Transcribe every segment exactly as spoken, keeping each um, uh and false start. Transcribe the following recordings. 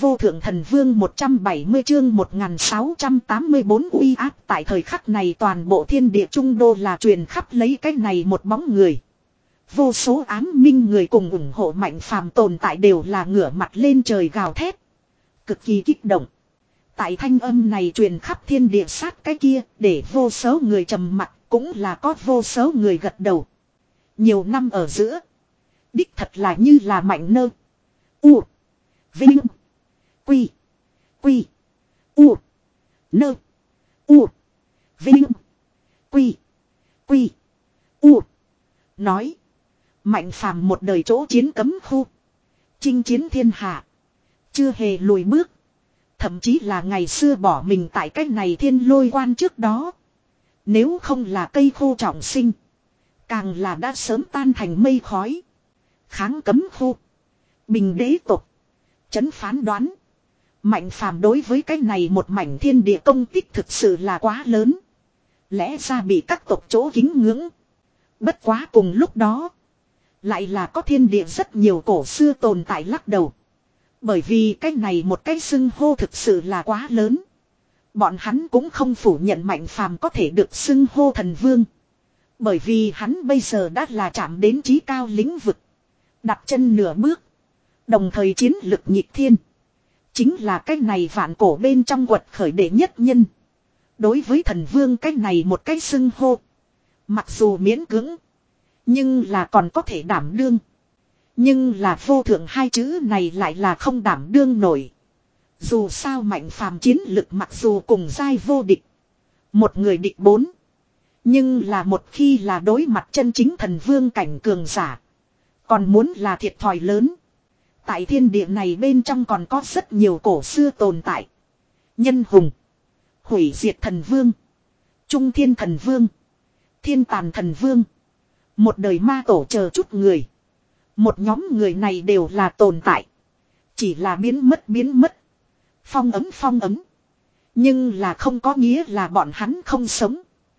Vô thượng thần vương một trăm bảy mươi chương một nghìn sáu trăm tám mươi tư uy áp tại thời khắc này toàn bộ thiên địa trung đô là truyền khắp lấy cái này một bóng người. Vô số ám minh người cùng ủng hộ Mạnh Phàm tồn tại đều là ngửa mặt lên trời gào thét. Cực kỳ kích động. Tại thanh âm này truyền khắp thiên địa sát cái kia để vô số người trầm mặc cũng là có vô số người gật đầu. Nhiều năm ở giữa. Đích thật là như là Mạnh Nơ. U. Vinh. Quy. Quy. U. Nơ. U. Vinh. Quy. Quy. U. Nói. Mạnh Phàm một đời chỗ chiến cấm khu. Chinh chiến thiên hạ. Chưa hề lùi bước. Thậm chí là ngày xưa bỏ mình tại cách này thiên lôi quan trước đó. Nếu không là cây khô trọng sinh. Càng là đã sớm tan thành mây khói. Kháng cấm khu. Bình đế tục. Chấn phán đoán. Mạnh Phàm đối với cái này một mảnh thiên địa công tích thực sự là quá lớn. Lẽ ra bị các tộc chỗ kính ngưỡng. Bất quá cùng lúc đó. Lại là có thiên địa rất nhiều cổ xưa tồn tại lắc đầu. Bởi vì cái này một cái xưng hô thực sự là quá lớn. Bọn hắn cũng không phủ nhận Mạnh Phàm có thể được xưng hô thần vương. Bởi vì hắn bây giờ đã là chạm đến chí cao lĩnh vực. Đặt chân nửa bước. Đồng thời chiến lực nhịp thiên. Chính là cái này vạn cổ bên trong quật khởi đệ nhất nhân. Đối với thần vương cái này một cái xưng hô. Mặc dù miễn cưỡng. Nhưng là còn có thể đảm đương. Nhưng là vô thượng hai chữ này lại là không đảm đương nổi. Dù sao Mạnh Phàm chiến lực mặc dù cùng giai vô địch. Một người địch bốn. Nhưng là một khi là đối mặt chân chính thần vương cảnh cường giả. Còn muốn là thiệt thòi lớn. Tại thiên địa này bên trong còn có rất nhiều cổ xưa tồn tại. Nhân hùng. Hủy diệt thần vương. Trung thiên thần vương. Thiên tàn thần vương. Một đời ma tổ chờ chút người. Một nhóm người này đều là tồn tại. Chỉ là biến mất biến mất. Phong ấm phong ấm. Nhưng là không có nghĩa là bọn hắn không sống.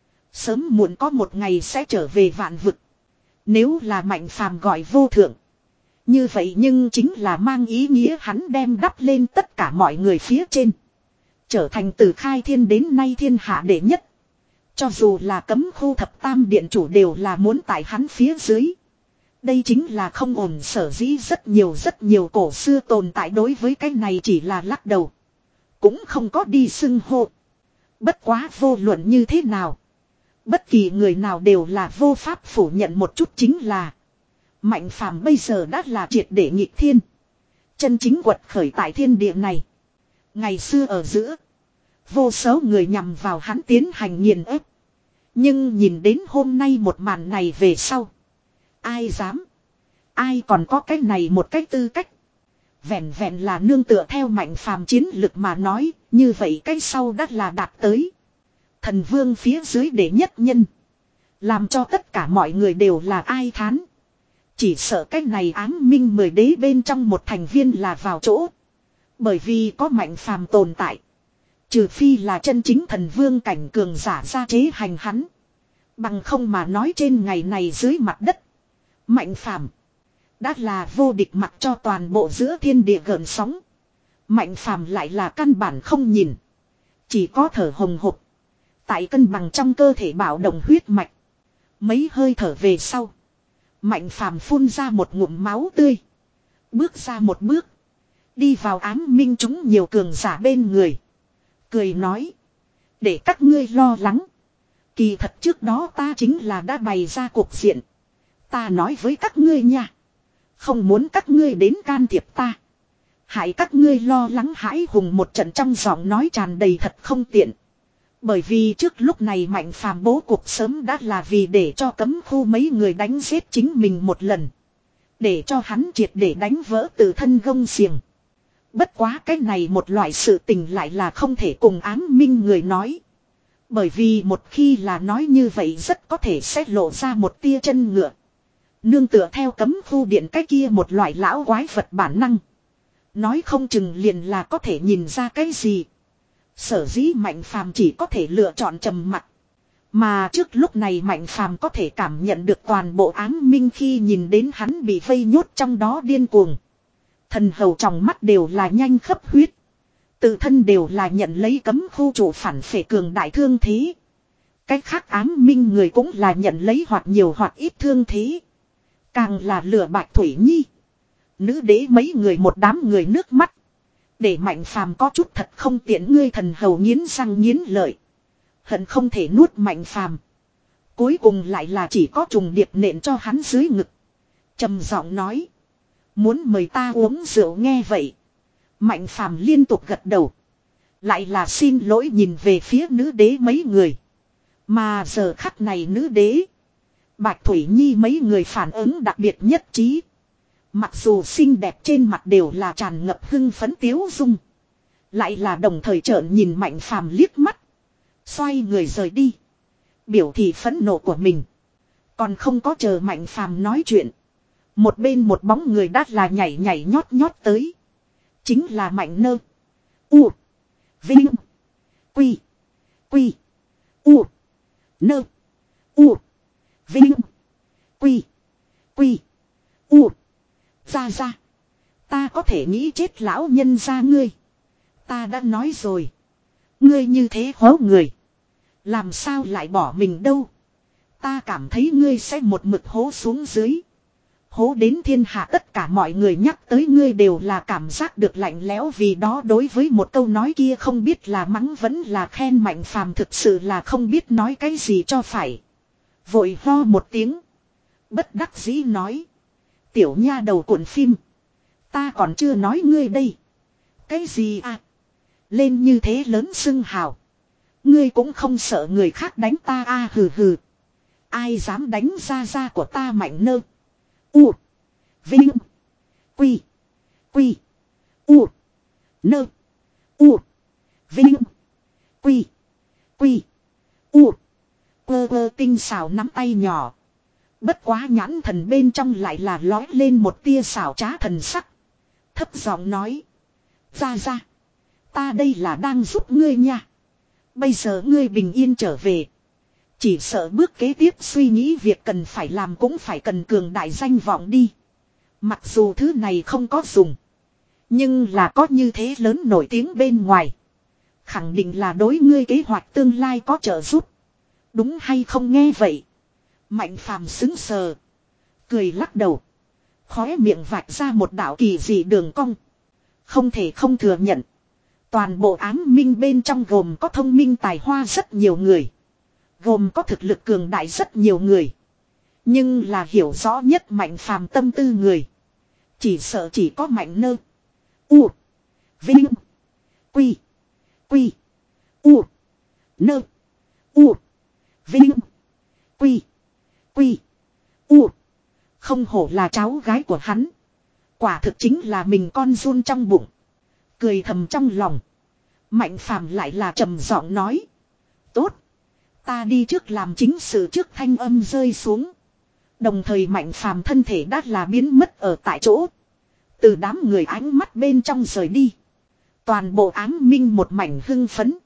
Sớm muộn có một ngày sẽ trở về vạn vực. Nếu là Mạnh Phàm gọi vô thượng. Như vậy nhưng chính là mang ý nghĩa hắn đem đắp lên tất cả mọi người phía trên. Trở thành từ khai thiên đến nay thiên hạ đệ nhất. Cho dù là cấm khu thập tam điện chủ đều là muốn tại hắn phía dưới. Đây chính là không ổn sở dĩ rất nhiều rất nhiều cổ xưa tồn tại đối với cái này chỉ là lắc đầu. Cũng không có đi xưng hô. Bất quá vô luận như thế nào. Bất kỳ người nào đều là vô pháp phủ nhận một chút chính là. Mạnh Phàm bây giờ đã là triệt để nghịch thiên. Chân chính quật khởi tại thiên địa này. Ngày xưa ở giữa. Vô số người nhằm vào hắn tiến hành nghiền ép. Nhưng nhìn đến hôm nay một màn này về sau. Ai dám. Ai còn có cái này một cái tư cách. Vẹn vẹn là nương tựa theo Mạnh Phàm chiến lực mà nói. Như vậy cái sau đã là đạt tới. Thần vương phía dưới đệ nhất nhân. Làm cho tất cả mọi người đều là ai thán. Chỉ sợ cái này ám minh mười đế bên trong một thành viên là vào chỗ. Bởi vì có Mạnh Phàm tồn tại. Trừ phi là chân chính thần vương cảnh cường giả ra chế hành hắn. Bằng không mà nói trên ngày này dưới mặt đất. Mạnh Phàm đã là vô địch mặc cho toàn bộ giữa thiên địa gợn sóng. Mạnh Phàm lại là căn bản không nhìn. Chỉ có thở hồng hộc. Tại cân bằng trong cơ thể bạo động huyết mạch. Mấy hơi thở về sau. Mạnh Phàm phun ra một ngụm máu tươi. Bước ra một bước. Đi vào ám minh chúng nhiều cường giả bên người. Cười nói. Để các ngươi lo lắng. Kỳ thật trước đó ta chính là đã bày ra cuộc diện. Ta nói với các ngươi nha. Không muốn các ngươi đến can thiệp ta. Hãy các ngươi lo lắng hãi hùng một trận trong giọng nói tràn đầy thật không tiện. Bởi vì trước lúc này Mạnh Phàm bố cuộc sớm đã là vì để cho cấm khu mấy người đánh giết chính mình một lần. Để cho hắn triệt để đánh vỡ từ thân gông xiềng. Bất quá cái này một loại sự tình lại là không thể cùng ám minh người nói. Bởi vì một khi là nói như vậy rất có thể sẽ lộ ra một tia chân ngựa. Nương tựa theo cấm khu điện cái kia một loại lão quái vật bản năng. Nói không chừng liền là có thể nhìn ra cái gì. Sở dĩ Mạnh Phàm chỉ có thể lựa chọn trầm mặc. Mà trước lúc này Mạnh Phàm có thể cảm nhận được toàn bộ ám minh khi nhìn đến hắn bị vây nhốt trong đó điên cuồng. Thần hầu trong mắt đều là nhanh khấp huyết. Tự thân đều là nhận lấy cấm khu chủ phản phệ cường đại thương thế. Cách khác ám minh người cũng là nhận lấy hoặc nhiều hoặc ít thương thế. Càng là lừa Bạch Thủy Nhi. Nữ đế mấy người một đám người nước mắt. Để Mạnh Phàm có chút thật không tiện, ngươi thần hầu nghiến răng nghiến lợi. Hận không thể nuốt Mạnh Phàm. Cuối cùng lại là chỉ có trùng điệp nện cho hắn dưới ngực. Trầm giọng nói. Muốn mời ta uống rượu, nghe vậy. Mạnh Phàm liên tục gật đầu. Lại là xin lỗi nhìn về phía nữ đế mấy người. Mà giờ khắc này nữ đế. Bạch Thủy Nhi mấy người phản ứng đặc biệt nhất trí. Mặc dù xinh đẹp trên mặt đều là tràn ngập hưng phấn tiếu dung. Lại là đồng thời trợn nhìn Mạnh Phàm liếc mắt. Xoay người rời đi. Biểu thị phẫn nộ của mình. Còn không có chờ Mạnh Phàm nói chuyện. Một bên một bóng người đắt là nhảy nhảy nhót nhót tới. Chính là Mạnh Nơ. U. Vinh. Quy. Quy. U. Nơ. U. Vinh. Quy. Quy. U. Ra ra. Ta có thể nghĩ chết lão nhân ra ngươi. Ta đã nói rồi. Ngươi như thế hố người. Làm sao lại bỏ mình đâu. Ta cảm thấy ngươi sẽ một mực hố xuống dưới. Hố đến thiên hạ tất cả mọi người nhắc tới ngươi đều là cảm giác được lạnh lẽo, vì đó đối với một câu nói kia không biết là mắng vẫn là khen Mạnh Phàm thực sự là không biết nói cái gì cho phải. Vội ho một tiếng. Bất đắc dĩ nói. Tiểu nha đầu cuộn phim. Ta còn chưa nói ngươi đây. Cái gì à? Lên như thế lớn xưng hào. Ngươi cũng không sợ người khác đánh ta a à, hừ hừ. Ai dám đánh ra ra của ta Mạnh Nơ. U. Vinh. Quy. Quy. U. Nơ. U. Vinh. Quy. Quy. U. Quơ quơ tinh xảo nắm tay nhỏ. Bất quá nhãn thần bên trong lại là lói lên một tia xảo trá thần sắc. Thấp giọng nói. Ra ra. Ta đây là đang giúp ngươi nha. Bây giờ ngươi bình yên trở về. Chỉ sợ bước kế tiếp suy nghĩ việc cần phải làm cũng phải cần cường đại danh vọng đi. Mặc dù thứ này không có dùng. Nhưng là có như thế lớn nổi tiếng bên ngoài. Khẳng định là đối ngươi kế hoạch tương lai có trợ giúp. Đúng hay không nghe vậy? Mạnh Phàm sững sờ. Cười lắc đầu. Khóe miệng vạch ra một đạo kỳ dị đường cong. Không thể không thừa nhận. Toàn bộ ám minh bên trong gồm có thông minh tài hoa rất nhiều người. Gồm có thực lực cường đại rất nhiều người. Nhưng là hiểu rõ nhất Mạnh Phàm tâm tư người. Chỉ sợ chỉ có Mạnh Nơ. U. Vinh. Quy. Quy. U. Nơ. U. Vinh. Quy. Quy. U. Không hổ là cháu gái của hắn. Quả thực chính là mình con run trong bụng. Cười thầm trong lòng. Mạnh Phàm lại là trầm giọng nói. Tốt. Ta đi trước làm chính sự trước, thanh âm rơi xuống. Đồng thời Mạnh Phàm thân thể đã là biến mất ở tại chỗ. Từ đám người ánh mắt bên trong rời đi. Toàn bộ ám minh một mảnh hưng phấn.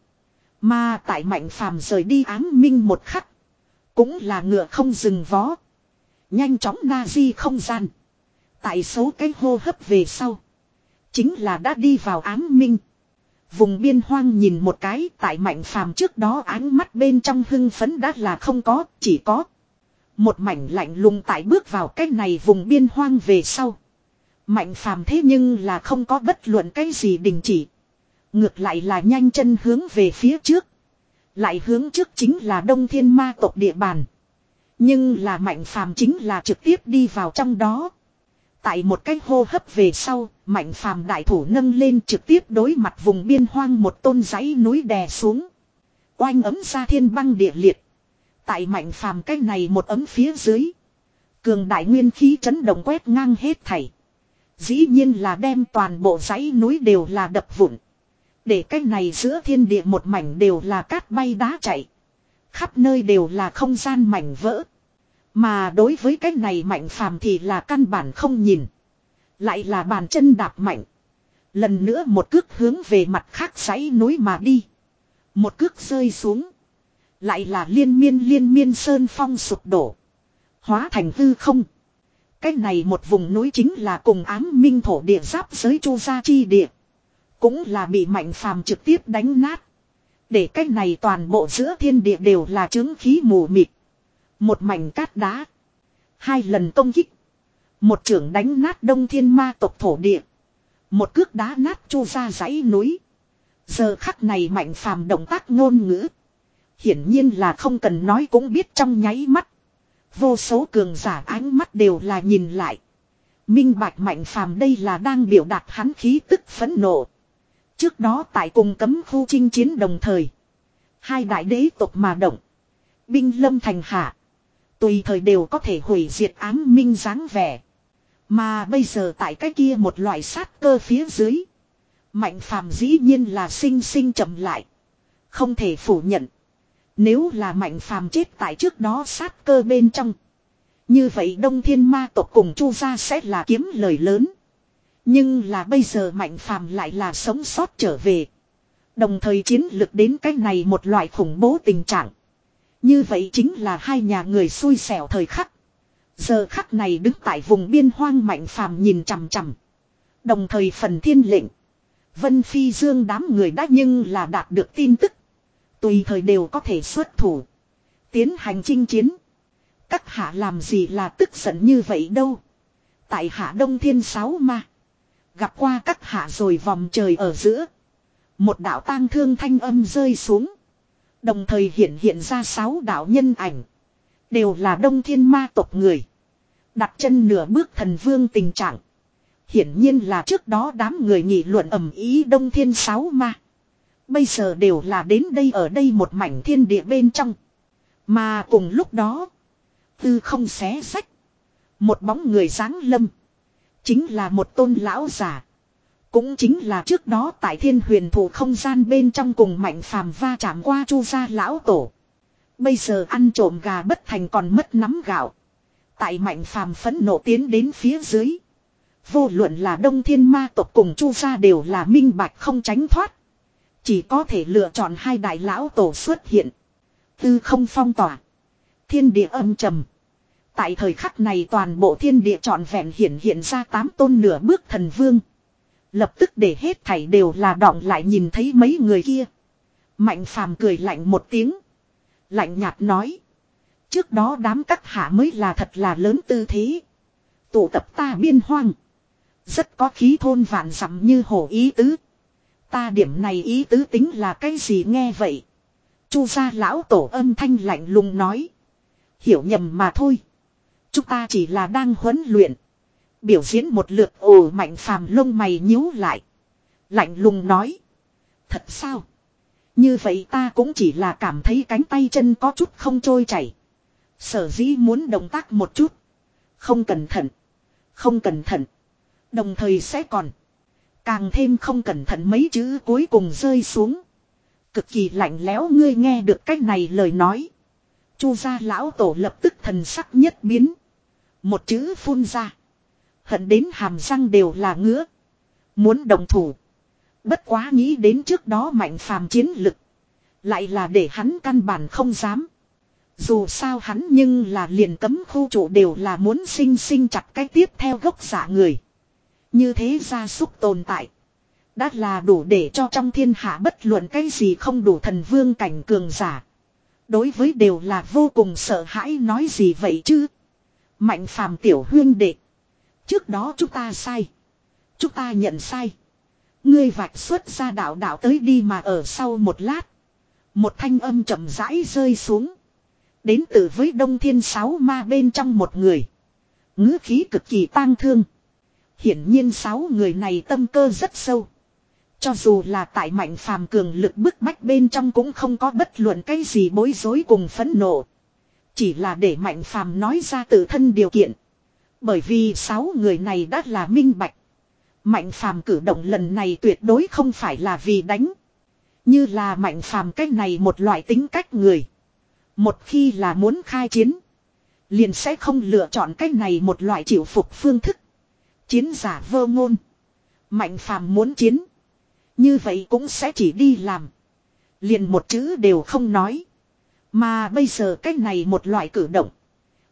Mà tại Mạnh Phàm rời đi ám minh một khắc. Cũng là ngựa không dừng vó. Nhanh chóng na di không gian. Tại số cái hô hấp về sau. Chính là đã đi vào ám minh. Vùng biên hoang nhìn một cái, tại Mạnh Phàm trước đó ánh mắt bên trong hưng phấn đã là không có, chỉ có một mảnh lạnh lùng. Tại bước vào cái này vùng biên hoang về sau, Mạnh Phàm thế nhưng là không có bất luận cái gì đình chỉ. Ngược lại là nhanh chân hướng về phía trước. Lại hướng trước chính là Đông Thiên Ma tộc địa bàn. Nhưng là Mạnh Phàm chính là trực tiếp đi vào trong đó. Tại một cái hô hấp về sau, Mạnh Phàm đại thủ nâng lên trực tiếp đối mặt vùng biên hoang một tôn dãy núi đè xuống. Oanh ấm ra thiên băng địa liệt. Tại Mạnh Phàm cái này một ấm phía dưới. Cường đại nguyên khí chấn động quét ngang hết thảy. Dĩ nhiên là đem toàn bộ dãy núi đều là đập vụn. Để cái này giữa thiên địa một mảnh đều là cát bay đá chạy. Khắp nơi đều là không gian mảnh vỡ. Mà đối với cái này Mạnh Phàm thì là căn bản không nhìn. Lại là bàn chân đạp mạnh. Lần nữa một cước hướng về mặt khác dãy núi mà đi. Một cước rơi xuống. Lại là liên miên liên miên sơn phong sụp đổ. Hóa thành hư không. Cái này một vùng núi chính là cùng ám minh thổ địa giáp giới Chu gia chi địa. Cũng là bị Mạnh Phàm trực tiếp đánh nát. Để cái này toàn bộ giữa thiên địa đều là chứng khí mù mịt. Một mảnh cát đá. Hai lần công kích. Một trưởng đánh nát Đông Thiên Ma tộc thổ địa. Một cước đá nát Chu gia dãy núi. Giờ khắc này Mạnh Phàm động tác ngôn ngữ. Hiển nhiên là không cần nói cũng biết trong nháy mắt. Vô số cường giả ánh mắt đều là nhìn lại. Minh bạch Mạnh Phàm đây là đang biểu đạt hắn khí tức phẫn nộ. Trước đó tại cùng cấm khu chinh chiến đồng thời. Hai đại đế tộc mà động. Binh lâm thành hạ. Tùy thời đều có thể hủy diệt ám minh dáng vẻ. Mà bây giờ tại cái kia một loại sát cơ phía dưới. Mạnh Phàm dĩ nhiên là sinh sinh chậm lại. Không thể phủ nhận. Nếu là Mạnh Phàm chết tại trước đó sát cơ bên trong. Như vậy Đông Thiên Ma tộc cùng Chu gia sẽ là kiếm lời lớn. Nhưng là bây giờ Mạnh Phàm lại là sống sót trở về. Đồng thời chiến lực đến cái này một loại khủng bố tình trạng. Như vậy chính là hai nhà người xui xẻo thời khắc. Giờ khắc này đứng tại vùng biên hoang Mạnh Phàm nhìn chằm chằm. Đồng thời phần thiên lệnh. Vân Phi Dương đám người đã nhưng là đạt được tin tức. Tùy thời đều có thể xuất thủ. Tiến hành chinh chiến. Các hạ làm gì là tức giận như vậy đâu. Tại hạ Đông Thiên Sáu Ma. Gặp qua các hạ rồi vòng trời ở giữa. Một đạo tang thương thanh âm rơi xuống. Đồng thời hiện hiện ra sáu đạo nhân ảnh. Đều là Đông Thiên Ma tộc người. Đặt chân nửa bước thần vương tình trạng. Hiển nhiên là trước đó đám người nghị luận ầm ý Đông Thiên Sáu Ma. Bây giờ đều là đến đây ở đây một mảnh thiên địa bên trong. Mà cùng lúc đó. Tư không xé sách. Một bóng người giáng lâm. Chính là một tôn lão giả. Cũng chính là trước đó tại thiên huyền thủ không gian bên trong cùng Mạnh Phàm va chạm qua Chu gia lão tổ. Bây giờ ăn trộm gà bất thành còn mất nắm gạo. Tại Mạnh Phàm phẫn nộ tiến đến phía dưới. Vô luận là Đông Thiên Ma tộc cùng Chu gia đều là minh bạch không tránh thoát. Chỉ có thể lựa chọn hai đại lão tổ xuất hiện. Tư không phong tỏa. Thiên địa âm trầm. Tại thời khắc này toàn bộ thiên địa trọn vẹn hiện hiện ra tám tôn nửa bước thần vương. Lập tức để hết thảy đều là đọng lại nhìn thấy mấy người kia. Mạnh Phàm cười lạnh một tiếng. Lạnh nhạt nói. Trước đó đám các hạ mới là thật là lớn tư thế. Tụ tập ta biên hoang. Rất có khí thôn vạn dặm như hổ ý tứ. Ta điểm này ý tứ tính là cái gì nghe vậy. Chu gia lão tổ âm thanh lạnh lùng nói. Hiểu nhầm mà thôi. Chúng ta chỉ là đang huấn luyện. Biểu diễn một lượt ồ Mạnh Phàm lông mày nhíu lại. Lạnh lùng nói. Thật sao? Như vậy ta cũng chỉ là cảm thấy cánh tay chân có chút không trôi chảy. Sở dĩ muốn động tác một chút. Không cẩn thận. Không cẩn thận. Đồng thời sẽ còn. Càng thêm không cẩn thận mấy chữ cuối cùng rơi xuống. Cực kỳ lạnh lẽo ngươi nghe được cách này lời nói. Chu gia lão tổ lập tức thần sắc nhất biến. Một chữ phun ra. Hận đến hàm răng đều là ngứa. Muốn đồng thủ. Bất quá nghĩ đến trước đó Mạnh Phàm chiến lực. Lại là để hắn căn bản không dám. Dù sao hắn nhưng là liền cấm khu trụ đều là muốn sinh sinh chặt cái tiếp theo gốc giả người. Như thế gia súc tồn tại. Đã là đủ để cho trong thiên hạ bất luận cái gì không đủ thần vương cảnh cường giả. Đối với đều là vô cùng sợ hãi nói gì vậy chứ. Mạnh Phàm tiểu huyên đệ. Trước đó chúng ta sai. Chúng ta nhận sai. Ngươi vạch xuất ra đạo đạo tới đi mà ở sau một lát. Một thanh âm chậm rãi rơi xuống. Đến từ với Đông Thiên Sáu Ma bên trong một người. Ngữ khí cực kỳ tang thương. Hiển nhiên sáu người này tâm cơ rất sâu. Cho dù là tại Mạnh Phàm cường lực bức bách bên trong cũng không có bất luận cái gì bối rối cùng phẫn nộ. Chỉ là để Mạnh Phàm nói ra tự thân điều kiện. Bởi vì sáu người này đã là minh bạch. Mạnh Phàm cử động lần này tuyệt đối không phải là vì đánh. Như là Mạnh Phàm cách này một loại tính cách người. Một khi là muốn khai chiến. Liền sẽ không lựa chọn cách này một loại chịu phục phương thức. Chiến giả vô ngôn. Mạnh Phàm muốn chiến. Như vậy cũng sẽ chỉ đi làm. Liền một chữ đều không nói. Mà bây giờ cách này một loại cử động.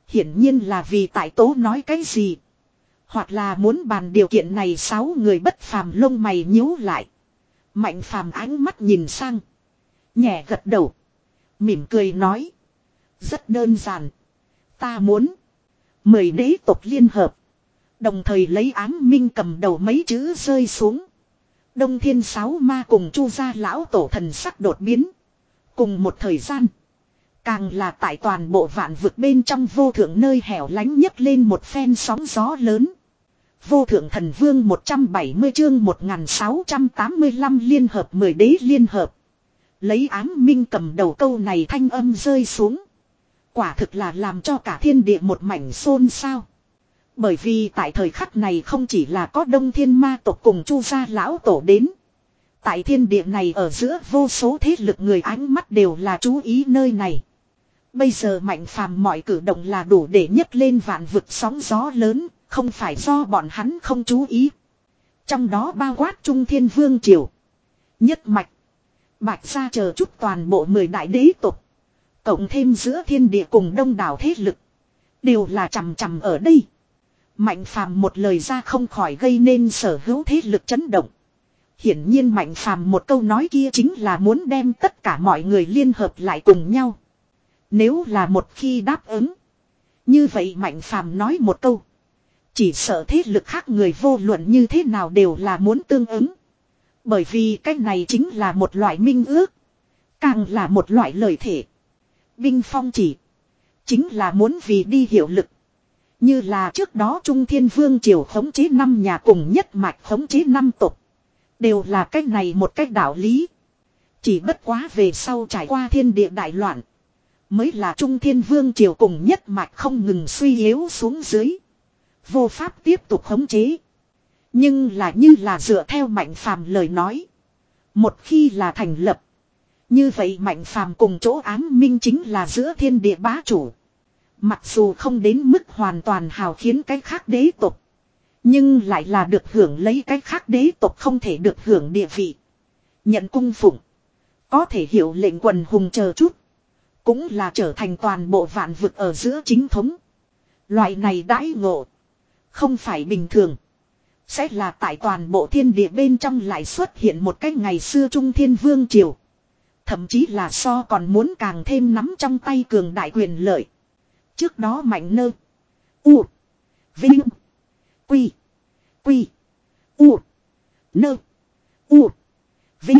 Hiển nhiên là vì tại tố nói cái gì. Hoặc là muốn bàn điều kiện này sáu người bất phàm lông mày nhíu lại. Mạnh phàm ánh mắt nhìn sang. Nhẹ gật đầu. Mỉm cười nói. Rất đơn giản. Ta muốn. Mời đế tộc liên hợp. Đồng thời lấy ám minh cầm đầu mấy chữ rơi xuống. Đông thiên sáu ma cùng chu gia lão tổ thần sắc đột biến. Cùng một thời gian. Càng là tại toàn bộ vạn vực bên trong vô thượng nơi hẻo lánh nhấc lên một phen sóng gió lớn. Vô thượng thần vương một trăm bảy mươi chương một nghìn sáu trăm tám mươi lăm liên hợp mười đế liên hợp. Lấy ám minh cầm đầu câu này thanh âm rơi xuống. Quả thực là làm cho cả thiên địa một mảnh xôn xao. Bởi vì tại thời khắc này không chỉ là có đông thiên ma tộc cùng chu gia lão tổ đến. Tại thiên địa này ở giữa vô số thế lực người ánh mắt đều là chú ý nơi này. Bây giờ Mạnh Phàm mọi cử động là đủ để nhấc lên vạn vực sóng gió lớn, không phải do bọn hắn không chú ý. Trong đó bao quát Trung Thiên Vương Triều, Nhất Mạch, Bạch Gia chờ chút toàn bộ mười đại đế tộc. Cộng thêm giữa thiên địa cùng đông đảo thế lực. Đều là chằm chằm ở đây. Mạnh Phàm một lời ra không khỏi gây nên sở hữu thế lực chấn động. Hiển nhiên Mạnh Phàm một câu nói kia chính là muốn đem tất cả mọi người liên hợp lại cùng nhau. Nếu là một khi đáp ứng. Như vậy Mạnh Phàm nói một câu. Chỉ sợ thế lực khác người vô luận như thế nào đều là muốn tương ứng. Bởi vì cái này chính là một loại minh ước. Càng là một loại lời thể. Binh phong chỉ. Chính là muốn vì đi hiệu lực. Như là trước đó Trung Thiên Vương Triều khống chế năm nhà cùng Nhất Mạch khống chế năm tộc. Đều là cách này một cách đạo lý. Chỉ bất quá về sau trải qua thiên địa đại loạn. Mới là Trung Thiên Vương Triều cùng Nhất Mạch không ngừng suy yếu xuống dưới. Vô pháp tiếp tục khống chế. Nhưng là như là dựa theo Mạnh Phàm lời nói. Một khi là thành lập. Như vậy Mạnh Phàm cùng chỗ ám minh chính là giữa thiên địa bá chủ. Mặc dù không đến mức hoàn toàn hào khiến cái khác đế tộc. Nhưng lại là được hưởng lấy cái khác đế tộc không thể được hưởng địa vị. Nhận cung phụng. Có thể hiểu lệnh quần hùng chờ chút. Cũng là trở thành toàn bộ vạn vực ở giữa chính thống. Loại này đãi ngộ. Không phải bình thường. Sẽ là tại toàn bộ thiên địa bên trong lại xuất hiện một cái ngày xưa Trung Thiên Vương Triều. Thậm chí là so còn muốn càng thêm nắm trong tay cường đại quyền lợi. Trước đó Mạnh Nơ. U. Vinh. Quy. Quy. U. Nơ. U. Vinh.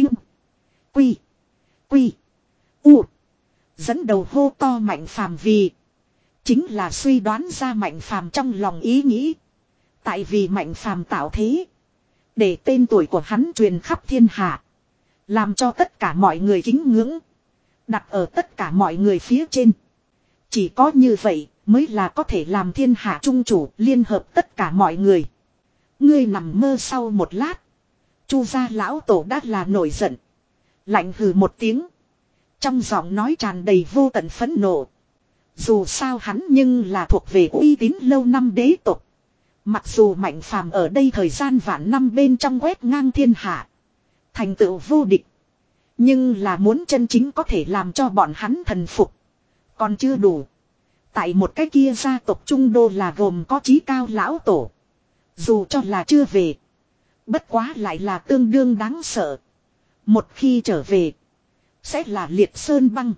Quy. Quy. U. Dẫn đầu hô to Mạnh Phàm vì. Chính là suy đoán ra Mạnh Phàm trong lòng ý nghĩ. Tại vì Mạnh Phàm tạo thế. Để tên tuổi của hắn truyền khắp thiên hạ. Làm cho tất cả mọi người kính ngưỡng. Đặt ở tất cả mọi người phía trên. Chỉ có như vậy mới là có thể làm thiên hạ trung chủ liên hợp tất cả mọi người. Ngươi nằm mơ sau một lát. Chu gia lão tổ đã là nổi giận. Lạnh hừ một tiếng. Trong giọng nói tràn đầy vô tận phẫn nộ. Dù sao hắn nhưng là thuộc về uy tín lâu năm đế tộc. Mặc dù Mạnh Phàm ở đây thời gian vạn năm bên trong quét ngang thiên hạ. Thành tựu vô địch. Nhưng là muốn chân chính có thể làm cho bọn hắn thần phục. Còn chưa đủ. Tại một cái kia gia tộc trung đô là gồm có chí cao lão tổ. Dù cho là chưa về. Bất quá lại là tương đương đáng sợ. Một khi trở về. Sẽ là liệt sơn băng.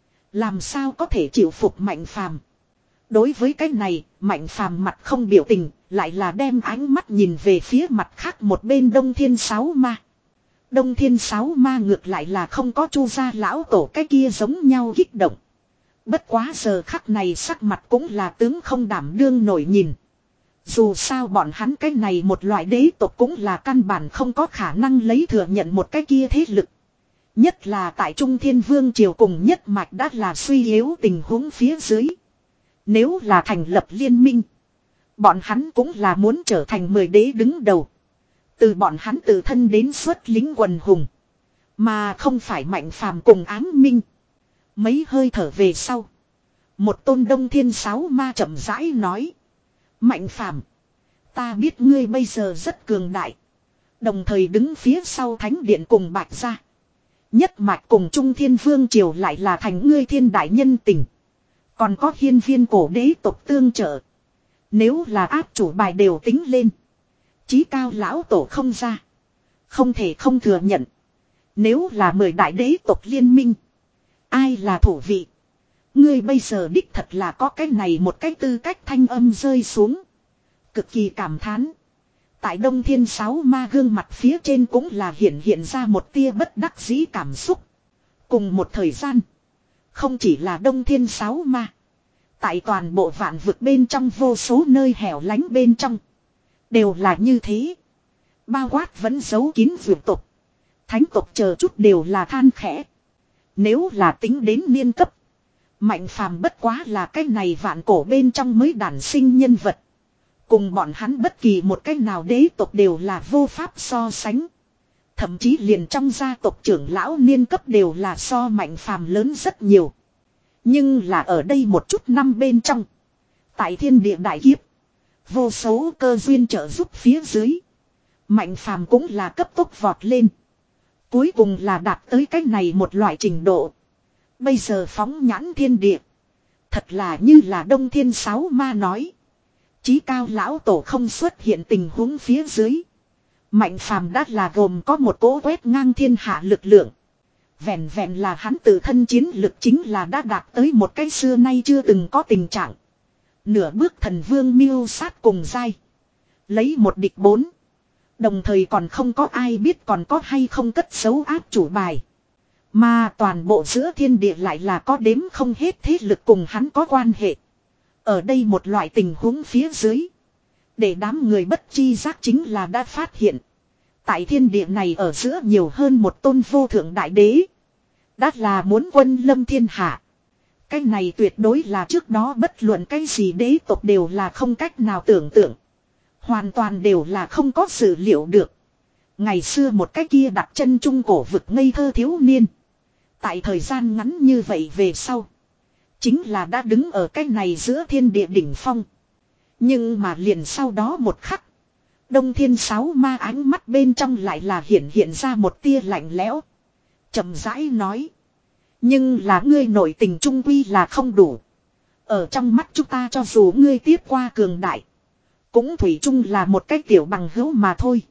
Làm sao có thể chịu phục Mạnh Phàm. Đối với cái này, Mạnh Phàm mặt không biểu tình. Lại là đem ánh mắt nhìn về phía mặt khác một bên Đông Thiên Sáu Ma. Đông Thiên Sáu Ma ngược lại là không có Chu gia lão tổ cái kia giống nhau kích động. Bất quá giờ khắc này sắc mặt cũng là tướng không đảm đương nổi nhìn. Dù sao bọn hắn cái này một loại đế tộc cũng là căn bản không có khả năng lấy thừa nhận một cái kia thế lực. Nhất là tại Trung Thiên Vương Triều cùng Nhất Mạch đã là suy yếu tình huống phía dưới. Nếu là thành lập liên minh. Bọn hắn cũng là muốn trở thành mười đế đứng đầu. Từ bọn hắn tự thân đến xuất lính quần hùng. Mà không phải Mạnh Phàm cùng ám minh. Mấy hơi thở về sau. Một tôn Đông Thiên Sáu Ma chậm rãi nói. Mạnh Phàm, ta biết ngươi bây giờ rất cường đại. Đồng thời đứng phía sau Thánh Điện cùng Bạch Gia. Nhất Mạch cùng Trung Thiên Vương Triều lại là thành ngươi thiên đại nhân tình. Còn có hiên viên cổ đế tộc tương trợ. Nếu là áp chủ bài đều tính lên. Chí cao lão tổ không ra. Không thể không thừa nhận. Nếu là mười đại đế tộc liên minh. Ai là thủ vị? Ngươi bây giờ đích thật là có cái này một cái tư cách thanh âm rơi xuống. Cực kỳ cảm thán. Tại Đông Thiên sáu ma gương mặt phía trên cũng là hiện hiện ra một tia bất đắc dĩ cảm xúc. Cùng một thời gian. Không chỉ là Đông Thiên sáu ma. Tại toàn bộ vạn vực bên trong vô số nơi hẻo lánh bên trong. Đều là như thế. Bao quát vẫn giấu kín vượt tục. Thánh tộc chờ chút đều là than khẽ. Nếu là tính đến niên cấp. Mạnh phàm bất quá là cái này vạn cổ bên trong mới đản sinh nhân vật. Cùng bọn hắn bất kỳ một cái nào đế tộc đều là vô pháp so sánh. Thậm chí liền trong gia tộc trưởng lão niên cấp đều là so mạnh phàm lớn rất nhiều. Nhưng là ở đây một chút năm bên trong. Tại thiên địa đại kiếp. Vô số cơ duyên trợ giúp phía dưới. Mạnh phàm cũng là cấp tốc vọt lên. Cuối cùng là đạt tới cái này một loại trình độ. Bây giờ phóng nhãn thiên địa. Thật là như là Đông Thiên sáu ma nói. Chí cao lão tổ không xuất hiện tình huống phía dưới. Mạnh phàm đã là gồm có một cỗ quét ngang thiên hạ lực lượng. Vẹn vẹn là hắn tự thân chiến lực chính là đã đạt tới một cái xưa nay chưa từng có tình trạng. Nửa bước thần vương miêu sát cùng dai. Lấy một địch bốn. Đồng thời còn không có ai biết còn có hay không cất giấu áp chủ bài. Mà toàn bộ giữa thiên địa lại là có đếm không hết thế lực cùng hắn có quan hệ. Ở đây một loại tình huống phía dưới. Để đám người bất chi giác chính là đã phát hiện. Tại thiên địa này ở giữa nhiều hơn một tôn vô thượng đại đế. Đã là muốn quân lâm thiên hạ. Cái này tuyệt đối là trước đó bất luận cái gì đế tộc đều là không cách nào tưởng tượng. Hoàn toàn đều là không có sự liệu được. Ngày xưa một cái kia đặt chân trung cổ vực ngây thơ thiếu niên. Tại thời gian ngắn như vậy về sau. Chính là đã đứng ở cái này giữa thiên địa đỉnh phong. Nhưng mà liền sau đó một khắc. Đông Thiên sáu ma ánh mắt bên trong lại là hiện hiện ra một tia lạnh lẽo. Chậm rãi nói. Nhưng là ngươi nội tình trung quy là không đủ. Ở trong mắt chúng ta cho dù ngươi tiếp qua cường đại. Cũng thủy chung là một cái tiểu bằng hữu mà thôi.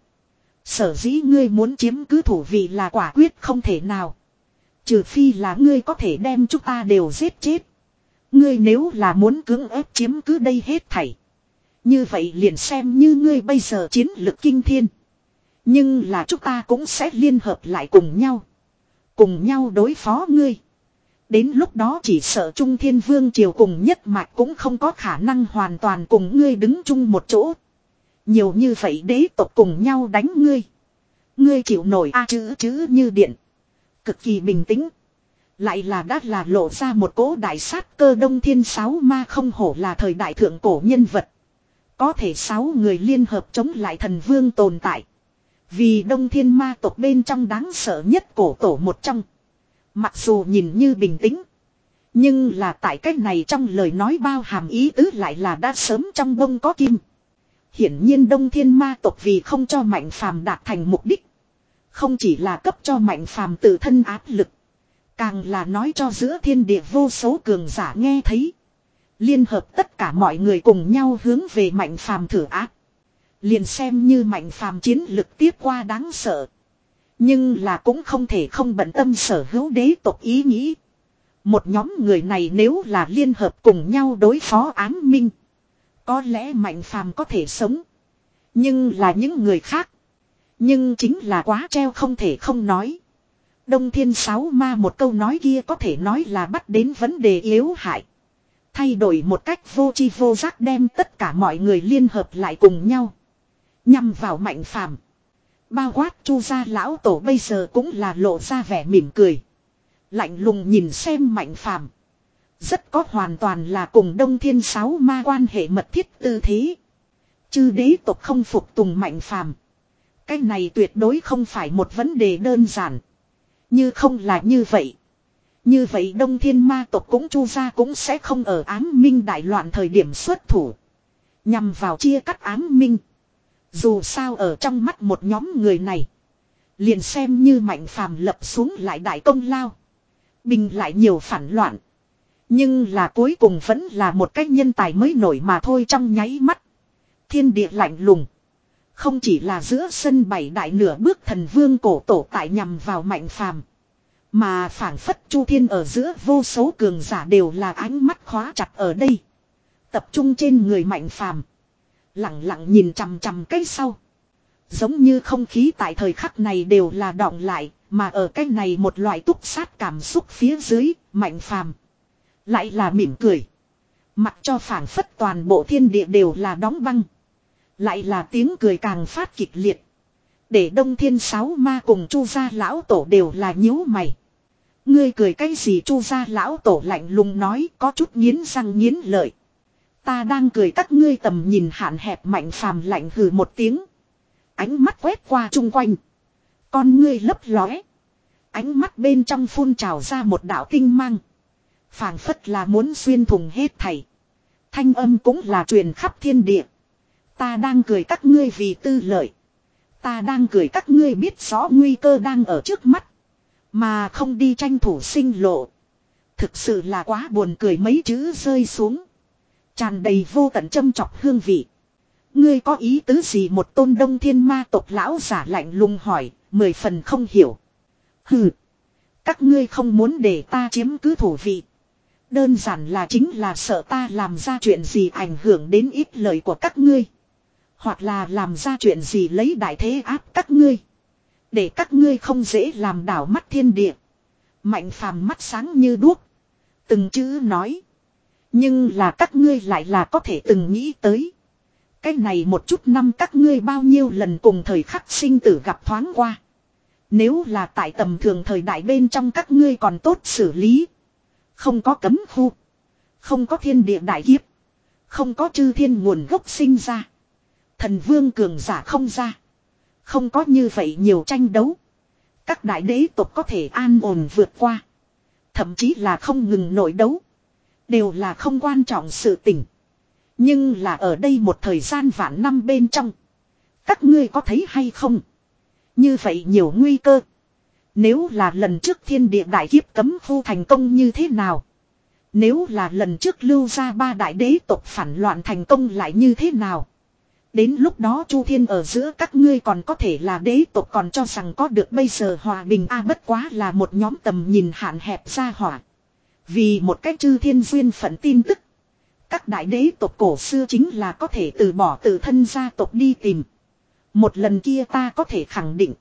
Sở dĩ ngươi muốn chiếm cứ thủ vị là quả quyết không thể nào. Trừ phi là ngươi có thể đem chúng ta đều giết chết. Ngươi nếu là muốn cưỡng ép chiếm cứ đây hết thảy. Như vậy liền xem như ngươi bây giờ chiến lực kinh thiên. Nhưng là chúng ta cũng sẽ liên hợp lại cùng nhau. Cùng nhau đối phó ngươi. Đến lúc đó chỉ sợ Trung Thiên Vương triều cùng nhất mạch cũng không có khả năng hoàn toàn cùng ngươi đứng chung một chỗ. Nhiều như vậy đế tộc cùng nhau đánh ngươi. Ngươi chịu nổi a à, chữ chữ như điện. Cực kỳ bình tĩnh. Lại là đã là lộ ra một cỗ đại sát cơ. Đông Thiên sáu ma không hổ là thời đại thượng cổ nhân vật. Có thể sáu người liên hợp chống lại thần vương tồn tại. Vì Đông Thiên ma tộc bên trong đáng sợ nhất cổ tổ một trong. Mặc dù nhìn như bình tĩnh. Nhưng là tại cách này trong lời nói bao hàm ý tứ lại là đã sớm trong bông có kim. Hiển nhiên Đông Thiên ma tộc vì không cho Mạnh Phàm đạt thành mục đích. Không chỉ là cấp cho Mạnh Phàm tự thân áp lực. Càng là nói cho giữa thiên địa vô số cường giả nghe thấy. Liên hợp tất cả mọi người cùng nhau hướng về Mạnh Phàm thử ác. Liền xem như Mạnh Phàm chiến lực tiếp qua đáng sợ. Nhưng là cũng không thể không bận tâm sở hữu đế tộc ý nghĩ. Một nhóm người này nếu là liên hợp cùng nhau đối phó ám minh. Có lẽ Mạnh Phàm có thể sống. Nhưng là những người khác. Nhưng chính là quá treo không thể không nói. Đông Thiên sáu ma một câu nói kia có thể nói là bắt đến vấn đề yếu hại. Thay đổi một cách vô tri vô giác đem tất cả mọi người liên hợp lại cùng nhau. Nhằm vào Mạnh Phàm. Bao quát Chu gia lão tổ bây giờ cũng là lộ ra vẻ mỉm cười. Lạnh lùng nhìn xem Mạnh Phàm. Rất có hoàn toàn là cùng Đông Thiên sáu ma quan hệ mật thiết tư thế. Chư đế tộc không phục tùng Mạnh Phàm. Cái này tuyệt đối không phải một vấn đề đơn giản. Như không là như vậy. Như vậy Đông Thiên ma tộc cũng Chu gia cũng sẽ không ở ám minh đại loạn thời điểm xuất thủ. Nhằm vào chia cắt ám minh. Dù sao ở trong mắt một nhóm người này. Liền xem như Mạnh Phàm lập xuống lại đại công lao. Bình lại nhiều phản loạn. Nhưng là cuối cùng vẫn là một cái nhân tài mới nổi mà thôi. Trong nháy mắt. Thiên địa lạnh lùng. Không chỉ là giữa sân bảy đại nửa bước thần vương cổ tổ tại nhằm vào Mạnh Phàm, mà phảng phất chu thiên ở giữa vô số cường giả đều là ánh mắt khóa chặt ở đây. Tập trung trên người Mạnh Phàm, lặng lặng nhìn chằm chằm cái sau. Giống như không khí tại thời khắc này đều là đọng lại, mà ở cái này một loại túc sát cảm xúc phía dưới, Mạnh Phàm lại là mỉm cười. Mặc cho phảng phất toàn bộ thiên địa đều là đóng băng. Lại là tiếng cười càng phát kịch liệt. Để Đông Thiên Sáu Ma cùng Chu gia lão tổ đều là nhíu mày. Ngươi cười cái gì? Chu gia lão tổ lạnh lùng nói, có chút nghiến răng nghiến lợi. Ta đang cười các ngươi tầm nhìn hạn hẹp. Mạnh Phàm lạnh hừ một tiếng. Ánh mắt quét qua chung quanh. Con ngươi lấp lóe. Ánh mắt bên trong phun trào ra một đạo tinh mang. Phảng phất là muốn xuyên thủng hết thảy. Thanh âm cũng là truyền khắp thiên địa. Ta đang cười các ngươi vì tư lợi. Ta đang cười các ngươi biết rõ nguy cơ đang ở trước mắt. Mà không đi tranh thủ sinh lộ. Thực sự là quá buồn cười. Mấy chữ rơi xuống. Tràn đầy vô tận châm chọc hương vị. Ngươi có ý tứ gì? Một tôn Đông Thiên ma tộc lão giả lạnh lùng hỏi. Mười phần không hiểu. Hừ. Các ngươi không muốn để ta chiếm cứ thủ vị. Đơn giản là chính là sợ ta làm ra chuyện gì ảnh hưởng đến ít lời của các ngươi. Hoặc là làm ra chuyện gì lấy đại thế áp các ngươi. Để các ngươi không dễ làm đảo mắt thiên địa. Mạnh Phàm mắt sáng như đuốc. Từng chữ nói. Nhưng là các ngươi lại là có thể từng nghĩ tới. Cái này một chút năm các ngươi bao nhiêu lần cùng thời khắc sinh tử gặp thoáng qua. Nếu là tại tầm thường thời đại bên trong các ngươi còn tốt xử lý. Không có cấm khu. Không có thiên địa đại kiếp. Không có chư thiên nguồn gốc sinh ra. Thần vương cường giả không ra. Không có như vậy nhiều tranh đấu. Các đại đế tộc có thể an ổn vượt qua. Thậm chí là không ngừng nội đấu. Đều là không quan trọng sự tình. Nhưng là ở đây một thời gian vạn năm bên trong. Các ngươi có thấy hay không? Như vậy nhiều nguy cơ. Nếu là lần trước thiên địa đại kiếp cấm khu thành công như thế nào? Nếu là lần trước lưu ra ba đại đế tộc phản loạn thành công lại như thế nào? Đến lúc đó Chu Thiên ở giữa các ngươi còn có thể là đế tộc còn cho rằng có được bây giờ hòa bình a bất quá là một nhóm tầm nhìn hạn hẹp ra hỏa. Vì một cách chư thiên duyên phận tin tức. Các đại đế tộc cổ xưa chính là có thể từ bỏ tự thân gia tộc đi tìm. Một lần kia ta có thể khẳng định.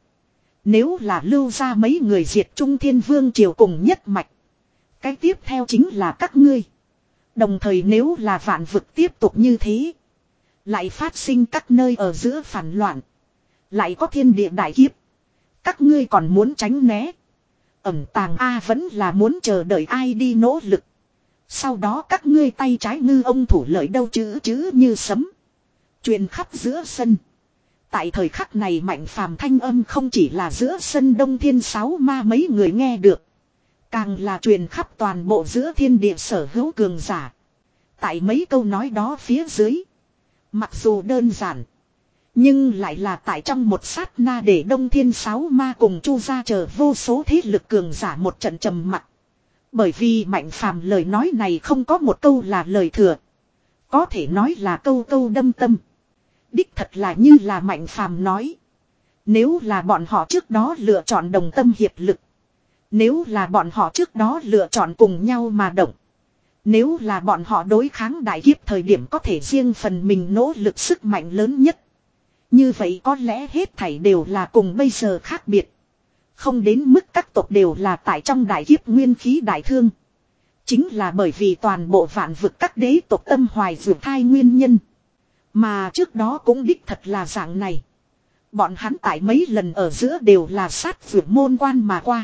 Nếu là lưu ra mấy người diệt Trung Thiên Vương triều cùng nhất mạch. Cái tiếp theo chính là các ngươi. Đồng thời nếu là vạn vực tiếp tục như thế. Lại phát sinh các nơi ở giữa phản loạn. Lại có thiên địa đại kiếp. Các ngươi còn muốn tránh né. Ẩm tàng A vẫn là muốn chờ đợi ai đi nỗ lực. Sau đó các ngươi tay trái ngư ông thủ lợi đâu chữ chữ như sấm. Truyền khắp giữa sân. Tại thời khắc này Mạnh Phàm thanh âm không chỉ là giữa sân Đông Thiên Sáu Ma mấy người nghe được. Càng là truyền khắp toàn bộ giữa thiên địa sở hữu cường giả. Tại mấy câu nói đó phía dưới. Mặc dù đơn giản. Nhưng lại là tại trong một sát na để Đông Thiên Sáu Ma cùng Chu gia chờ vô số thế lực cường giả một trận trầm mặc. Bởi vì Mạnh Phàm lời nói này không có một câu là lời thừa. Có thể nói là câu câu đâm tâm. Đích thật là như là Mạnh Phàm nói. Nếu là bọn họ trước đó lựa chọn đồng tâm hiệp lực. Nếu là bọn họ trước đó lựa chọn cùng nhau mà động. Nếu là bọn họ đối kháng đại kiếp thời điểm có thể riêng phần mình nỗ lực sức mạnh lớn nhất. Như vậy có lẽ hết thảy đều là cùng bây giờ khác biệt. Không đến mức các tộc đều là tại trong đại kiếp nguyên khí đại thương. Chính là bởi vì toàn bộ vạn vực các đế tộc tâm hoài dược thai nguyên nhân. Mà trước đó cũng đích thật là dạng này. Bọn hắn tại mấy lần ở giữa đều là sát vượt môn quan mà qua.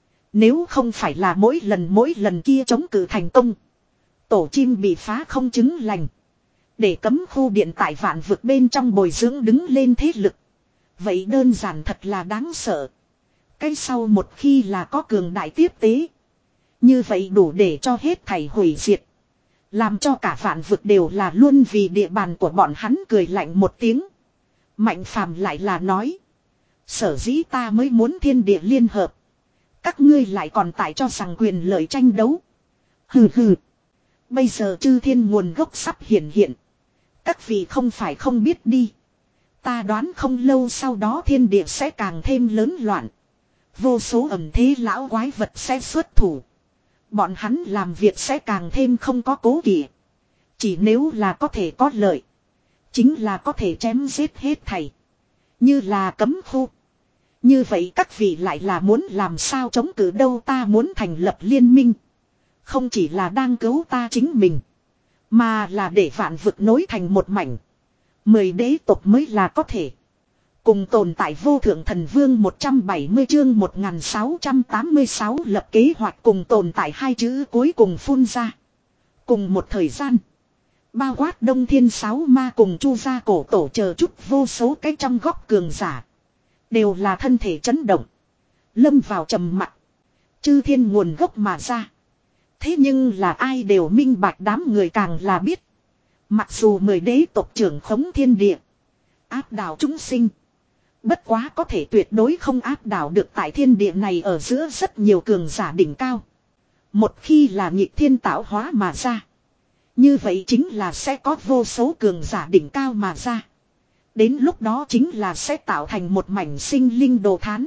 Nếu không phải là mỗi lần mỗi lần kia chống cự thành công. Tổ chim bị phá không chứng lành. Để cấm khu điện tại vạn vực bên trong bồi dưỡng đứng lên thế lực. Vậy đơn giản thật là đáng sợ. Cái sau một khi là có cường đại tiếp tế. Như vậy đủ để cho hết thảy hủy diệt. Làm cho cả vạn vực đều là luôn vì địa bàn của bọn hắn cười lạnh một tiếng. Mạnh Phàm lại là nói. Sở dĩ ta mới muốn thiên địa liên hợp. Các ngươi lại còn tại cho rằng quyền lợi tranh đấu. Hừ hừ. Bây giờ chư thiên nguồn gốc sắp hiện hiện. Các vị không phải không biết đi. Ta đoán không lâu sau đó thiên địa sẽ càng thêm lớn loạn. Vô số ẩn thế lão quái vật sẽ xuất thủ. Bọn hắn làm việc sẽ càng thêm không có cố kỵ. Chỉ nếu là có thể có lợi. Chính là có thể chém giết hết thảy. Như là cấm khu. Như vậy các vị lại là muốn làm sao chống cự đâu, ta muốn thành lập liên minh. Không chỉ là đang cứu ta chính mình. Mà là để vạn vực nối thành một mảnh. Mười đế tộc mới là có thể. Cùng tồn tại vô thượng thần vương một trăm bảy mươi chương một nghìn sáu trăm tám mươi sáu lập kế hoạch cùng tồn tại hai chữ cuối cùng phun ra. Cùng một thời gian. Bao quát đông thiên sáu ma cùng chu gia cổ tổ chờ chút vô số cái trong góc cường giả. Đều là thân thể chấn động. Lâm vào trầm mặc. Chư thiên nguồn gốc mà ra. Thế nhưng là ai đều minh bạch, đám người càng là biết. Mặc dù mười đế tộc trưởng khống thiên địa. Áp đảo chúng sinh. Bất quá có thể tuyệt đối không áp đảo được tại thiên địa này ở giữa rất nhiều cường giả đỉnh cao. Một khi là nghịch thiên tạo hóa mà ra. Như vậy chính là sẽ có vô số cường giả đỉnh cao mà ra. Đến lúc đó chính là sẽ tạo thành một mảnh sinh linh đồ thán.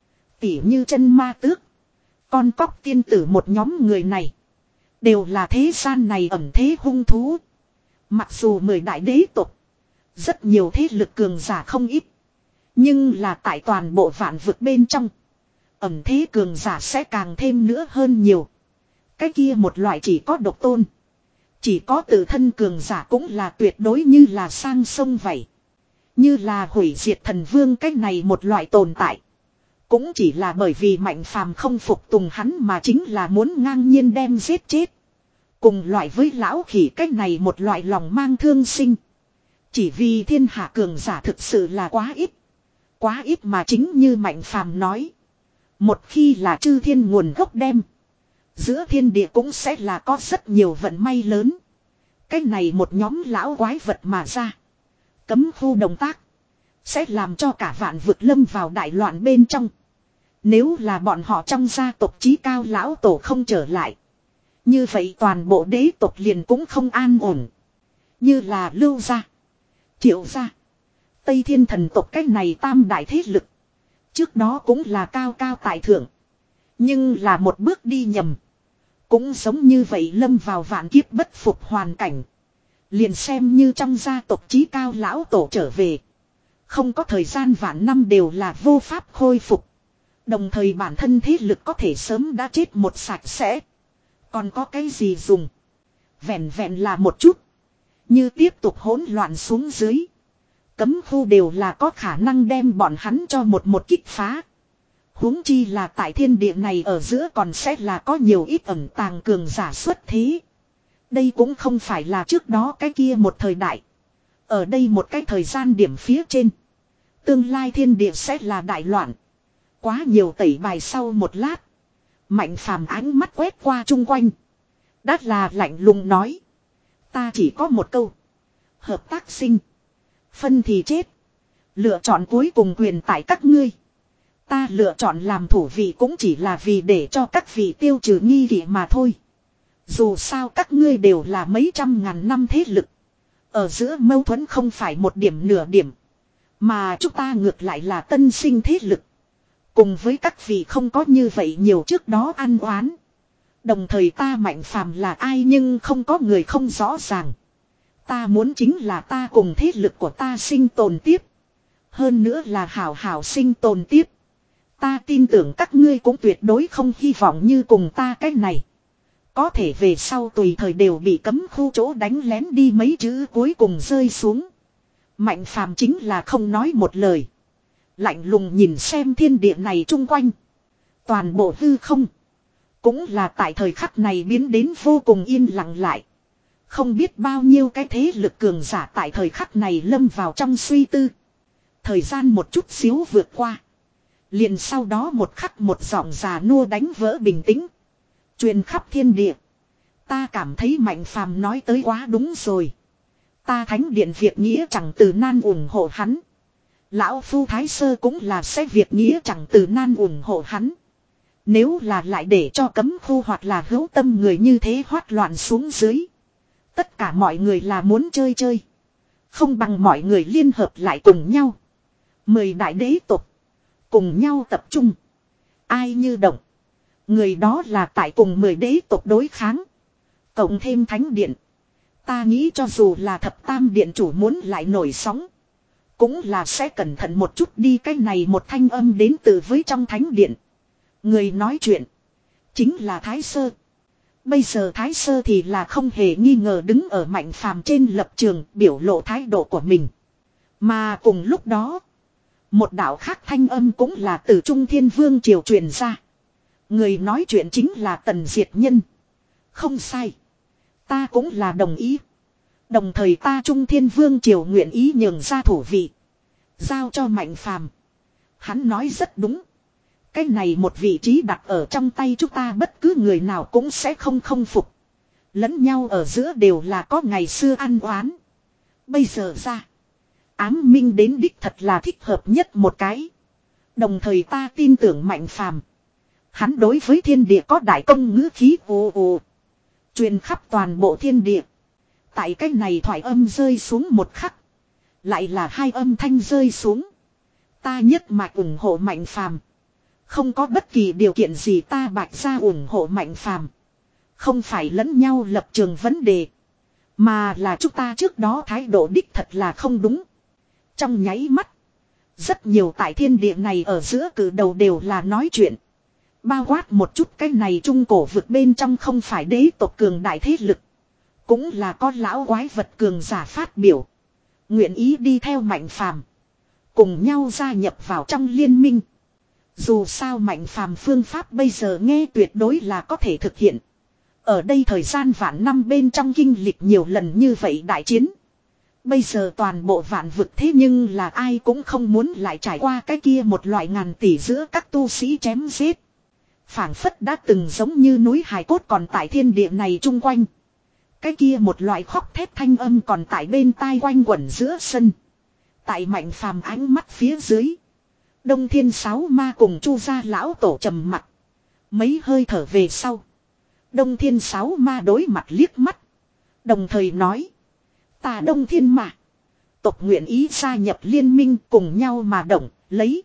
Tỉ như chân ma tước. Con cóc tiên tử một nhóm người này. Đều là thế gian này ẩn thế hung thú. Mặc dù mười đại đế tộc. Rất nhiều thế lực cường giả không ít. Nhưng là tại toàn bộ vạn vực bên trong. Ẩn thế cường giả sẽ càng thêm nữa hơn nhiều. Cái kia một loại chỉ có độc tôn. Chỉ có tự thân cường giả cũng là tuyệt đối như là sang sông vậy. Như là hủy diệt thần vương cái này một loại tồn tại. Cũng chỉ là bởi vì Mạnh Phàm không phục tùng hắn mà chính là muốn ngang nhiên đem giết chết. Cùng loại với lão khỉ cái này một loại lòng mang thương sinh. Chỉ vì thiên hạ cường giả thực sự là quá ít. Quá ít mà chính như Mạnh Phàm nói. Một khi là chư thiên nguồn gốc đem. Giữa thiên địa cũng sẽ là có rất nhiều vận may lớn. Cái này một nhóm lão quái vật mà ra. Cấm khu động tác. Sẽ làm cho cả vạn vực lâm vào đại loạn bên trong. Nếu là bọn họ trong gia tộc chí cao lão tổ không trở lại. Như vậy toàn bộ đế tộc liền cũng không an ổn. Như là Lưu gia, Triệu gia, Tây Thiên thần tộc cái này tam đại thế lực. Trước đó cũng là cao cao tại thượng. Nhưng là một bước đi nhầm. Cũng giống như vậy lâm vào vạn kiếp bất phục hoàn cảnh. Liền xem như trong gia tộc chí cao lão tổ trở về. Không có thời gian vạn năm đều là vô pháp khôi phục. Đồng thời bản thân thế lực có thể sớm đã chết một sạch sẽ. Còn có cái gì dùng. Vẹn vẹn là một chút. Như tiếp tục hỗn loạn xuống dưới. Cấm khu đều là có khả năng đem bọn hắn cho một một kích phá. Huống chi là tại thiên địa này ở giữa còn sẽ là có nhiều ít ẩn tàng cường giả xuất thế. Đây cũng không phải là trước đó cái kia một thời đại. Ở đây một cái thời gian điểm phía trên. Tương lai thiên địa sẽ là đại loạn. Quá nhiều tẩy bài sau một lát. Mạnh Phàm ánh mắt quét qua chung quanh. Đát là lạnh lùng nói. Ta chỉ có một câu. Hợp tác sinh. Phân thì chết. Lựa chọn cuối cùng quyền tại các ngươi. Ta lựa chọn làm thủ vị cũng chỉ là vì để cho các vị tiêu trừ nghi kỵ mà thôi. Dù sao các ngươi đều là mấy trăm ngàn năm thế lực. Ở giữa mâu thuẫn không phải một điểm nửa điểm. Mà chúng ta ngược lại là tân sinh thế lực. Cùng với các vị không có như vậy nhiều trước đó ăn oán. Đồng thời ta Mạnh Phàm là ai nhưng không có người không rõ ràng. Ta muốn chính là ta cùng thế lực của ta sinh tồn tiếp. Hơn nữa là hảo hảo sinh tồn tiếp. Ta tin tưởng các ngươi cũng tuyệt đối không hy vọng như cùng ta cái này. Có thể về sau tùy thời đều bị cấm khu chỗ đánh lén đi mấy chữ cuối cùng rơi xuống. Mạnh Phàm chính là không nói một lời. Lạnh lùng nhìn xem thiên địa này chung quanh. Toàn bộ hư không. Cũng là tại thời khắc này biến đến vô cùng yên lặng lại. Không biết bao nhiêu cái thế lực cường giả tại thời khắc này lâm vào trong suy tư. Thời gian một chút xíu vượt qua. Liền sau đó một khắc một giọng già nua đánh vỡ bình tĩnh. Truyền khắp thiên địa. Ta cảm thấy Mạnh Phàm nói tới quá đúng rồi. Ta thánh điện việc nghĩa chẳng từ nan ủng hộ hắn. Lão Phu Thái Sơ cũng là sẽ việc nghĩa chẳng từ nan ủng hộ hắn. Nếu là lại để cho cấm khu hoặc là hữu tâm người như thế hoát loạn xuống dưới. Tất cả mọi người là muốn chơi chơi. Không bằng mọi người liên hợp lại cùng nhau. Mười đại đế tộc. Cùng nhau tập trung. Ai như động. Người đó là tại cùng mười đế tộc đối kháng. Cộng thêm thánh điện. Ta nghĩ cho dù là thập tam điện chủ muốn lại nổi sóng. Cũng là sẽ cẩn thận một chút đi. Cái này một thanh âm đến từ với trong thánh điện. Người nói chuyện. Chính là Thái Sơ. Bây giờ Thái Sơ thì là không hề nghi ngờ đứng ở Mạnh Phàm trên lập trường biểu lộ thái độ của mình. Mà cùng lúc đó. Một đạo khác thanh âm cũng là từ Trung Thiên Vương triều truyền ra. Người nói chuyện chính là Tần Diệt Nhân. Không sai. Ta cũng là đồng ý. Đồng thời ta Trung Thiên Vương triều nguyện ý nhường ra thủ vị. Giao cho Mạnh Phàm. Hắn nói rất đúng. Cái này một vị trí đặt ở trong tay chúng ta bất cứ người nào cũng sẽ không không phục. Lẫn nhau ở giữa đều là có ngày xưa ăn oán. Bây giờ ra. Ám minh đến đích thật là thích hợp nhất một cái. Đồng thời ta tin tưởng Mạnh Phàm. Hắn đối với thiên địa có đại công ngữ khí ồ ồ. Truyền khắp toàn bộ thiên địa. Tại cái này thoại âm rơi xuống một khắc. Lại là hai âm thanh rơi xuống. Ta nhất mạch ủng hộ Mạnh Phàm. Không có bất kỳ điều kiện gì ta bạch ra ủng hộ Mạnh Phàm. Không phải lẫn nhau lập trường vấn đề. Mà là chúng ta trước đó thái độ đích thật là không đúng. Trong nháy mắt. Rất nhiều tại thiên địa này ở giữa cử đầu đều là nói chuyện. Bao quát một chút cái này trung cổ vực bên trong không phải đế tộc cường đại thế lực. Cũng là con lão quái vật cường giả phát biểu. Nguyện ý đi theo Mạnh Phàm. Cùng nhau gia nhập vào trong liên minh. Dù sao Mạnh Phàm phương pháp bây giờ nghe tuyệt đối là có thể thực hiện. Ở đây thời gian vạn năm bên trong kinh lịch nhiều lần như vậy đại chiến. Bây giờ toàn bộ vạn vực thế nhưng là ai cũng không muốn lại trải qua cái kia một loại ngàn tỷ giữa các tu sĩ chém giết. Phảng phất đã từng giống như núi hài cốt còn tại thiên địa này chung quanh. Cái kia một loại khóc thét thanh âm còn tại bên tai quanh quẩn giữa sân. Tại Mạnh Phàm ánh mắt phía dưới. Đông Thiên Sáu Ma cùng Chu gia lão tổ trầm mặt. Mấy hơi thở về sau. Đông Thiên Sáu Ma đối mặt liếc mắt. Đồng thời nói. Ta Đông Thiên mà. Tộc nguyện ý gia nhập liên minh cùng nhau mà động, lấy.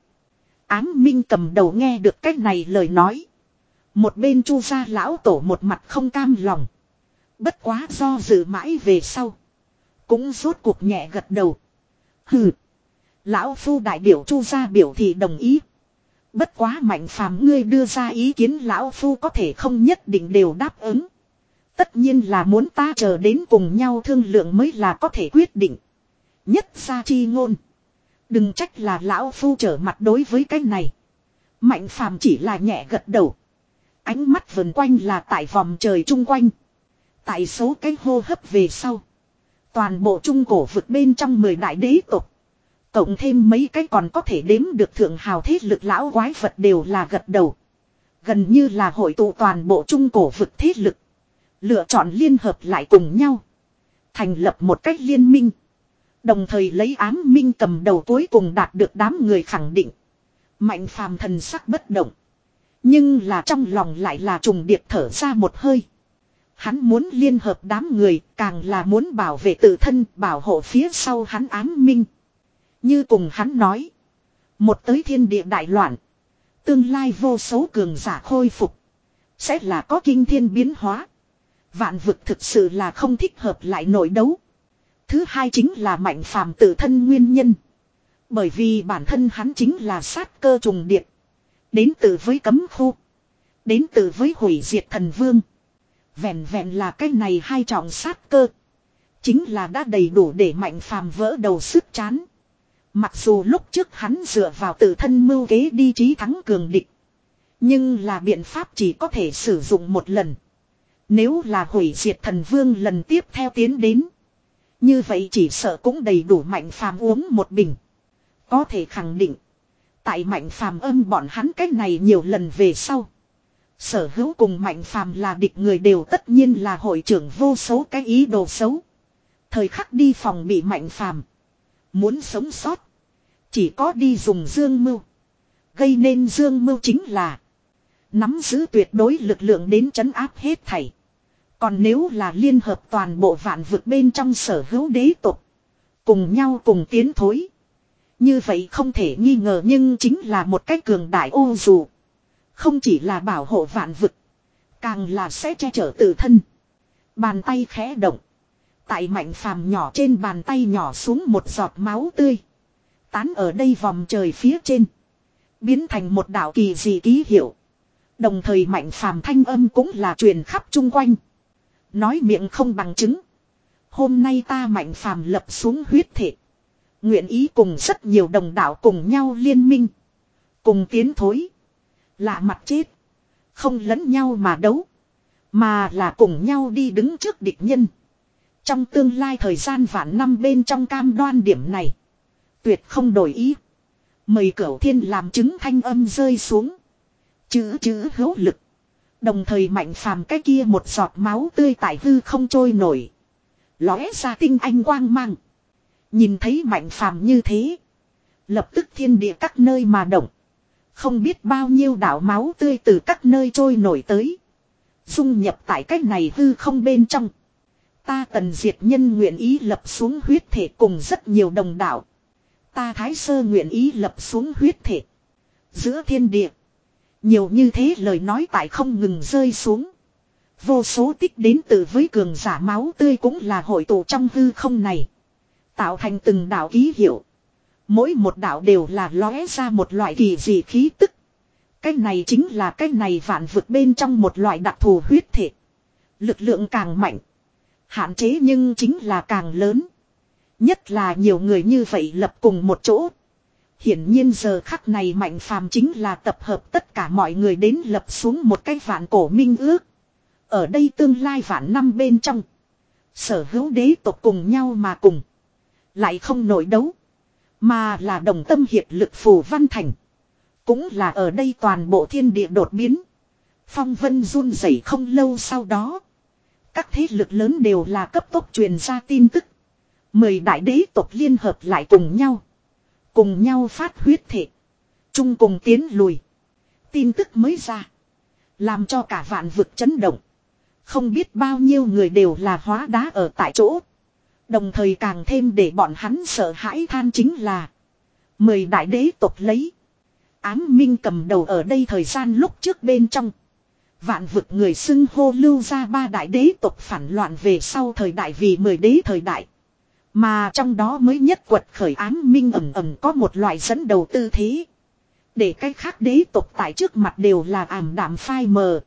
Ám Minh cầm đầu nghe được cách này lời nói. Một bên Chu gia lão tổ một mặt không cam lòng. Bất quá do dự mãi về sau. Cũng rốt cuộc nhẹ gật đầu. Hừ. Lão phu đại biểu Chu gia biểu thì đồng ý. Bất quá Mạnh Phàm ngươi đưa ra ý kiến lão phu có thể không nhất định đều đáp ứng. Tất nhiên là muốn ta chờ đến cùng nhau thương lượng mới là có thể quyết định. Nhất gia chi ngôn. Đừng trách là lão phu trở mặt đối với cái này. Mạnh Phàm chỉ là nhẹ gật đầu. Ánh mắt vần quanh là tại vòng trời chung quanh. Tại số cái hô hấp về sau. Toàn bộ trung cổ vực bên trong mười đại đế tộc. Cộng thêm mấy cái còn có thể đếm được thượng hào thế lực lão quái vật đều là gật đầu. Gần như là hội tụ toàn bộ trung cổ vực thế lực. Lựa chọn liên hợp lại cùng nhau. Thành lập một cách liên minh. Đồng thời lấy Ám Minh cầm đầu cuối cùng đạt được đám người khẳng định. Mạnh Phàm thần sắc bất động. Nhưng là trong lòng lại là trùng điệp thở ra một hơi. Hắn muốn liên hợp đám người, càng là muốn bảo vệ tự thân, bảo hộ phía sau hắn Ám Minh. Như cùng hắn nói. Một tới thiên địa đại loạn. Tương lai vô số cường giả khôi phục. Sẽ là có kinh thiên biến hóa. Vạn vực thực sự là không thích hợp lại nội đấu. Thứ hai chính là Mạnh Phàm tự thân nguyên nhân. Bởi vì bản thân hắn chính là sát cơ trùng điệp. Đến từ với cấm khu. Đến từ với hủy diệt thần vương. Vẹn vẹn là cái này hai trọng sát cơ. Chính là đã đầy đủ để Mạnh Phàm vỡ đầu sức chán. Mặc dù lúc trước hắn dựa vào tự thân mưu kế đi chí thắng cường địch. Nhưng là biện pháp chỉ có thể sử dụng một lần. Nếu là hủy diệt thần vương lần tiếp theo tiến đến. Như vậy chỉ sợ cũng đầy đủ Mạnh Phàm uống một bình. Có thể khẳng định. Tại Mạnh Phàm âm bọn hắn cách này nhiều lần về sau. Sở hữu cùng Mạnh Phàm là địch người đều tất nhiên là hội trưởng vô số cái ý đồ xấu. Thời khắc đi phòng bị Mạnh Phàm. Muốn sống sót. Chỉ có đi dùng dương mưu. Gây nên dương mưu chính là. Nắm giữ tuyệt đối lực lượng đến trấn áp hết thảy. Còn nếu là liên hợp toàn bộ vạn vực bên trong sở hữu đế tộc. Cùng nhau cùng tiến thối. Như vậy không thể nghi ngờ nhưng chính là một cách cường đại ô dù. Không chỉ là bảo hộ vạn vực. Càng là sẽ che chở tự thân. Bàn tay khẽ động. Tại Mạnh Phàm nhỏ trên bàn tay nhỏ xuống một giọt máu tươi. Tán ở đây vòng trời phía trên. Biến thành một đạo kỳ dị ký hiệu. Đồng thời Mạnh Phàm thanh âm cũng là truyền khắp chung quanh. Nói miệng không bằng chứng. Hôm nay ta Mạnh Phàm lập xuống huyết thể. Nguyện ý cùng rất nhiều đồng đạo cùng nhau liên minh. Cùng tiến thối. Lạ mặt chết. Không lẫn nhau mà đấu. Mà là cùng nhau đi đứng trước địch nhân. Trong tương lai thời gian vạn năm bên trong cam đoan điểm này. Tuyệt không đổi ý. Mời Cửu Thiên làm chứng thanh âm rơi xuống. Chữ chữ hữu lực. Đồng thời Mạnh Phàm cái kia một giọt máu tươi tại hư không trôi nổi. Lóe ra tinh anh quang mang. Nhìn thấy Mạnh Phàm như thế. Lập tức thiên địa các nơi mà động. Không biết bao nhiêu đạo máu tươi từ các nơi trôi nổi tới. Dung nhập tại cách này hư không bên trong. Ta Tần Diệt Nhân nguyện ý lập xuống huyết thể cùng rất nhiều đồng đạo. Ta Thái Sơ nguyện ý lập xuống huyết thể. Giữa thiên địa. Nhiều như thế lời nói tại không ngừng rơi xuống. Vô số tích đến từ với cường giả máu tươi cũng là hội tụ trong hư không này. Tạo thành từng đạo ký hiệu. Mỗi một đạo đều là lóe ra một loại kỳ dị khí tức. Cái này chính là cái này vạn vực bên trong một loại đặc thù huyết thể. Lực lượng càng mạnh. Hạn chế nhưng chính là càng lớn. Nhất là nhiều người như vậy lập cùng một chỗ. Hiển nhiên giờ khắc này Mạnh Phàm chính là tập hợp tất cả mọi người đến lập xuống một cái vạn cổ minh ước. Ở đây tương lai vạn năm bên trong. Sở hữu đế tộc cùng nhau mà cùng. Lại không nổi đấu. Mà là đồng tâm hiệp lực phù văn thành. Cũng là ở đây toàn bộ thiên địa đột biến. Phong vân run rẩy không lâu sau đó. Các thế lực lớn đều là cấp tốc truyền ra tin tức. Mười đại đế tộc liên hợp lại cùng nhau. Cùng nhau phát huyết thể. Chung cùng tiến lùi. Tin tức mới ra. Làm cho cả vạn vực chấn động. Không biết bao nhiêu người đều là hóa đá ở tại chỗ. Đồng thời càng thêm để bọn hắn sợ hãi than chính là. Mười đại đế tộc lấy. Ám minh cầm đầu ở đây thời gian lúc trước bên trong. Vạn vực người xưng hô lưu ra ba đại đế tộc phản loạn về sau thời đại vì mười đế thời đại. Mà trong đó mới nhất quật khởi ám minh ẩm ẩm có một loại dẫn đầu tư thế. Để cách khác đế tộc tại trước mặt đều là ảm đạm phai mờ.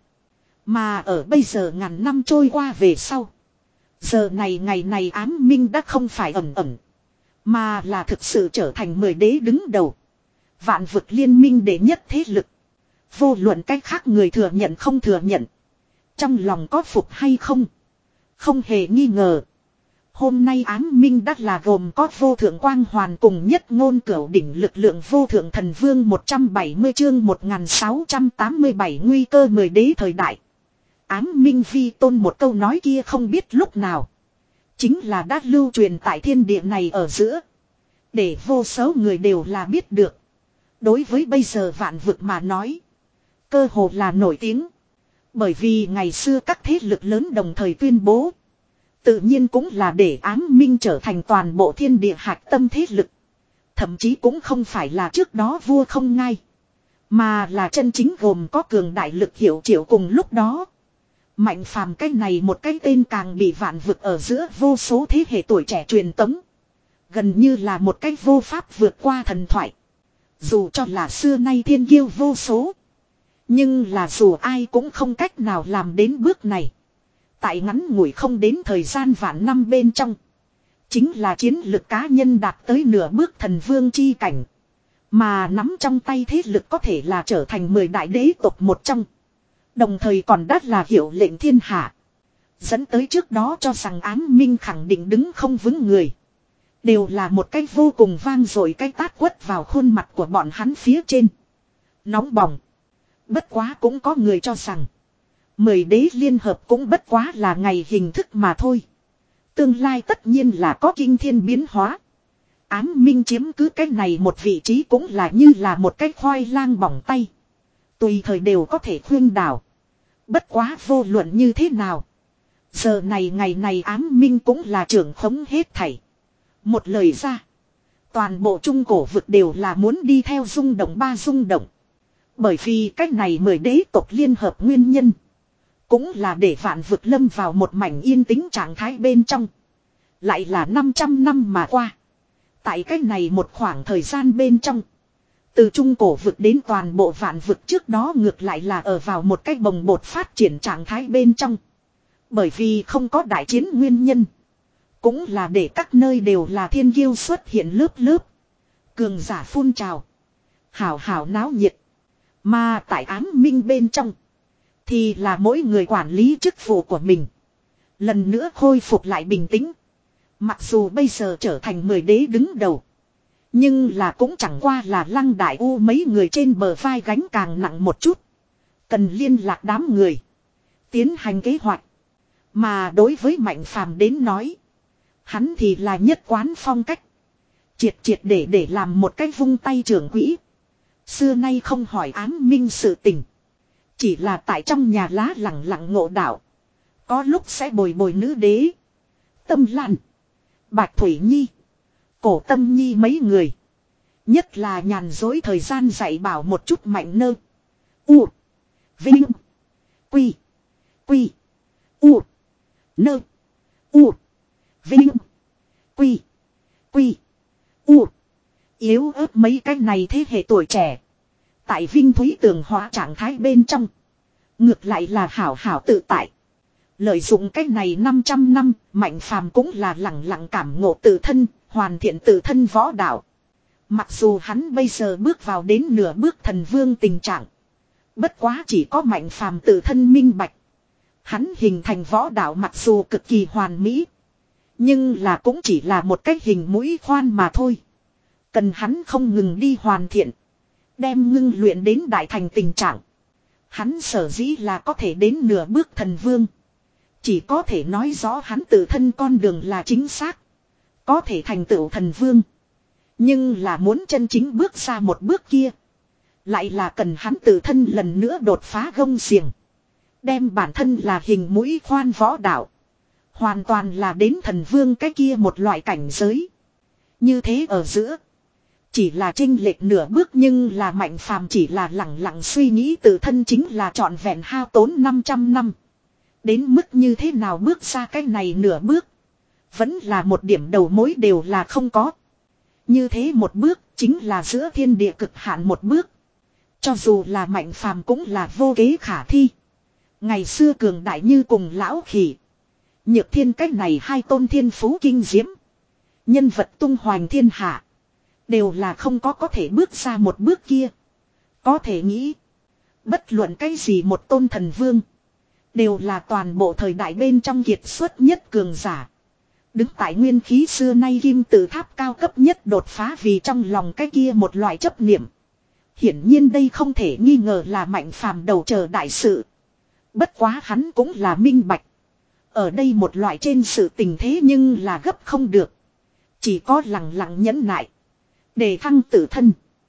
Mà ở bây giờ ngàn năm trôi qua về sau. Giờ này ngày này ám minh đã không phải ẩm ẩm. Mà là thực sự trở thành mười đế đứng đầu. Vạn vực liên minh đệ nhất thế lực. Vô luận cách khác người thừa nhận không thừa nhận. Trong lòng có phục hay không. Không hề nghi ngờ. Hôm nay ám minh đắt là gồm có vô thượng quang hoàn cùng nhất ngôn cửu đỉnh lực lượng vô thượng thần vương một trăm bảy mươi chương một nghìn sáu trăm tám mươi bảy nguy cơ mười đế thời đại. Ám minh vi tôn một câu nói kia không biết lúc nào. Chính là đã lưu truyền tại thiên địa này ở giữa. Để vô số người đều là biết được. Đối với bây giờ vạn vực mà nói. Cơ hồ là nổi tiếng. Bởi vì ngày xưa các thế lực lớn đồng thời tuyên bố. Tự nhiên cũng là để ám minh trở thành toàn bộ thiên địa hạch tâm thế lực. Thậm chí cũng không phải là trước đó vua không ngai. Mà là chân chính gồm có cường đại lực hiệu triệu cùng lúc đó. Mạnh Phàm cái này một cái tên càng bị vạn vực ở giữa vô số thế hệ tuổi trẻ truyền tống. Gần như là một cái vô pháp vượt qua thần thoại. Dù cho là xưa nay thiên kiêu vô số. Nhưng là dù ai cũng không cách nào làm đến bước này. Tại ngắn ngủi không đến thời gian vạn năm bên trong. Chính là chiến lực cá nhân đạt tới nửa bước thần vương chi cảnh. Mà nắm trong tay thế lực có thể là trở thành mười đại đế tộc một trong. Đồng thời còn đắt là hiệu lệnh thiên hạ. Dẫn tới trước đó cho rằng ám minh khẳng định đứng không vững người. Đều là một cách vô cùng vang dội cái tát quất vào khuôn mặt của bọn hắn phía trên. Nóng bỏng. Bất quá cũng có người cho rằng. Mười đế liên hợp cũng bất quá là ngày hình thức mà thôi. Tương lai tất nhiên là có kinh thiên biến hóa. Ám minh chiếm cứ cái này một vị trí cũng là như là một cái khoai lang bỏng tay. Tùy thời đều có thể khuyên đảo. Bất quá vô luận như thế nào. Giờ này ngày này ám minh cũng là trưởng khống hết thảy. Một lời ra. Toàn bộ trung cổ vực đều là muốn đi theo rung động ba rung động. Bởi vì cách này mười đế tộc liên hợp nguyên nhân. Cũng là để vạn vực lâm vào một mảnh yên tĩnh trạng thái bên trong. Lại là năm trăm năm mà qua. Tại cách này một khoảng thời gian bên trong. Từ trung cổ vực đến toàn bộ vạn vực trước đó ngược lại là ở vào một cách bồng bột phát triển trạng thái bên trong. Bởi vì không có đại chiến nguyên nhân. Cũng là để các nơi đều là thiên kiêu xuất hiện lớp lớp. Cường giả phun trào. Hào hào náo nhiệt. Mà tại ám minh bên trong. Thì là mỗi người quản lý chức vụ của mình. Lần nữa khôi phục lại bình tĩnh. Mặc dù bây giờ trở thành mười đế đứng đầu. Nhưng là cũng chẳng qua là Lăng Đại U mấy người trên bờ vai gánh càng nặng một chút. Cần liên lạc đám người. Tiến hành kế hoạch. Mà đối với Mạnh Phàm đến nói. Hắn thì là nhất quán phong cách. Triệt triệt để để làm một cái vung tay trưởng quỹ. Xưa nay không hỏi ám minh sự tình. Chỉ là tại trong nhà lá lẳng lặng ngộ đạo. Có lúc sẽ bồi bồi nữ đế. Tâm Lan. Bạch Thủy Nhi. Cổ Tâm Nhi mấy người. Nhất là nhàn dối thời gian dạy bảo một chút Mạnh Nơ. U. Vinh. Quy. Quy. U. Nơ. U. Vinh. Quy. Quy. U. Yếu ớt mấy cái này thế hệ tuổi trẻ. Tại Vinh Thúy tường hóa trạng thái bên trong. Ngược lại là hảo hảo tự tại. Lợi dụng cái này năm trăm năm, Mạnh Phàm cũng là lẳng lặng cảm ngộ tự thân, hoàn thiện tự thân võ đạo. Mặc dù hắn bây giờ bước vào đến nửa bước thần vương tình trạng. Bất quá chỉ có Mạnh Phàm tự thân minh bạch. Hắn hình thành võ đạo mặc dù cực kỳ hoàn mỹ. Nhưng là cũng chỉ là một cái hình mũi khoan mà thôi. Cần hắn không ngừng đi hoàn thiện. Đem ngưng luyện đến đại thành tình trạng. Hắn sở dĩ là có thể đến nửa bước thần vương. Chỉ có thể nói rõ hắn tự thân con đường là chính xác. Có thể thành tựu thần vương. Nhưng là muốn chân chính bước ra một bước kia. Lại là cần hắn tự thân lần nữa đột phá gông xiềng. Đem bản thân là hình mũi khoan võ đạo. Hoàn toàn là đến thần vương cái kia một loại cảnh giới. Như thế ở giữa. Chỉ là chênh lệch nửa bước nhưng là Mạnh Phàm chỉ là lẳng lặng suy nghĩ tự thân chính là trọn vẹn hao tốn năm trăm năm. Đến mức như thế nào bước ra cái này nửa bước. Vẫn là một điểm đầu mối đều là không có. Như thế một bước chính là giữa thiên địa cực hạn một bước. Cho dù là Mạnh Phàm cũng là vô kế khả thi. Ngày xưa cường đại như cùng lão khỉ. Nhược thiên cách này hai tôn thiên phú kinh diễm. Nhân vật tung hoành thiên hạ. Đều là không có có thể bước ra một bước kia. Có thể nghĩ. Bất luận cái gì một tôn thần vương. Đều là toàn bộ thời đại bên trong kiệt xuất nhất cường giả. Đứng tại nguyên khí xưa nay kim tự tháp cao cấp nhất đột phá vì trong lòng cái kia một loại chấp niệm. Hiển nhiên đây không thể nghi ngờ là Mạnh Phàm đầu chờ đại sự. Bất quá hắn cũng là minh bạch. Ở đây một loại trên sự tình thế nhưng là gấp không được. Chỉ có lặng lặng nhẫn nại. Để thăng tự thân.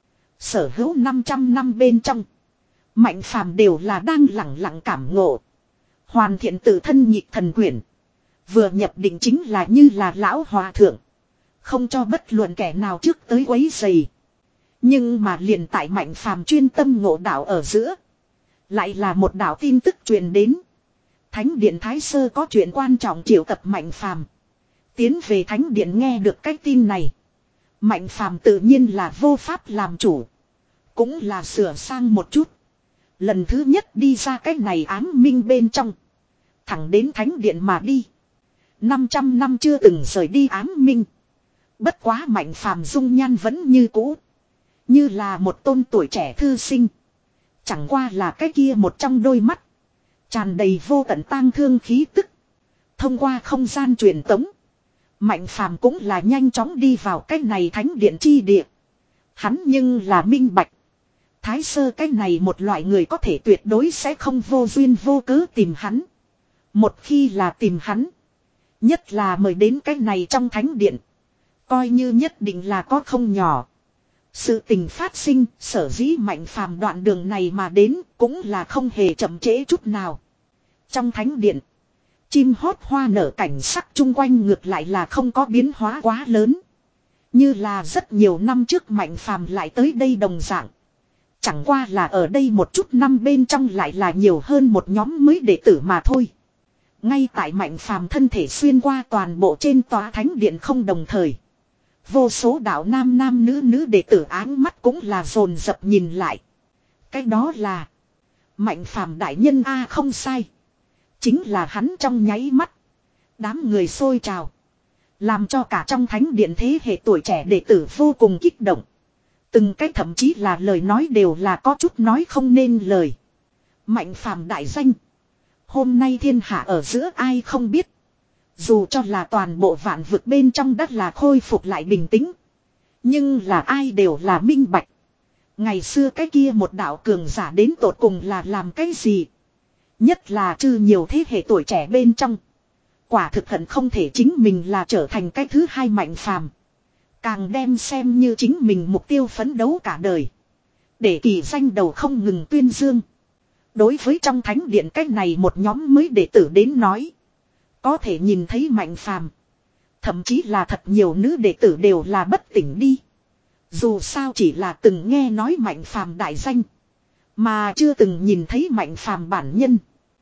Sở hữu năm trăm năm bên trong. Mạnh Phàm đều là đang lặng lặng cảm ngộ. Hoàn thiện tự thân nhịp thần quyển. Vừa nhập định chính là như là lão hòa thượng. Không cho bất luận kẻ nào trước tới quấy rầy. Nhưng mà liền tại Mạnh Phàm chuyên tâm ngộ đạo ở giữa. Lại là một đạo tin tức truyền đến. Thánh điện Thái Sơ có chuyện quan trọng triệu tập Mạnh Phàm. Tiến về Thánh điện nghe được cái tin này. Mạnh Phàm tự nhiên là vô pháp làm chủ. Cũng là sửa sang một chút. Lần thứ nhất đi ra cái này ám minh bên trong. Thẳng đến Thánh điện mà đi. năm trăm năm chưa từng rời đi ám minh. Bất quá Mạnh Phàm dung nhan vẫn như cũ. Như là một tôn tuổi trẻ thư sinh. Chẳng qua là cái kia một trong đôi mắt. Tràn đầy vô tận tang thương khí tức. Thông qua không gian truyền tống. Mạnh Phàm cũng là nhanh chóng đi vào cái này thánh điện chi địa. Hắn nhưng là minh bạch. Thái Sơ cái này một loại người có thể tuyệt đối sẽ không vô duyên vô cớ tìm hắn. Một khi là tìm hắn. Nhất là mời đến cái này trong thánh điện. Coi như nhất định là có không nhỏ. Sự tình phát sinh, sở dĩ Mạnh Phàm đoạn đường này mà đến cũng là không hề chậm trễ chút nào. Trong thánh điện, Chim hót hoa nở cảnh sắc chung quanh ngược lại là không có biến hóa quá lớn. Như là rất nhiều năm trước Mạnh Phàm lại tới đây đồng dạng. Chẳng qua là ở đây một chút năm bên trong lại là nhiều hơn một nhóm mới đệ tử mà thôi. Ngay tại Mạnh Phàm thân thể xuyên qua toàn bộ trên tòa thánh điện không đồng thời. Vô số đạo nam nam nữ nữ đệ tử áng mắt cũng là dồn dập nhìn lại. Cái đó là Mạnh Phàm đại nhân a không sai. Chính là hắn trong nháy mắt. Đám người xôi trào. Làm cho cả trong thánh điện thế hệ tuổi trẻ đệ tử vô cùng kích động. Từng cái thậm chí là lời nói đều là có chút nói không nên lời. Mạnh Phàm đại danh. Hôm nay thiên hạ ở giữa ai không biết. Dù cho là toàn bộ vạn vực bên trong đất là khôi phục lại bình tĩnh. Nhưng là ai đều là minh bạch. Ngày xưa cái kia một đạo cường giả đến tột cùng là làm cái gì. Nhất là chư nhiều thế hệ tuổi trẻ bên trong. Quả thực hận không thể chính mình là trở thành cái thứ hai Mạnh Phàm. Càng đem xem như chính mình mục tiêu phấn đấu cả đời. Để kỳ danh đầu không ngừng tuyên dương. Đối với trong thánh điện cách này một nhóm mới đệ tử đến nói. Có thể nhìn thấy Mạnh Phàm. Thậm chí là thật nhiều nữ đệ tử đều là bất tỉnh đi. Dù sao chỉ là từng nghe nói Mạnh Phàm đại danh. Mà chưa từng nhìn thấy Mạnh Phàm bản nhân.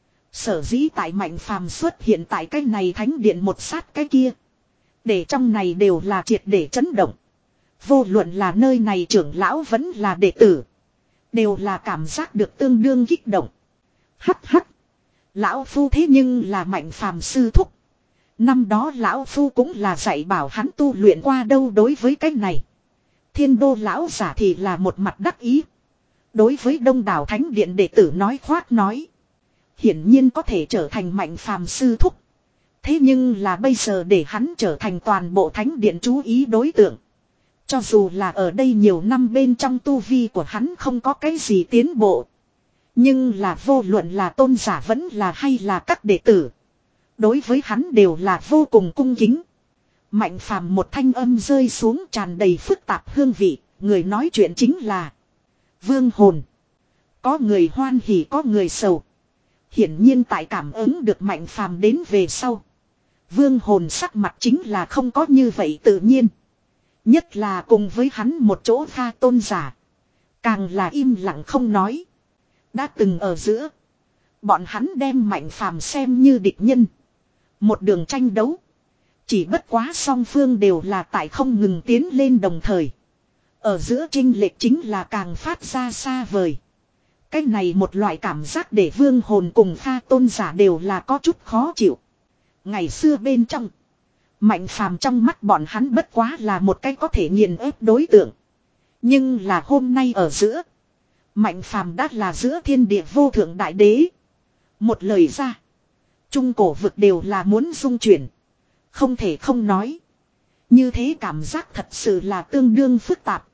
Sở dĩ tại Mạnh Phàm xuất hiện tại cái này thánh điện một sát cái kia. Để trong này đều là triệt để chấn động. Vô luận là nơi này trưởng lão vẫn là đệ tử. Đều là cảm giác được tương đương kích động. Hắc hắc. Lão Phu thế nhưng là Mạnh Phàm sư thúc. Năm đó Lão Phu cũng là dạy bảo hắn tu luyện qua đâu đối với cái này. Thiên đô lão giả thì là một mặt đắc ý. Đối với đông đảo thánh điện đệ tử nói khoác nói. Hiển nhiên có thể trở thành Mạnh Phàm sư thúc. Thế nhưng là bây giờ để hắn trở thành toàn bộ thánh điện chú ý đối tượng. Cho dù là ở đây nhiều năm bên trong tu vi của hắn không có cái gì tiến bộ. Nhưng là vô luận là tôn giả vẫn là hay là các đệ tử. Đối với hắn đều là vô cùng cung kính. Mạnh Phàm một thanh âm rơi xuống tràn đầy phức tạp hương vị. Người nói chuyện chính là Vương Hồn. Có người hoan hỉ có người sầu. Hiển nhiên tại cảm ứng được Mạnh Phàm đến về sau. Vương Hồn sắc mặt chính là không có như vậy tự nhiên. Nhất là cùng với hắn một chỗ pha tôn giả. Càng là im lặng không nói. Đã từng ở giữa. Bọn hắn đem Mạnh Phàm xem như địch nhân. Một đường tranh đấu. Chỉ bất quá song phương đều là tại không ngừng tiến lên đồng thời. Ở giữa chênh lệch chính là càng phát ra xa vời. Cái này một loại cảm giác để Vương Hồn cùng pha tôn giả đều là có chút khó chịu. Ngày xưa bên trong. Mạnh Phàm trong mắt bọn hắn bất quá là một cái có thể nghiền ép đối tượng. Nhưng là hôm nay ở giữa. Mạnh Phàm đã là giữa thiên địa vô thượng đại đế. Một lời ra. Trung cổ vực đều là muốn dung chuyển. Không thể không nói. Như thế cảm giác thật sự là tương đương phức tạp.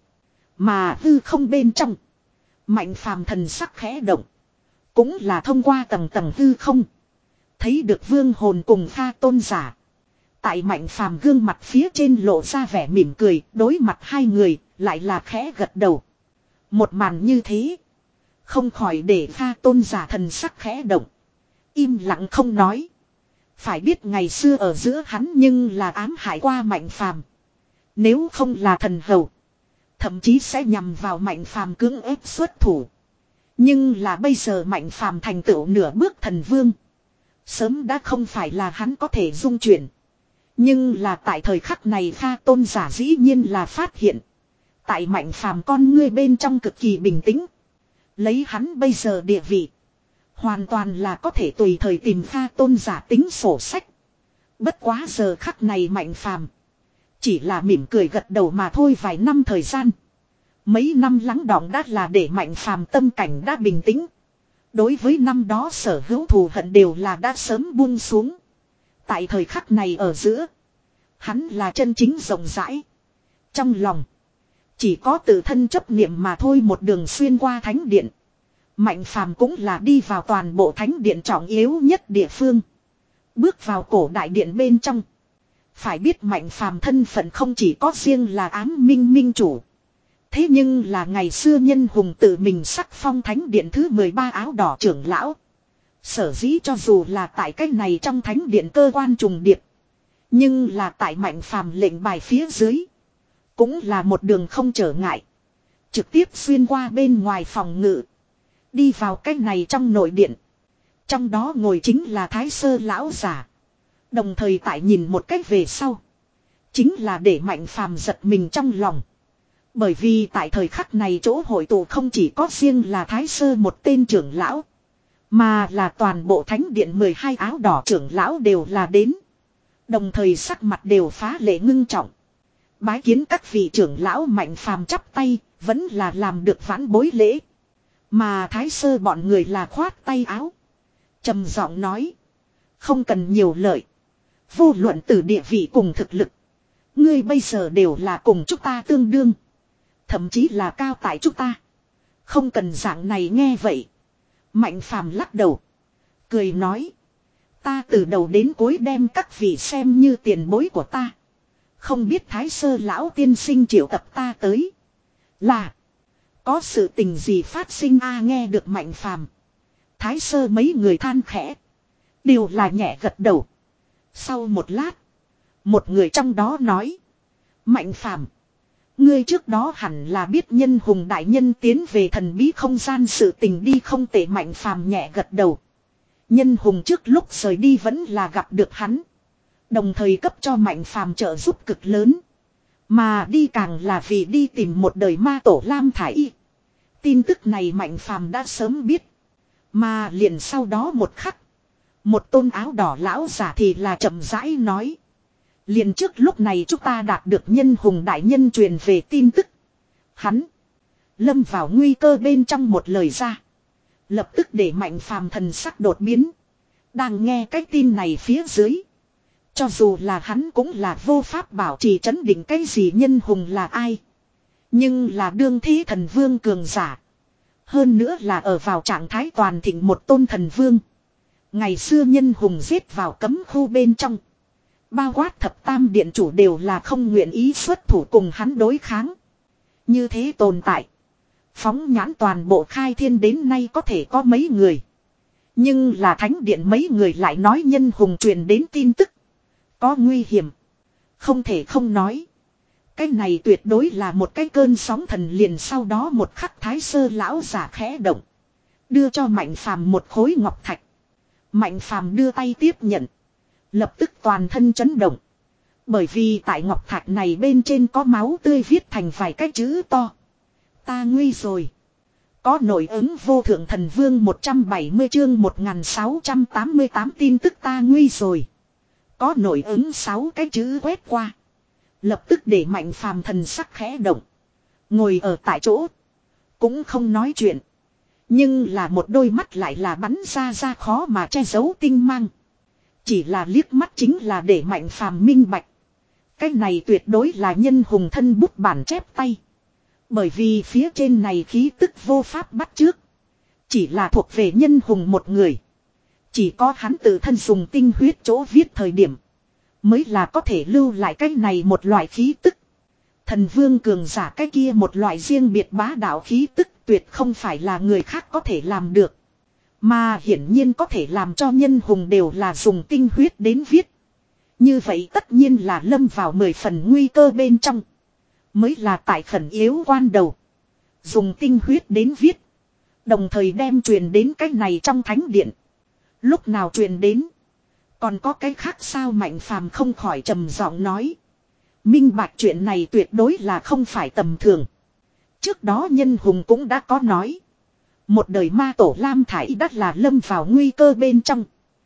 Mà hư không bên trong. Mạnh Phàm thần sắc khẽ động. Cũng là thông qua tầng tầng hư không. Thấy được Vương Hồn cùng pha tôn giả. Tại Mạnh Phàm gương mặt phía trên lộ ra vẻ mỉm cười. Đối mặt hai người lại là khẽ gật đầu. Một màn như thế. Không khỏi để pha tôn giả thần sắc khẽ động. Im lặng không nói. Phải biết ngày xưa ở giữa hắn nhưng là ám hại qua Mạnh Phàm. Nếu không là thần hầu. Thậm chí sẽ nhằm vào Mạnh Phàm cưỡng ép xuất thủ. Nhưng là bây giờ Mạnh Phàm thành tựu nửa bước thần vương. Sớm đã không phải là hắn có thể dung chuyển. Nhưng là tại thời khắc này pha tôn giả dĩ nhiên là phát hiện. Tại Mạnh Phàm con ngươi bên trong cực kỳ bình tĩnh. Lấy hắn bây giờ địa vị. Hoàn toàn là có thể tùy thời tìm pha tôn giả tính sổ sách. Bất quá giờ khắc này Mạnh Phàm chỉ là mỉm cười gật đầu mà thôi. Vài năm thời gian. Mấy năm lắng đọng đã là để Mạnh Phàm tâm cảnh đã bình tĩnh. Đối với năm đó sở hữu thù hận đều là đã sớm buông xuống. Tại thời khắc này ở giữa. Hắn là chân chính rộng rãi. Trong lòng. Chỉ có tự thân chấp niệm mà thôi. Một đường xuyên qua thánh điện. Mạnh Phàm cũng là đi vào toàn bộ thánh điện trọng yếu nhất địa phương. Bước vào cổ đại điện bên trong. Phải biết Mạnh Phàm thân phận không chỉ có riêng là ám minh minh chủ. Thế nhưng là ngày xưa nhân hùng tự mình sắc phong thánh điện thứ mười ba áo đỏ trưởng lão. Sở dĩ cho dù là tại cách này trong thánh điện cơ quan trùng điệp. Nhưng là tại Mạnh Phàm lệnh bài phía dưới. Cũng là một đường không trở ngại. Trực tiếp xuyên qua bên ngoài phòng ngự. Đi vào cách này trong nội điện. Trong đó ngồi chính là Thái Sơ lão giả. Đồng thời tại nhìn một cách về sau. Chính là để Mạnh Phàm giật mình trong lòng. Bởi vì tại thời khắc này chỗ hội tụ không chỉ có riêng là Thái Sơ một tên trưởng lão. Mà là toàn bộ thánh điện mười hai áo đỏ trưởng lão đều là đến. Đồng thời sắc mặt đều phá lệ ngưng trọng. Bái kiến các vị trưởng lão. Mạnh Phàm chắp tay, vẫn là làm được vãn bối lễ. Mà Thái Sơ bọn người là khoát tay áo. Trầm giọng nói. Không cần nhiều lời. Vô luận từ địa vị cùng thực lực. Ngươi bây giờ đều là cùng chúng ta tương đương. Thậm chí là cao tại chúng ta. Không cần dạng này nghe vậy. Mạnh Phàm lắc đầu. Cười nói. Ta từ đầu đến cuối đem các vị xem như tiền bối của ta. Không biết Thái Sơ lão tiên sinh triệu tập ta tới. Là. Có sự tình gì phát sinh a nghe được Mạnh Phàm. Thái Sơ mấy người than khẽ. Đều là nhẹ gật đầu. Sau một lát. Một người trong đó nói. Mạnh Phàm, ngươi trước đó hẳn là biết Nhân Hùng đại nhân tiến về thần bí không gian sự tình đi không tệ. Mạnh Phàm nhẹ gật đầu. Nhân Hùng trước lúc rời đi vẫn là gặp được hắn. Đồng thời cấp cho Mạnh Phàm trợ giúp cực lớn. Mà đi càng là vì đi tìm một đời ma tổ Lam Thải Y. Tin tức này Mạnh Phàm đã sớm biết. Mà liền sau đó một khắc. Một tôn áo đỏ lão giả thì là chậm rãi nói. Liền trước lúc này chúng ta đạt được Nhân Hùng đại nhân truyền về tin tức. Hắn lâm vào nguy cơ bên trong một lời ra. Lập tức để Mạnh Phàm thần sắc đột biến. Đang nghe cái tin này phía dưới. Cho dù là hắn cũng là vô pháp bảo trì trấn định cái gì Nhân Hùng là ai. Nhưng là đương thế thần vương cường giả. Hơn nữa là ở vào trạng thái toàn thịnh một tôn thần vương. Ngày xưa Nhân Hùng giết vào cấm khu bên trong. Bao quát thập tam điện chủ đều là không nguyện ý xuất thủ cùng hắn đối kháng. Như thế tồn tại. Phóng nhãn toàn bộ khai thiên đến nay có thể có mấy người. Nhưng là thánh điện mấy người lại nói Nhân Hùng truyền đến tin tức. Có nguy hiểm. Không thể không nói. Cái này tuyệt đối là một cái cơn sóng thần liền sau đó một khắc Thái Sơ lão giả khẽ động. Đưa cho Mạnh Phàm một khối ngọc thạch. Mạnh Phàm đưa tay tiếp nhận. Lập tức toàn thân chấn động. Bởi vì tại ngọc thạch này bên trên có máu tươi viết thành vài cái chữ to. Ta nguy rồi. Có nội ứng vô thượng thần vương một trăm bảy mươi chương một nghìn sáu trăm tám mươi tám tin tức ta nguy rồi. Có nội ứng sáu cái chữ quét qua. Lập tức để Mạnh Phàm thần sắc khẽ động. Ngồi ở tại chỗ. Cũng không nói chuyện. Nhưng là một đôi mắt lại là bắn ra ra khó mà che giấu tinh mang. Chỉ là liếc mắt chính là để Mạnh Phàm minh bạch. Cái này tuyệt đối là Nhân Hùng thân bút bản chép tay. Bởi vì phía trên này khí tức vô pháp bắt trước. Chỉ là thuộc về Nhân Hùng một người. Chỉ có hắn tự thân dùng tinh huyết chỗ viết thời điểm. Mới là có thể lưu lại cái này một loại khí tức. Thần vương cường giả cái kia một loại riêng biệt bá đạo khí tức tuyệt không phải là người khác có thể làm được. Mà hiển nhiên có thể làm cho Nhân Hùng đều là dùng tinh huyết đến viết. Như vậy tất nhiên là lâm vào mười phần nguy cơ bên trong. Mới là tại khẩn yếu quan đầu. Dùng tinh huyết đến viết. Đồng thời đem truyền đến cái này trong thánh điện. Lúc nào truyền đến. Còn có cái khác sao Mạnh Phàm không khỏi trầm giọng nói. Minh bạch chuyện này tuyệt đối là không phải tầm thường. Trước đó Nhân Hùng cũng đã có nói. Một đời ma tổ Lam Thải đất là lâm vào nguy cơ bên trong.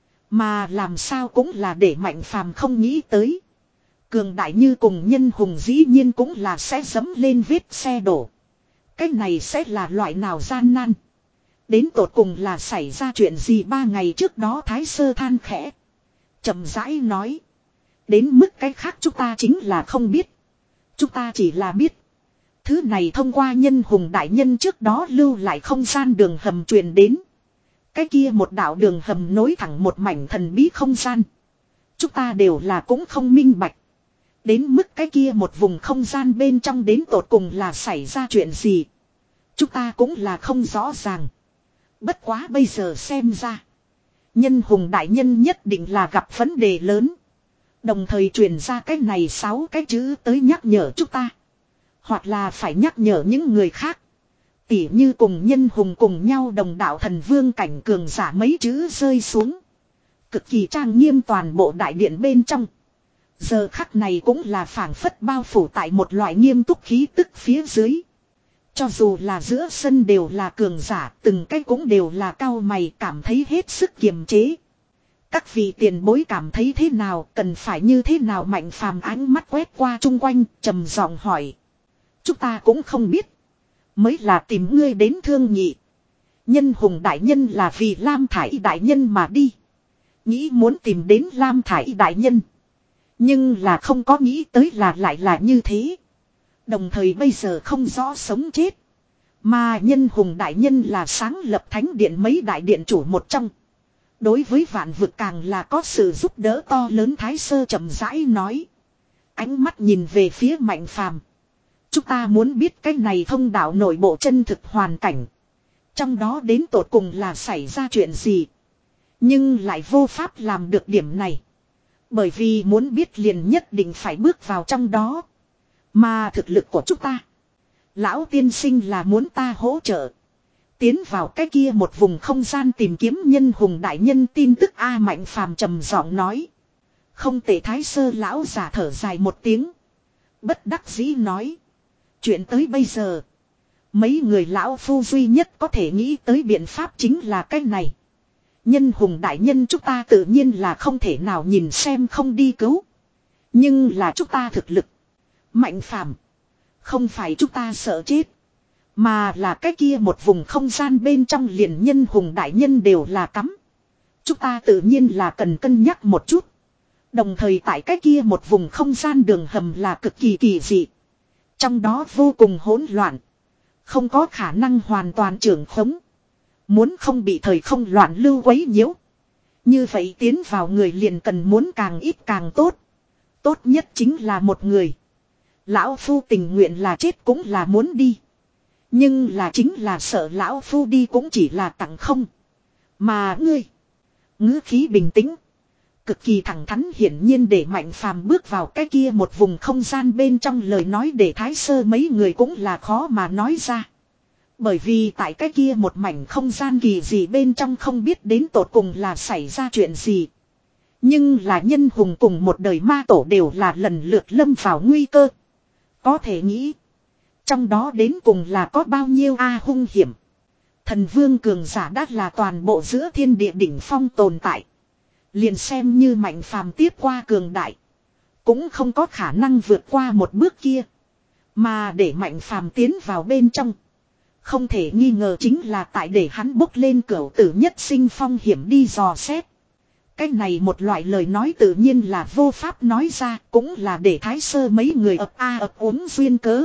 Mà làm sao cũng là để Mạnh Phàm không nghĩ tới. Cường đại như cùng Nhân Hùng dĩ nhiên cũng là sẽ dẫm lên vết xe đổ. Cái này sẽ là loại nào gian nan. Đến tột cùng là xảy ra chuyện gì ba ngày trước đó Thái Sơ than khẽ. Chậm rãi nói. Đến mức cái khác chúng ta chính là không biết. Chúng ta chỉ là biết. Thứ này thông qua Nhân Hùng đại nhân trước đó lưu lại không gian đường hầm truyền đến. Cái kia một đạo đường hầm nối thẳng một mảnh thần bí không gian. Chúng ta đều là cũng không minh bạch. Đến mức cái kia một vùng không gian bên trong đến tột cùng là xảy ra chuyện gì. Chúng ta cũng là không rõ ràng. Bất quá bây giờ xem ra. Nhân hùng đại nhân nhất định là gặp vấn đề lớn. Đồng thời truyền ra cái này sáu cái chữ tới nhắc nhở chúng ta. Hoặc là phải nhắc nhở những người khác. Tỉ như cùng nhân hùng cùng nhau đồng đạo thần vương cảnh cường giả mấy chữ rơi xuống. Cực kỳ trang nghiêm toàn bộ đại điện bên trong. Giờ khắc này cũng là phảng phất bao phủ tại một loại nghiêm túc khí tức phía dưới. Cho dù là giữa sân đều là cường giả, từng cái cũng đều là cao mày cảm thấy hết sức kiềm chế. Các vị tiền bối cảm thấy thế nào, cần phải như thế nào? Mạnh phàm ánh mắt quét qua chung quanh, trầm giọng hỏi. Chúng ta cũng không biết. Mới là tìm ngươi đến thương nhị. Nhân hùng đại nhân là vì Lam Thải đại nhân mà đi. Nghĩ muốn tìm đến Lam Thải đại nhân. Nhưng là không có nghĩ tới là lại là như thế. Đồng thời bây giờ không rõ sống chết. Mà nhân hùng đại nhân là sáng lập thánh điện mấy đại điện chủ một trong. Đối với vạn vực càng là có sự giúp đỡ to lớn. Thái Sơ chậm rãi nói. Ánh mắt nhìn về phía Mạnh Phàm. Chúng ta muốn biết cái này thông đạo nội bộ chân thực hoàn cảnh. Trong đó đến tột cùng là xảy ra chuyện gì. Nhưng lại vô pháp làm được điểm này. Bởi vì muốn biết liền nhất định phải bước vào trong đó. Mà thực lực của chúng ta. Lão tiên sinh là muốn ta hỗ trợ. Tiến vào cái kia một vùng không gian tìm kiếm nhân hùng đại nhân tin tức. A Mạnh Phàm trầm giọng nói. Không tệ. Thái Sơ lão giả thở dài một tiếng. Bất đắc dĩ nói. Chuyện tới bây giờ. Mấy người lão phu duy nhất có thể nghĩ tới biện pháp chính là cái này. Nhân hùng đại nhân chúng ta tự nhiên là không thể nào nhìn xem không đi cứu. Nhưng là chúng ta thực lực. Mạnh Phàm, không phải chúng ta sợ chết. Mà là cái kia một vùng không gian bên trong liền nhân hùng đại nhân đều là cắm. Chúng ta tự nhiên là cần cân nhắc một chút. Đồng thời tại cái kia một vùng không gian đường hầm là cực kỳ kỳ dị. Trong đó vô cùng hỗn loạn. Không có khả năng hoàn toàn trưởng khống. Muốn không bị thời không loạn lưu quấy nhiễu. Như vậy tiến vào người liền cần muốn càng ít càng tốt. Tốt nhất chính là một người. Lão phu tình nguyện là chết cũng là muốn đi. Nhưng là chính là sợ lão phu đi cũng chỉ là tặng không. Mà ngươi. Ngữ khí bình tĩnh. Cực kỳ thẳng thắn hiển nhiên để Mạnh Phàm bước vào cái kia một vùng không gian bên trong lời nói để Thái Sơ mấy người cũng là khó mà nói ra. Bởi vì tại cái kia một mảnh không gian kỳ gì bên trong không biết đến tột cùng là xảy ra chuyện gì. Nhưng là nhân hùng cùng một đời ma tổ đều là lần lượt lâm vào nguy cơ. Có thể nghĩ. Trong đó đến cùng là có bao nhiêu a hung hiểm. Thần vương cường giả đã là toàn bộ giữa thiên địa đỉnh phong tồn tại. Liền xem như Mạnh Phàm tiếp qua cường đại. Cũng không có khả năng vượt qua một bước kia. Mà để Mạnh Phàm tiến vào bên trong. Không thể nghi ngờ chính là tại để hắn bốc lên cửu tử nhất sinh phong hiểm đi dò xét. Cái này một loại lời nói tự nhiên là vô pháp nói ra. Cũng là để Thái Sơ mấy người ập a ập uống duyên cớ.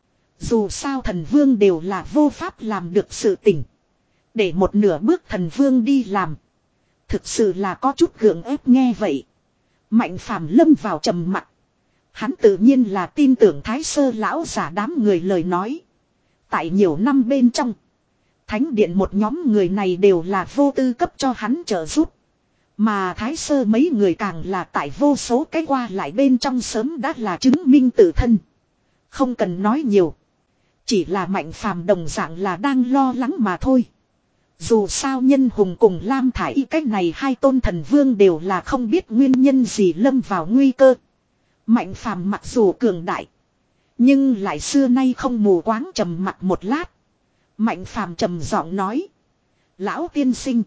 Dù sao thần vương đều là vô pháp làm được sự tình. Để một nửa bước thần vương đi làm. Thực sự là có chút gượng ép nghe vậy. Mạnh Phàm lâm vào trầm mặc. Hắn tự nhiên là tin tưởng Thái Sơ lão giả đám người lời nói. Tại nhiều năm bên trong. Thánh điện một nhóm người này đều là vô tư cấp cho hắn trợ giúp. Mà Thái Sơ mấy người càng là tại vô số cái qua lại bên trong sớm đã là chứng minh tự thân. Không cần nói nhiều. Chỉ là Mạnh Phàm đồng dạng là đang lo lắng mà thôi. Dù sao nhân hùng cùng Lam Thải y cách này hai tôn thần vương đều là không biết nguyên nhân gì lâm vào nguy cơ. Mạnh Phàm mặc dù cường đại. Nhưng lại xưa nay không mù quáng trầm mặc một lát. Mạnh Phàm trầm giọng nói. Lão tiên sinh.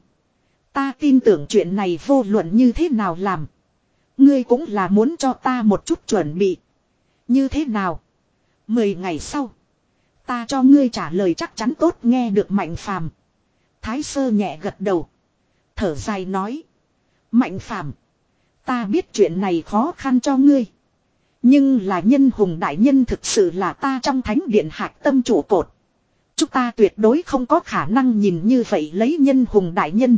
Ta tin tưởng chuyện này vô luận như thế nào làm. Ngươi cũng là muốn cho ta một chút chuẩn bị. Như thế nào? Mười ngày sau. Ta cho ngươi trả lời chắc chắn tốt nghe được Mạnh Phàm. Thái Sơ nhẹ gật đầu. Thở dài nói. Mạnh Phàm, ta biết chuyện này khó khăn cho ngươi. Nhưng là nhân hùng đại nhân thực sự là ta trong thánh điện hạch tâm trụ cột. Chúng ta tuyệt đối không có khả năng nhìn như vậy lấy nhân hùng đại nhân.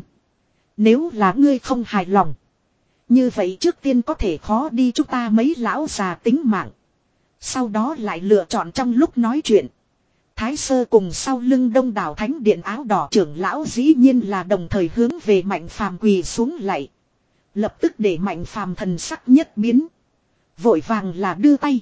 Nếu là ngươi không hài lòng. Như vậy trước tiên có thể khó đi chúng ta mấy lão già tính mạng. Sau đó lại lựa chọn trong lúc nói chuyện. Thái Sơ cùng sau lưng đông đảo thánh điện áo đỏ trưởng lão dĩ nhiên là đồng thời hướng về Mạnh Phàm quỳ xuống lạy. Lập tức để Mạnh Phàm thần sắc nhất biến. Vội vàng là đưa tay.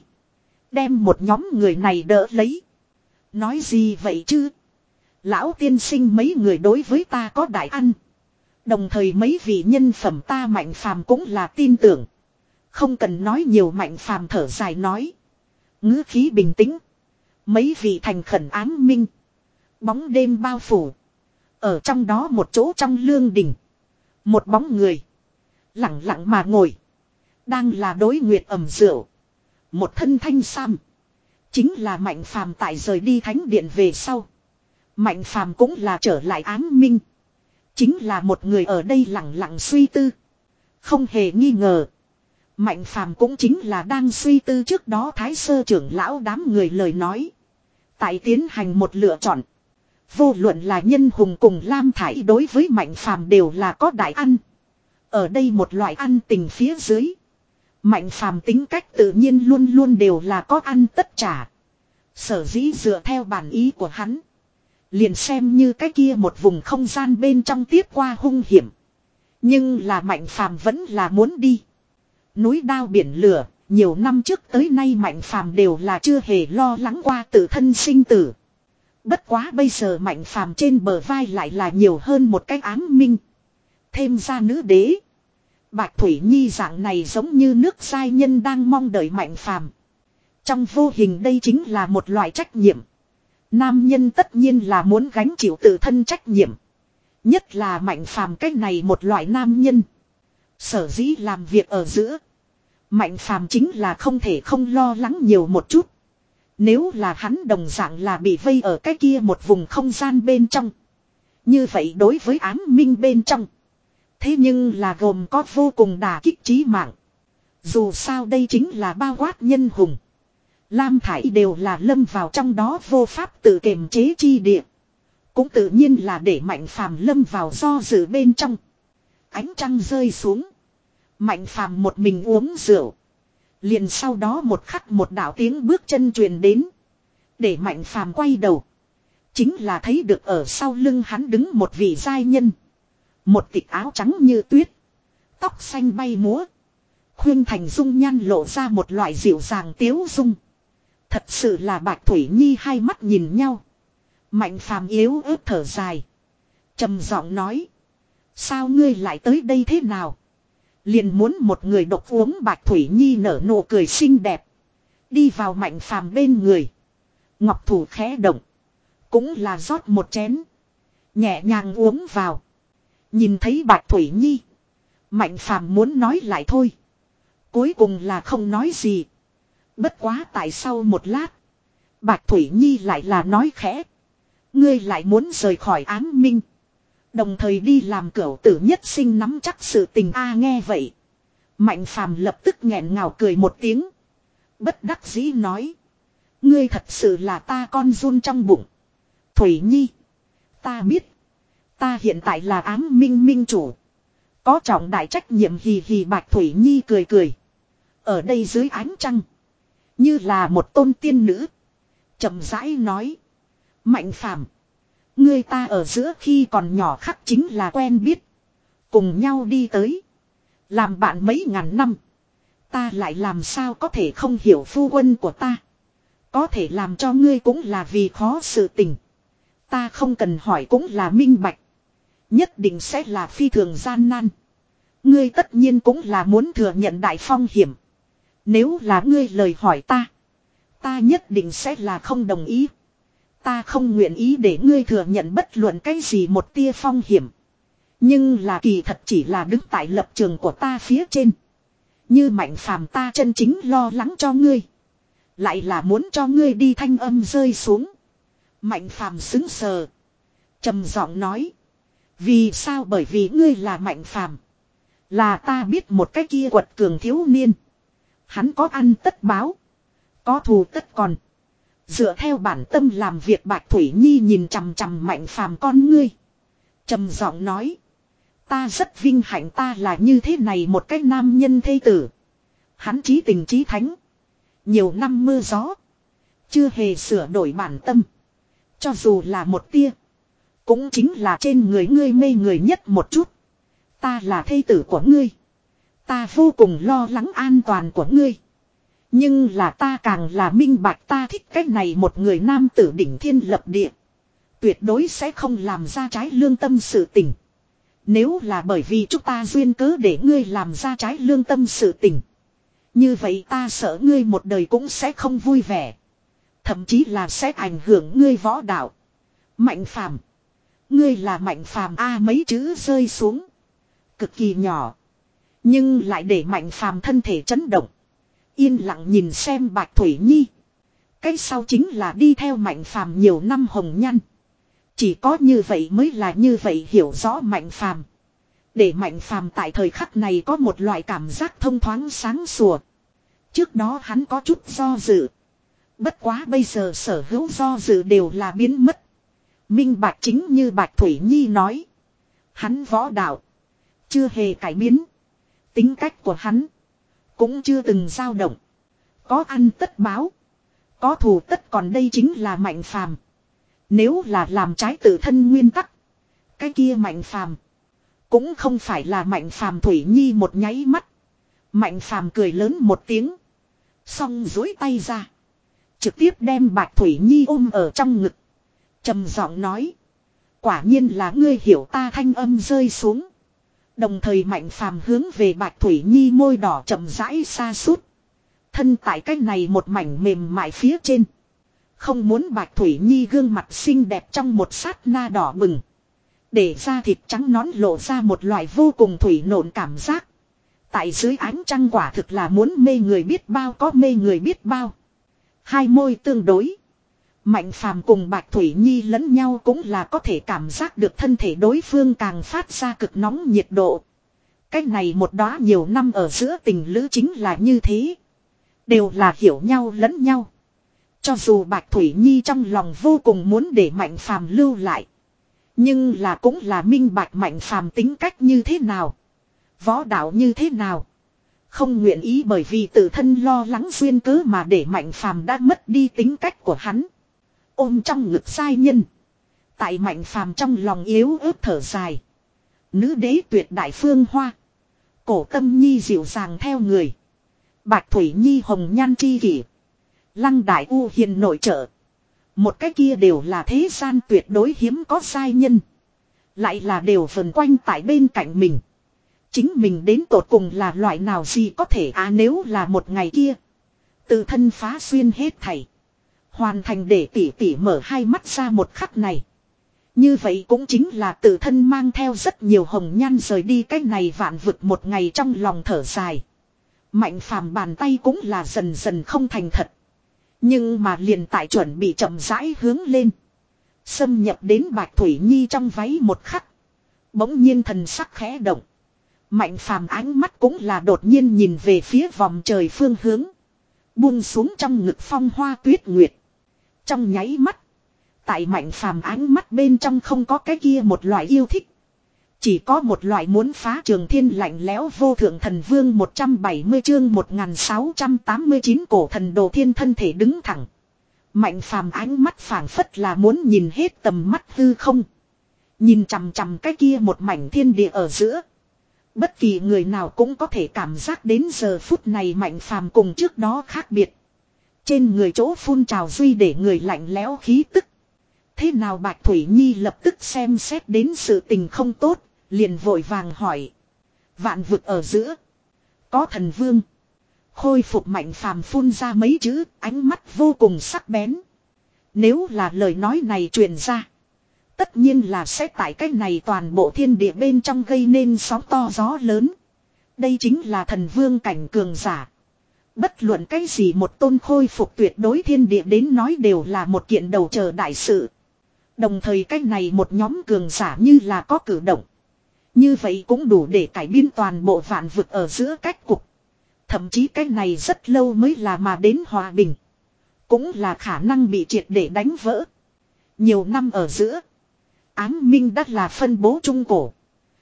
Đem một nhóm người này đỡ lấy. Nói gì vậy chứ? Lão tiên sinh mấy người đối với ta có đại ăn. Đồng thời mấy vị nhân phẩm ta Mạnh Phàm cũng là tin tưởng. Không cần nói nhiều. Mạnh Phàm thở dài nói. Ngữ khí bình tĩnh. Mấy vị thành khẩn án minh. Bóng đêm bao phủ. Ở trong đó một chỗ trong lương đình. Một bóng người. Lặng lặng mà ngồi. Đang là đối nguyệt ẩm rượu. Một thân thanh sam. Chính là Mạnh Phàm tại rời đi thánh điện về sau. Mạnh Phàm cũng là trở lại án minh. Chính là một người ở đây lặng lặng suy tư. Không hề nghi ngờ. Mạnh Phàm cũng chính là đang suy tư trước đó Thái Sơ trưởng lão đám người lời nói. Tại tiến hành một lựa chọn. Vô luận là Nhân Hùng cùng Lam Thải đối với Mạnh Phàm đều là có đại ăn. Ở đây một loại ăn tình phía dưới. Mạnh Phàm tính cách tự nhiên luôn luôn đều là có ăn tất trả. Sở dĩ dựa theo bản ý của hắn. Liền xem như cái kia một vùng không gian bên trong tiếp qua hung hiểm. Nhưng là Mạnh Phàm vẫn là muốn đi. Núi đao biển lửa, nhiều năm trước tới nay Mạnh Phàm đều là chưa hề lo lắng qua tự thân sinh tử. Bất quá bây giờ Mạnh Phàm trên bờ vai lại là nhiều hơn một cái ám minh. Thêm ra nữ đế. Bạch Thủy Nhi dạng này giống như nước giai nhân đang mong đợi Mạnh Phàm. Trong vô hình đây chính là một loại trách nhiệm. Nam nhân tất nhiên là muốn gánh chịu tự thân trách nhiệm. Nhất là Mạnh Phàm cách này một loại nam nhân. Sở dĩ làm việc ở giữa. Mạnh Phàm chính là không thể không lo lắng nhiều một chút. Nếu là hắn đồng dạng là bị vây ở cái kia một vùng không gian bên trong. Như vậy đối với ám minh bên trong. Thế nhưng là gồm có vô cùng đả kích chí mạng. Dù sao đây chính là bao quát Nhân Hùng. Lam Thải đều là lâm vào trong đó vô pháp tự kiềm chế chi địa. Cũng tự nhiên là để Mạnh Phàm lâm vào do dự bên trong. Ánh trăng rơi xuống. Mạnh Phàm một mình uống rượu. Liền sau đó một khắc một đạo tiếng bước chân truyền đến. Để Mạnh Phàm quay đầu. Chính là thấy được ở sau lưng hắn đứng một vị giai nhân. Một tịch áo trắng như tuyết. Tóc xanh bay múa. Khuyên thành dung nhan lộ ra một loại dịu dàng tiếu dung. Thật sự là Bạch Thủy Nhi hai mắt nhìn nhau. Mạnh Phàm yếu ớt thở dài. Trầm giọng nói. Sao ngươi lại tới đây thế nào? Liền muốn một người độc uống. Bạch Thủy Nhi nở nụ cười xinh đẹp. Đi vào Mạnh Phàm bên người. Ngọc thủ khẽ động. Cũng là rót một chén. Nhẹ nhàng uống vào. Nhìn thấy Bạch Thủy Nhi. Mạnh Phàm muốn nói lại thôi. Cuối cùng là không nói gì. Bất quá tại sau một lát. Bạch Thủy Nhi lại là nói khẽ. Ngươi lại muốn rời khỏi ám minh. Đồng thời đi làm cửu tử nhất sinh nắm chắc sự tình a nghe vậy. Mạnh Phàm lập tức nghẹn ngào cười một tiếng. Bất đắc dĩ nói. Ngươi thật sự là ta con run trong bụng. Thủy Nhi. Ta biết. Ta hiện tại là ám minh minh chủ. Có trọng đại trách nhiệm hì hì. Bạch Thủy Nhi cười cười. Ở đây dưới ánh trăng. Như là một tôn tiên nữ. Chậm rãi nói. Mạnh Phàm, ngươi ta ở giữa khi còn nhỏ khắc chính là quen biết. Cùng nhau đi tới. Làm bạn mấy ngàn năm. Ta lại làm sao có thể không hiểu phu quân của ta. Có thể làm cho ngươi cũng là vì khó sự tình. Ta không cần hỏi cũng là minh bạch. Nhất định sẽ là phi thường gian nan. Ngươi tất nhiên cũng là muốn thừa nhận đại phong hiểm. Nếu là ngươi lời hỏi ta. Ta nhất định sẽ là không đồng ý. Ta không nguyện ý để ngươi thừa nhận bất luận cái gì một tia phong hiểm. Nhưng là kỳ thật chỉ là đứng tại lập trường của ta phía trên. Như Mạnh Phàm ta chân chính lo lắng cho ngươi. Lại là muốn cho ngươi đi. Thanh âm rơi xuống. Mạnh Phàm sững sờ. Trầm giọng nói. Vì sao? Bởi vì ngươi là Mạnh Phàm. Là ta biết một cái kia quật cường thiếu niên. Hắn có ăn tất báo. Có thù tất còn. Dựa theo bản tâm làm việc. Bạch Thủy Nhi nhìn chằm chằm Mạnh Phàm con ngươi. Trầm giọng nói. Ta rất vinh hạnh ta là như thế này một cái nam nhân thê tử. Hắn chí tình chí thánh. Nhiều năm mưa gió. Chưa hề sửa đổi bản tâm. Cho dù là một tia. Cũng chính là trên người ngươi mê người nhất một chút. Ta là thê tử của ngươi. Ta vô cùng lo lắng an toàn của ngươi. Nhưng là ta càng là minh bạch ta thích cái này một người nam tử đỉnh thiên lập địa. Tuyệt đối sẽ không làm ra trái lương tâm sự tình. Nếu là bởi vì chúng ta duyên cớ để ngươi làm ra trái lương tâm sự tình. Như vậy ta sợ ngươi một đời cũng sẽ không vui vẻ. Thậm chí là sẽ ảnh hưởng ngươi võ đạo. Mạnh phàm. Ngươi là Mạnh phàm a mấy chữ rơi xuống. Cực kỳ nhỏ. Nhưng lại để Mạnh phàm thân thể chấn động. Yên lặng nhìn xem Bạch Thủy Nhi. Cái sau chính là đi theo Mạnh phàm nhiều năm hồng nhăn. Chỉ có như vậy mới là như vậy hiểu rõ Mạnh phàm. Để Mạnh phàm tại thời khắc này có một loại cảm giác thông thoáng sáng sủa. Trước đó hắn có chút do dự. Bất quá bây giờ sở hữu do dự đều là biến mất. Minh bạch chính như Bạch Thủy Nhi nói. Hắn võ đạo. Chưa hề cải biến. Tính cách của hắn. Cũng chưa từng dao động. Có ăn tất báo. Có thù tất còn đây chính là Mạnh phàm. Nếu là làm trái tự thân nguyên tắc. Cái kia Mạnh phàm. Cũng không phải là Mạnh phàm. Thủy Nhi một nháy mắt. Mạnh phàm cười lớn một tiếng. Xong dối tay ra. Trực tiếp đem Bạch Thủy Nhi ôm ở trong ngực. Trầm giọng nói. Quả nhiên là ngươi hiểu ta thanh âm rơi xuống. Đồng thời Mạnh phàm hướng về Bạch Thủy Nhi môi đỏ chậm rãi xa sút. Thân tại cái này một mảnh mềm mại phía trên. Không muốn Bạch Thủy Nhi gương mặt xinh đẹp trong một sát na đỏ bừng. Để da thịt trắng nõn lộ ra một loại vô cùng thủy nộn cảm giác. Tại dưới ánh trăng quả thực là muốn mê người biết bao có mê người biết bao. Hai môi tương đối. Mạnh phàm cùng Bạch Thủy Nhi lẫn nhau cũng là có thể cảm giác được thân thể đối phương càng phát ra cực nóng nhiệt độ. Cách này một đóa nhiều năm ở giữa tình lữ chính là như thế. Đều là hiểu nhau lẫn nhau. Cho dù Bạch Thủy Nhi trong lòng vô cùng muốn để Mạnh phàm lưu lại. Nhưng là cũng là minh bạch Mạnh phàm tính cách như thế nào. Võ đạo như thế nào. Không nguyện ý bởi vì tự thân lo lắng duyên cớ mà để Mạnh phàm đã mất đi tính cách của hắn. Ôm trong ngực sai nhân. Tại Mạnh phàm trong lòng yếu ớt thở dài. Nữ đế tuyệt đại phương hoa. Cổ Tâm Nhi dịu dàng theo người. Bạch Thủy Nhi hồng nhan chi kỷ. Lăng Đại U hiền nội trợ. Một cái kia đều là thế gian tuyệt đối hiếm có sai nhân. Lại là đều vần quanh tại bên cạnh mình. Chính mình đến tột cùng là loại nào gì có thể à nếu là một ngày kia. Tự thân phá xuyên hết thảy. Hoàn thành để tỉ tỉ mở hai mắt ra một khắc này. Như vậy cũng chính là tự thân mang theo rất nhiều hồng nhan rời đi cái này vạn vực một ngày trong lòng thở dài. Mạnh phàm bàn tay cũng là dần dần không thành thật. Nhưng mà liền tại chuẩn bị chậm rãi hướng lên. Xâm nhập đến Bạch Thủy Nhi trong váy một khắc. Bỗng nhiên thần sắc khẽ động. Mạnh phàm ánh mắt cũng là đột nhiên nhìn về phía vòng trời phương hướng. Buông xuống trong ngực phong hoa tuyết nguyệt. Trong nháy mắt. Tại Mạnh phàm ánh mắt bên trong không có cái kia một loại yêu thích. Chỉ có một loại muốn phá trường thiên lạnh lẽo vô thượng thần vương một trăm bảy mươi chương một nghìn sáu trăm tám mươi chín cổ thần đồ thiên thân thể đứng thẳng. Mạnh phàm ánh mắt phảng phất là muốn nhìn hết tầm mắt hư không. Nhìn chằm chằm cái kia một mảnh thiên địa ở giữa. Bất kỳ người nào cũng có thể cảm giác đến giờ phút này Mạnh phàm cùng trước đó khác biệt. Trên người chỗ phun trào duy để người lạnh lẽo khí tức. Thế nào Bạch Thủy Nhi lập tức xem xét đến sự tình không tốt, liền vội vàng hỏi. Vạn vực ở giữa. Có thần vương. Khôi phục Mạnh phàm phun ra mấy chữ, ánh mắt vô cùng sắc bén. Nếu là lời nói này truyền ra. Tất nhiên là sẽ tại cách này toàn bộ thiên địa bên trong gây nên sóng to gió lớn. Đây chính là thần vương cảnh cường giả. Bất luận cái gì một tôn khôi phục tuyệt đối thiên địa đến nói đều là một kiện đầu chờ đại sự. Đồng thời cách này một nhóm cường giả như là có cử động. Như vậy cũng đủ để cải biến toàn bộ vạn vực ở giữa cách cục. Thậm chí cách này rất lâu mới là mà đến hòa bình. Cũng là khả năng bị triệt để đánh vỡ. Nhiều năm ở giữa. Ám minh đã là phân bố trung cổ.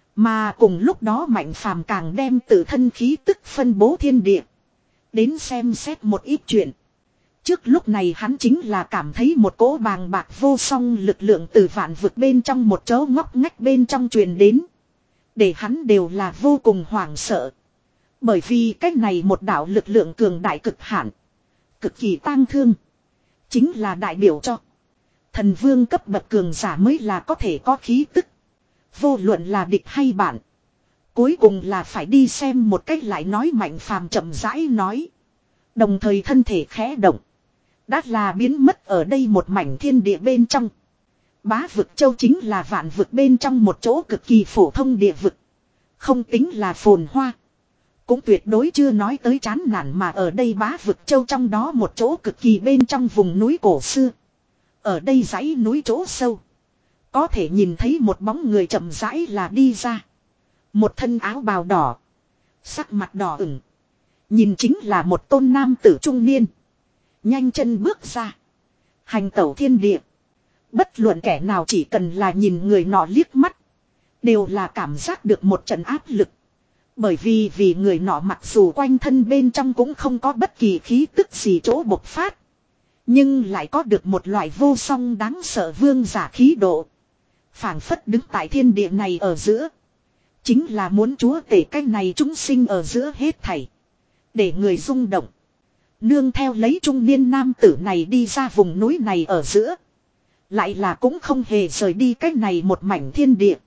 Mà cùng lúc đó Mạnh phàm càng đem tự thân khí tức phân bố thiên địa. Đến xem xét một ít chuyện. Trước lúc này hắn chính là cảm thấy một cỗ bàng bạc vô song lực lượng từ vạn vực bên trong một chỗ ngóc ngách bên trong truyền đến. Để hắn đều là vô cùng hoảng sợ. Bởi vì cách này một đạo lực lượng cường đại cực hạn. Cực kỳ tang thương. Chính là đại biểu cho thần vương cấp bậc cường giả mới là có thể có khí tức. Vô luận là địch hay bạn. Cuối cùng là phải đi xem một cách lại nói Mạnh Phàm chậm rãi nói. Đồng thời thân thể khẽ động. Đã là biến mất ở đây một mảnh thiên địa bên trong. Bá vực châu chính là vạn vực bên trong một chỗ cực kỳ phổ thông địa vực. Không tính là phồn hoa. Cũng tuyệt đối chưa nói tới chán nản mà ở đây bá vực châu trong đó một chỗ cực kỳ bên trong vùng núi cổ xưa. Ở đây dãy núi chỗ sâu. Có thể nhìn thấy một bóng người chậm rãi là đi ra. Một thân áo bào đỏ. Sắc mặt đỏ ửng. Nhìn chính là một tôn nam tử trung niên. Nhanh chân bước ra. Hành tẩu thiên địa. Bất luận kẻ nào chỉ cần là nhìn người nọ liếc mắt. Đều là cảm giác được một trận áp lực. Bởi vì vì người nọ mặc dù quanh thân bên trong cũng không có bất kỳ khí tức gì chỗ bộc phát. Nhưng lại có được một loại vô song đáng sợ vương giả khí độ. Phảng phất đứng tại thiên địa này ở giữa. Chính là muốn chúa tể cái này chúng sinh ở giữa hết thảy. Để người rung động. Nương theo lấy trung niên nam tử này đi ra vùng núi này ở giữa. Lại là cũng không hề rời đi cái này một mảnh thiên địa.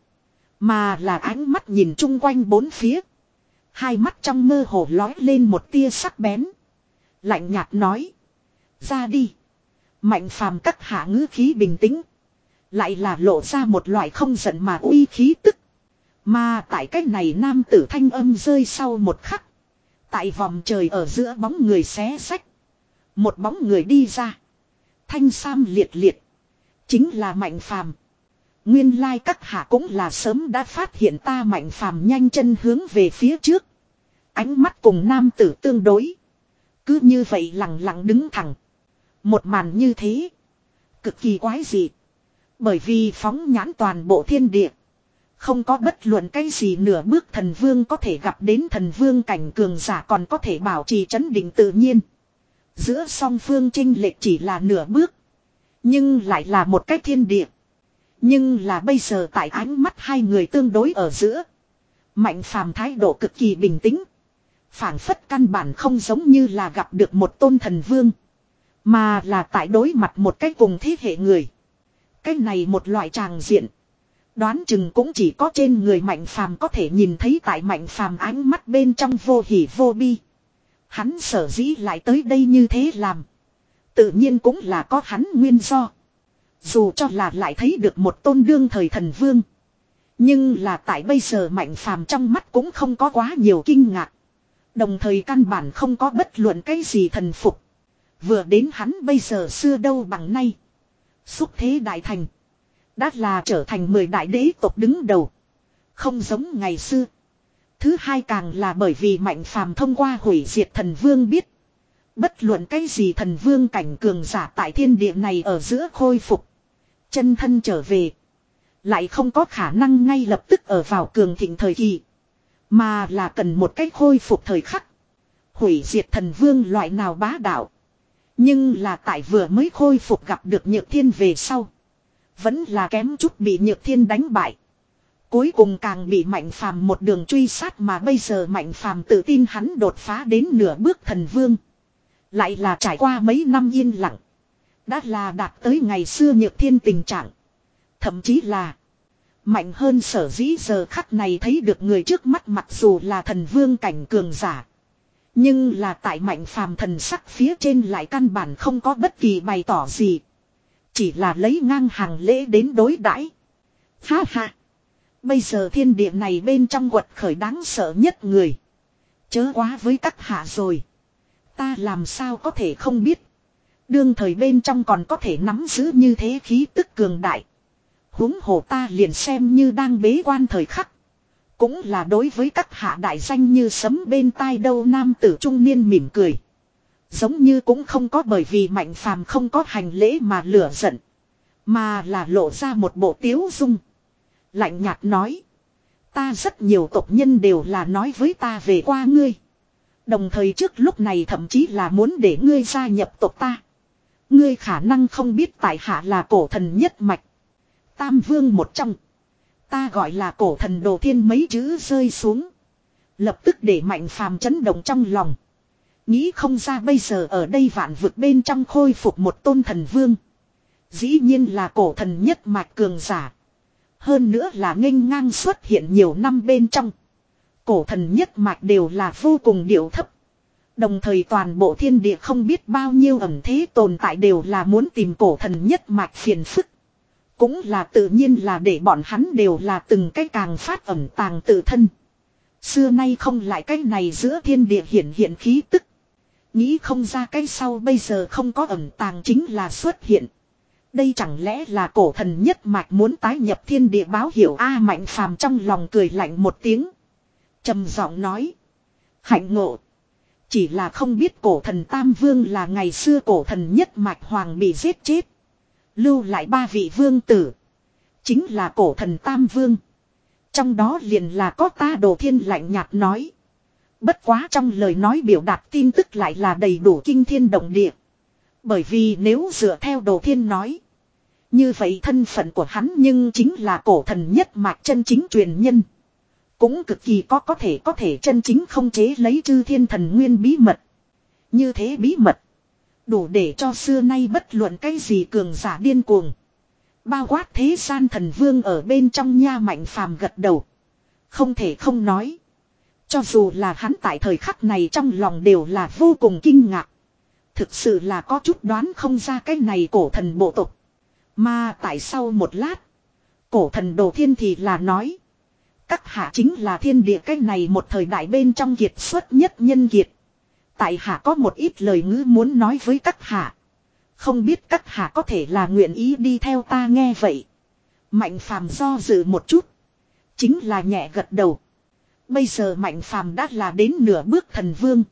Mà là ánh mắt nhìn chung quanh bốn phía. Hai mắt trong mơ hồ lói lên một tia sắc bén. Lạnh nhạt nói. Ra đi. Mạnh Phàm các hạ ngữ khí bình tĩnh. Lại là lộ ra một loại không giận mà uy khí tức. Mà tại cách này nam tử thanh âm rơi sau một khắc. Tại vòng trời ở giữa bóng người xé xách. Một bóng người đi ra. Thanh sam liệt liệt. Chính là Mạnh Phàm. Nguyên lai các hạ cũng là sớm đã phát hiện ta. Mạnh Phàm nhanh chân hướng về phía trước. Ánh mắt cùng nam tử tương đối. Cứ như vậy lặng lặng đứng thẳng. Một màn như thế. Cực kỳ quái dị. Bởi vì phóng nhãn toàn bộ thiên địa. Không có bất luận cái gì nửa bước thần vương có thể gặp đến thần vương cảnh cường giả còn có thể bảo trì trấn định tự nhiên. Giữa song phương chênh lệch chỉ là nửa bước. Nhưng lại là một cái thiên địa. Nhưng là bây giờ tại ánh mắt hai người tương đối ở giữa. Mạnh Phàm thái độ cực kỳ bình tĩnh. Phảng phất căn bản không giống như là gặp được một tôn thần vương. Mà là tại đối mặt một cái cùng thế hệ người. Cái này một loại tràng diện. Đoán chừng cũng chỉ có trên người Mạnh Phàm có thể nhìn thấy tại Mạnh Phàm ánh mắt bên trong vô hỉ vô bi. Hắn sở dĩ lại tới đây như thế làm. Tự nhiên cũng là có hắn nguyên do. Dù cho là lại thấy được một tôn đương thời thần vương. Nhưng là tại bây giờ Mạnh Phàm trong mắt cũng không có quá nhiều kinh ngạc. Đồng thời căn bản không có bất luận cái gì thần phục. Vừa đến hắn bây giờ xưa đâu bằng nay. Xúc thế đại thành. Đã là trở thành mười đại đế tộc đứng đầu. Không giống ngày xưa. Thứ hai càng là bởi vì Mạnh Phàm thông qua hủy diệt thần vương biết. Bất luận cái gì thần vương cảnh cường giả tại thiên địa này ở giữa khôi phục. Chân thân trở về. Lại không có khả năng ngay lập tức ở vào cường thịnh thời kỳ. Mà là cần một cách khôi phục thời khắc. Hủy diệt thần vương loại nào bá đạo. Nhưng là tại vừa mới khôi phục gặp được Nhược Thiên về sau. Vẫn là kém chút bị Nhược Thiên đánh bại. Cuối cùng càng bị Mạnh Phàm một đường truy sát mà bây giờ Mạnh Phàm tự tin hắn đột phá đến nửa bước thần vương. Lại là trải qua mấy năm yên lặng. Đã là đạt tới ngày xưa Nhược Thiên tình trạng. Thậm chí là mạnh hơn sở dĩ giờ khắc này thấy được người trước mắt mặc dù là thần vương cảnh cường giả. Nhưng là tại Mạnh Phàm thần sắc phía trên lại căn bản không có bất kỳ bày tỏ gì. Chỉ là lấy ngang hàng lễ đến đối đãi. Ha ha. Bây giờ thiên địa này bên trong quật khởi đáng sợ nhất người. Chớ quá với các hạ rồi. Ta làm sao có thể không biết. Đương thời bên trong còn có thể nắm giữ như thế khí tức cường đại. Huống hồ ta liền xem như đang bế quan thời khắc. Cũng là đối với các hạ đại danh như sấm bên tai đâu. Nam tử trung niên mỉm cười. Giống như cũng không có bởi vì Mạnh Phàm không có hành lễ mà lửa giận. Mà là lộ ra một bộ tiếu dung. Lạnh nhạt nói. Ta rất nhiều tộc nhân đều là nói với ta về qua ngươi. Đồng thời trước lúc này thậm chí là muốn để ngươi gia nhập tộc ta. Ngươi khả năng không biết tại hạ là cổ thần nhất mạch. Tam vương một trong. Ta gọi là cổ thần Đồ Thiên mấy chữ rơi xuống. Lập tức để Mạnh Phàm chấn động trong lòng. Nghĩ không ra bây giờ ở đây vạn vực bên trong khôi phục một tôn thần vương. Dĩ nhiên là cổ thần nhất mạch cường giả. Hơn nữa là nghênh ngang xuất hiện nhiều năm bên trong. Cổ thần nhất mạch đều là vô cùng điệu thấp. Đồng thời toàn bộ thiên địa không biết bao nhiêu ẩn thế tồn tại đều là muốn tìm cổ thần nhất mạch phiền phức. Cũng là tự nhiên là để bọn hắn đều là từng cái càng phát ẩn tàng tự thân. Xưa nay không lại cái này giữa thiên địa hiển hiện khí tức. Nghĩ không ra cái sau bây giờ không có ẩn tàng chính là xuất hiện. Đây chẳng lẽ là cổ thần nhất mạch muốn tái nhập thiên địa báo hiệu A Mạnh Phàm trong lòng cười lạnh một tiếng. Trầm giọng nói. Hạnh ngộ. Chỉ là không biết cổ thần Tam Vương là ngày xưa cổ thần nhất mạch hoàng bị giết chết. Lưu lại ba vị vương tử. Chính là cổ thần Tam Vương. Trong đó liền là có ta Đồ Thiên lạnh nhạt nói. Bất quá trong lời nói biểu đạt tin tức lại là đầy đủ kinh thiên động địa. Bởi vì nếu dựa theo Đồ Thiên nói. Như vậy thân phận của hắn nhưng chính là cổ thần nhất mạch chân chính truyền nhân. Cũng cực kỳ có có thể có thể chân chính không chế lấy chư thiên thần nguyên bí mật. Như thế bí mật. Đủ để cho xưa nay bất luận cái gì cường giả điên cuồng. Bao quát thế gian thần vương ở bên trong nha Mạnh Phàm gật đầu. Không thể không nói. Cho dù là hắn tại thời khắc này trong lòng đều là vô cùng kinh ngạc. Thực sự là có chút đoán không ra cái này cổ thần bộ tộc. Mà tại sau một lát. Cổ thần Đồ Thiên thì là nói. Các hạ chính là thiên địa cái này một thời đại bên trong kiệt xuất nhất nhân kiệt. Tại hạ có một ít lời ngữ muốn nói với các hạ. Không biết các hạ có thể là nguyện ý đi theo ta nghe vậy. Mạnh Phàm do dự một chút. Chính là nhẹ gật đầu. Bây giờ Mạnh Phàm đã là đến nửa bước thần vương.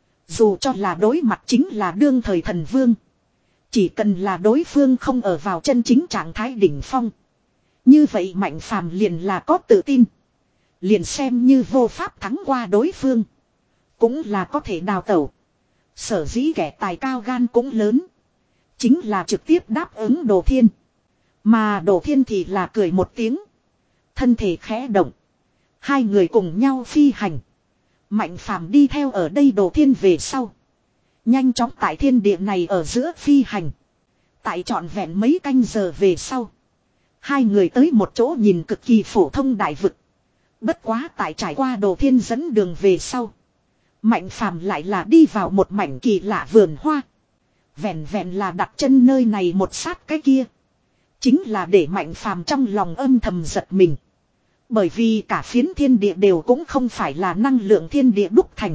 Dù cho là đối mặt chính là đương thời thần vương. Chỉ cần là đối phương không ở vào chân chính trạng thái đỉnh phong. Như vậy Mạnh Phàm liền là có tự tin. Liền xem như vô pháp thắng qua đối phương. Cũng là có thể đào tẩu. Sở dĩ kẻ tài cao gan cũng lớn. Chính là trực tiếp đáp ứng Đồ Thiên. Mà Đồ Thiên thì là cười một tiếng. Thân thể khẽ động. Hai người cùng nhau phi hành. Mạnh Phàm đi theo ở đây Đồ Thiên về sau. Nhanh chóng tại thiên địa này ở giữa phi hành. Tại trọn vẹn mấy canh giờ về sau. Hai người tới một chỗ nhìn cực kỳ phổ thông đại vực. Bất quá tại trải qua Đồ Thiên dẫn đường về sau. Mạnh Phàm lại là đi vào một mảnh kỳ lạ vườn hoa. Vẹn vẹn là đặt chân nơi này một sát cái kia. Chính là để Mạnh Phàm trong lòng âm thầm giật mình. Bởi vì cả phiến thiên địa đều cũng không phải là năng lượng thiên địa đúc thành.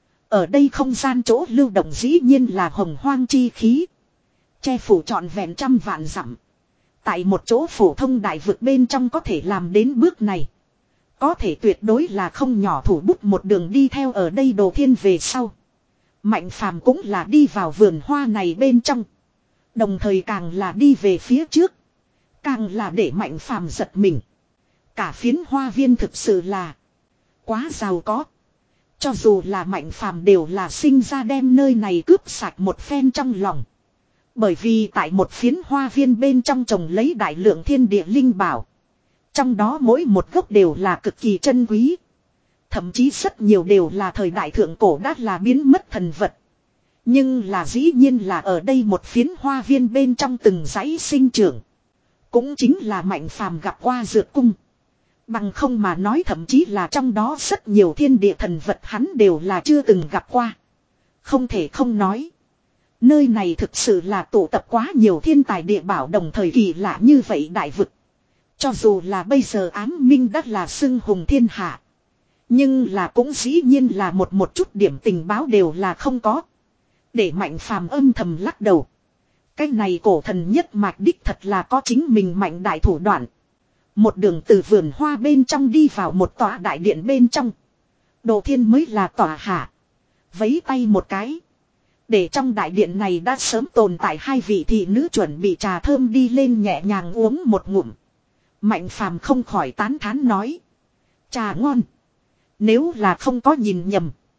Ở đây không gian chỗ lưu động dĩ nhiên là hồng hoang chi khí. Che phủ trọn vẹn trăm vạn dặm. Tại một chỗ phổ thông đại vực bên trong có thể làm đến bước này. Có thể tuyệt đối là không nhỏ thủ bút một đường đi theo ở đây Đồ Thiên về sau. Mạnh Phàm cũng là đi vào vườn hoa này bên trong. Đồng thời càng là đi về phía trước. Càng là để Mạnh Phàm giật mình. Cả phiến hoa viên thực sự là quá giàu có. Cho dù là Mạnh Phàm đều là sinh ra đem nơi này cướp sạch một phen trong lòng. Bởi vì tại một phiến hoa viên bên trong trồng lấy đại lượng thiên địa linh bảo. Trong đó mỗi một gốc đều là cực kỳ chân quý. Thậm chí rất nhiều đều là thời đại thượng cổ đã là biến mất thần vật. Nhưng là dĩ nhiên là ở đây một phiến hoa viên bên trong từng dãy sinh trưởng. Cũng chính là Mạnh Phàm gặp qua dược cung. Bằng không mà nói thậm chí là trong đó rất nhiều thiên địa thần vật hắn đều là chưa từng gặp qua. Không thể không nói. Nơi này thực sự là tụ tập quá nhiều thiên tài địa bảo đồng thời kỳ lạ như vậy đại vực. Cho dù là bây giờ ám minh đã là xưng hùng thiên hạ. Nhưng là cũng dĩ nhiên là một một chút điểm tình báo đều là không có. Để Mạnh Phàm âm thầm lắc đầu. Cái này cổ thần nhất mạch đích thật là có chính mình mạnh đại thủ đoạn. Một đường từ vườn hoa bên trong đi vào một tòa đại điện bên trong. Đồ Thiên mới là tòa hạ. Vấy tay một cái. Để trong đại điện này đã sớm tồn tại hai vị thị nữ chuẩn bị trà thơm đi lên nhẹ nhàng uống một ngụm. Mạnh Phàm không khỏi tán thán nói. Trà ngon. Nếu là không có nhìn nhầm.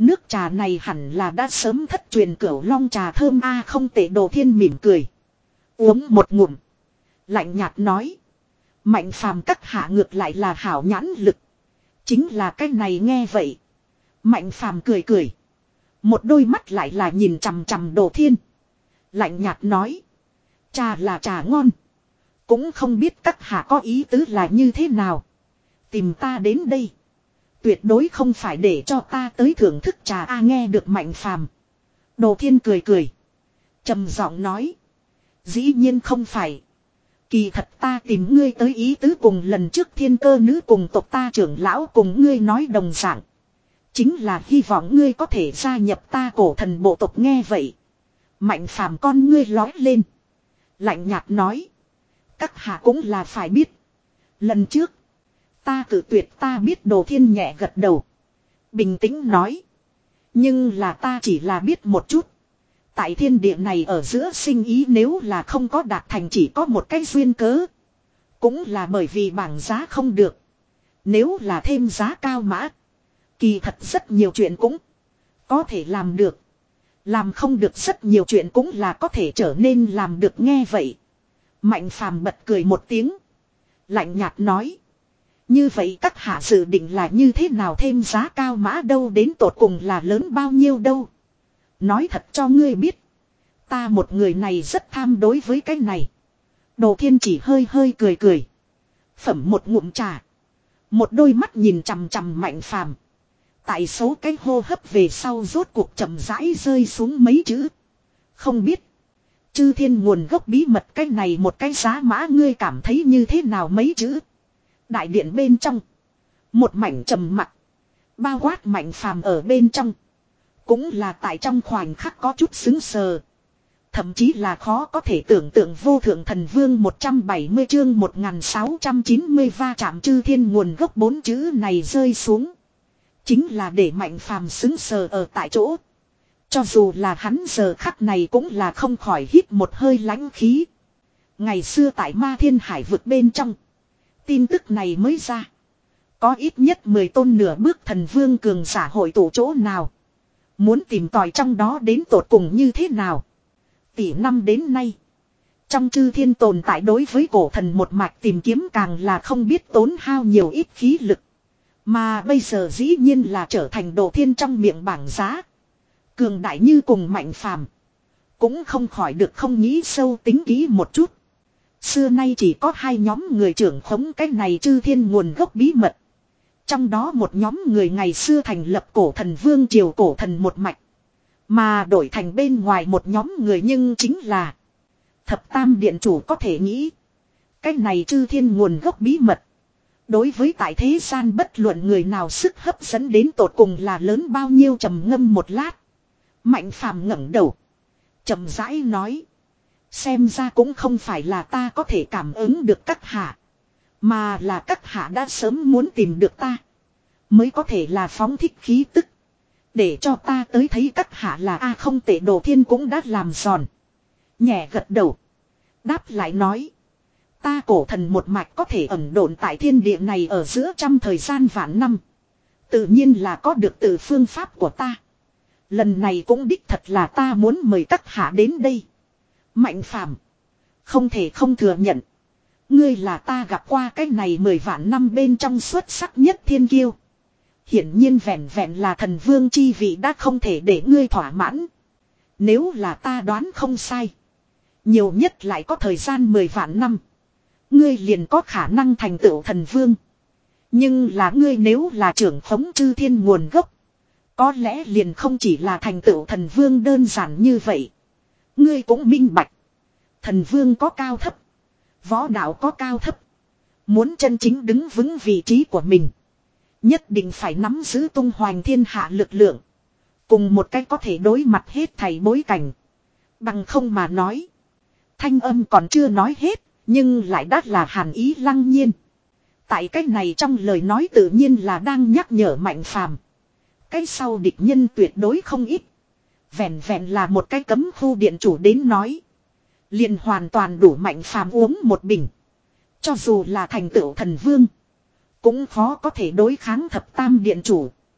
Nước trà này hẳn là đã sớm thất truyền cửu long trà thơm a không tệ. Đồ Thiên mỉm cười. Uống một ngụm. Lạnh nhạt nói. Mạnh phàm các hạ ngược lại là hảo nhãn lực. Chính là cái này nghe vậy. Mạnh phàm cười cười. Một đôi mắt lại là nhìn chằm chằm Đồ Thiên. Lạnh nhạt nói. Trà là trà ngon. Cũng không biết các hạ có ý tứ là như thế nào. Tìm ta đến đây. Tuyệt đối không phải để cho ta tới thưởng thức trà a nghe được Mạnh phàm. Đồ Thiên cười cười. Trầm giọng nói. Dĩ nhiên không phải. Kỳ thật ta tìm ngươi tới ý tứ cùng lần trước thiên cơ nữ cùng tộc ta trưởng lão cùng ngươi nói đồng dạng. Chính là hy vọng ngươi có thể gia nhập ta cổ thần bộ tộc nghe vậy. Mạnh phàm con ngươi lói lên. Lạnh nhạt nói. Các hạ cũng là phải biết. Lần trước. Ta cử tuyệt ta biết. Đồ Thiên nhẹ gật đầu. Bình tĩnh nói. Nhưng là ta chỉ là biết một chút. Tại thiên địa này ở giữa sinh ý nếu là không có đạt thành chỉ có một cái duyên cớ. Cũng là bởi vì bảng giá không được. Nếu là thêm giá cao mã. Kỳ thật rất nhiều chuyện cũng có thể làm được. Làm không được rất nhiều chuyện cũng là có thể trở nên làm được nghe vậy. Mạnh phàm bật cười một tiếng. Lạnh nhạt nói. Như vậy các hạ dự định là như thế nào thêm giá cao mã đâu đến tột cùng là lớn bao nhiêu đâu. Nói thật cho ngươi biết. Ta một người này rất tham đối với cái này. Đồ Thiên chỉ hơi hơi cười cười. Phẩm một ngụm trà. Một đôi mắt nhìn chằm chằm Mạnh phàm. Tại số cái hô hấp về sau rốt cuộc chậm rãi rơi xuống mấy chữ. Không biết. Chư thiên nguồn gốc bí mật cái này một cái giá mã ngươi cảm thấy như thế nào mấy chữ. Đại điện bên trong. Một mảnh trầm mặc. Bao quát Mạnh phàm ở bên trong. Cũng là tại trong khoảnh khắc có chút xứng sờ. Thậm chí là khó có thể tưởng tượng vô thượng thần vương một trăm bảy mươi chương một nghìn sáu trăm chín mươi va chạm chư thiên nguồn gốc bốn chữ này rơi xuống. Chính là để Mạnh phàm xứng sờ ở tại chỗ. Cho dù là hắn giờ khắc này cũng là không khỏi hít một hơi lãnh khí. Ngày xưa tại Ma Thiên Hải vực bên trong. Tin tức này mới ra. Có ít nhất mười tôn nửa bước thần vương cường giả hội tụ chỗ nào. Muốn tìm tòi trong đó đến tột cùng như thế nào. Tỷ năm đến nay. Trong chư thiên tồn tại đối với cổ thần một mạch tìm kiếm càng là không biết tốn hao nhiều ít khí lực. Mà bây giờ dĩ nhiên là trở thành Đồ Thiên trong miệng bảng giá. Cường đại như cùng Mạnh phàm. Cũng không khỏi được không nghĩ sâu tính kỹ một chút. Xưa nay chỉ có hai nhóm người trưởng khống cái này chư thiên nguồn gốc bí mật. Trong đó một nhóm người ngày xưa thành lập cổ thần vương triều cổ thần một mạch. Mà đổi thành bên ngoài một nhóm người nhưng chính là Thập Tam Điện Chủ có thể nghĩ. Cái này chư thiên nguồn gốc bí mật. Đối với tại thế gian bất luận người nào sức hấp dẫn đến tột cùng là lớn bao nhiêu trầm ngâm một lát. Mạnh phàm ngẩng đầu. Chậm rãi nói. Xem ra cũng không phải là ta có thể cảm ứng được các hạ. Mà là các hạ đã sớm muốn tìm được ta. Mới có thể là phóng thích khí tức. Để cho ta tới thấy các hạ là a không tệ. Đồ Thiên cũng đã làm giòn. Nhẹ gật đầu. Đáp lại nói. Ta cổ thần một mạch có thể ẩn độn tại thiên địa này ở giữa trăm thời gian vạn năm. Tự nhiên là có được từ phương pháp của ta. Lần này cũng đích thật là ta muốn mời các hạ đến đây. Mạnh phàm. Không thể không thừa nhận. Ngươi là ta gặp qua cái này mười vạn năm bên trong xuất sắc nhất thiên kiêu. Hiển nhiên vẹn vẹn là thần vương chi vị đã không thể để ngươi thỏa mãn. Nếu là ta đoán không sai. Nhiều nhất lại có thời gian mười vạn năm. Ngươi liền có khả năng thành tựu thần vương. Nhưng là ngươi nếu là trưởng khống chư thiên nguồn gốc. Có lẽ liền không chỉ là thành tựu thần vương đơn giản như vậy. Ngươi cũng minh bạch. Thần vương có cao thấp. Võ đạo có cao thấp. Muốn chân chính đứng vững vị trí của mình. Nhất định phải nắm giữ tung hoành thiên hạ lực lượng. Cùng một cách có thể đối mặt hết thảy bối cảnh. Bằng không mà nói. Thanh âm còn chưa nói hết. Nhưng lại đắt là hàn ý lăng nhiên. Tại cách này trong lời nói tự nhiên là đang nhắc nhở Mạnh phàm. Cái sau địch nhân tuyệt đối không ít. Vẹn vẹn là một cái cấm khu điện chủ đến nói. Liền hoàn toàn đủ Mạnh phàm uống một bình. Cho dù là thành tựu thần vương. Cũng khó có thể đối kháng thập tam điện chủ.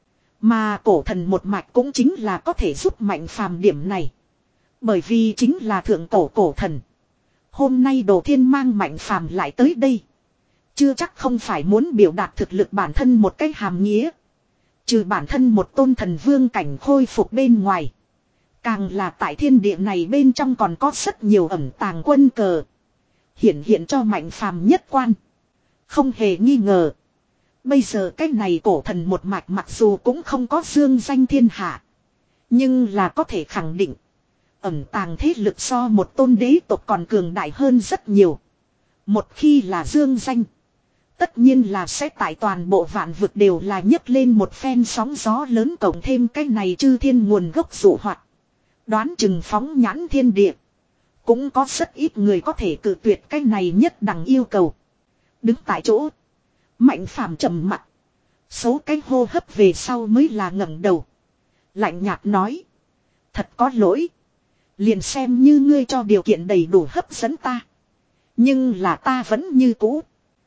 Mà cổ thần một mạch cũng chính là có thể giúp Mạnh Phàm điểm này. Bởi vì chính là thượng cổ cổ thần. Hôm nay Đồ Thiên mang Mạnh Phàm lại tới đây. Chưa chắc không phải muốn biểu đạt thực lực bản thân một cách hàm nghĩa. Trừ bản thân một tôn thần vương cảnh khôi phục bên ngoài. Càng là tại thiên địa này bên trong còn có rất nhiều ẩn tàng quân cờ. Hiển hiện cho Mạnh Phàm nhất quan. Không hề nghi ngờ. Bây giờ cái này cổ thần một mạch mặc dù cũng không có dương danh thiên hạ. Nhưng là có thể khẳng định. Ẩn tàng thế lực so một tôn đế tộc còn cường đại hơn rất nhiều. Một khi là dương danh. Tất nhiên là sẽ tại toàn bộ vạn vực đều là nhấc lên một phen sóng gió lớn, cộng thêm cái này chư thiên nguồn gốc dụ hoạt. Đoán chừng phóng nhãn thiên địa. Cũng có rất ít người có thể cự tuyệt cái này nhất đẳng yêu cầu. Đứng tại chỗ. Mạnh Phàm trầm mặt. Số cái hô hấp về sau mới là ngẩng đầu. Lạnh nhạt nói. Thật có lỗi. Liền xem như ngươi cho điều kiện đầy đủ hấp dẫn ta. Nhưng là ta vẫn như cũ.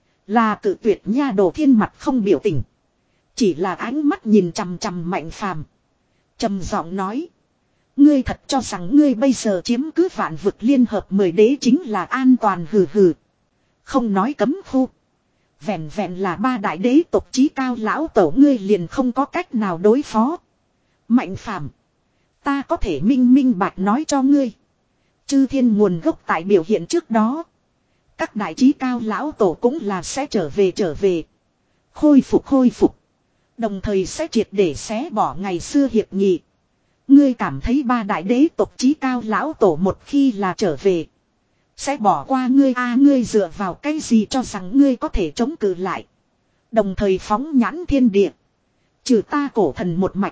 Là cự tuyệt nha. Đồ Thiên mặt không biểu tình. Chỉ là ánh mắt nhìn chằm chằm Mạnh Phàm. Trầm giọng nói. Ngươi thật cho rằng ngươi bây giờ chiếm cứ vạn vực liên hợp mười đế chính là an toàn, hừ hừ. Không nói cấm khu. Vẹn vẹn là ba đại đế tộc chí cao lão tổ ngươi liền không có cách nào đối phó. Mạnh Phàm, ta có thể minh minh bạch nói cho ngươi. Chư thiên nguồn gốc tại biểu hiện trước đó. Các đại chí cao lão tổ cũng là sẽ trở về trở về. Khôi phục khôi phục. Đồng thời sẽ triệt để xé bỏ ngày xưa hiệp nghị. Ngươi cảm thấy ba đại đế tộc chí cao lão tổ một khi là trở về. Sẽ bỏ qua ngươi a à, ngươi dựa vào cái gì cho rằng ngươi có thể chống cự lại. Đồng thời phóng nhãn thiên địa. Trừ ta cổ thần một mạch.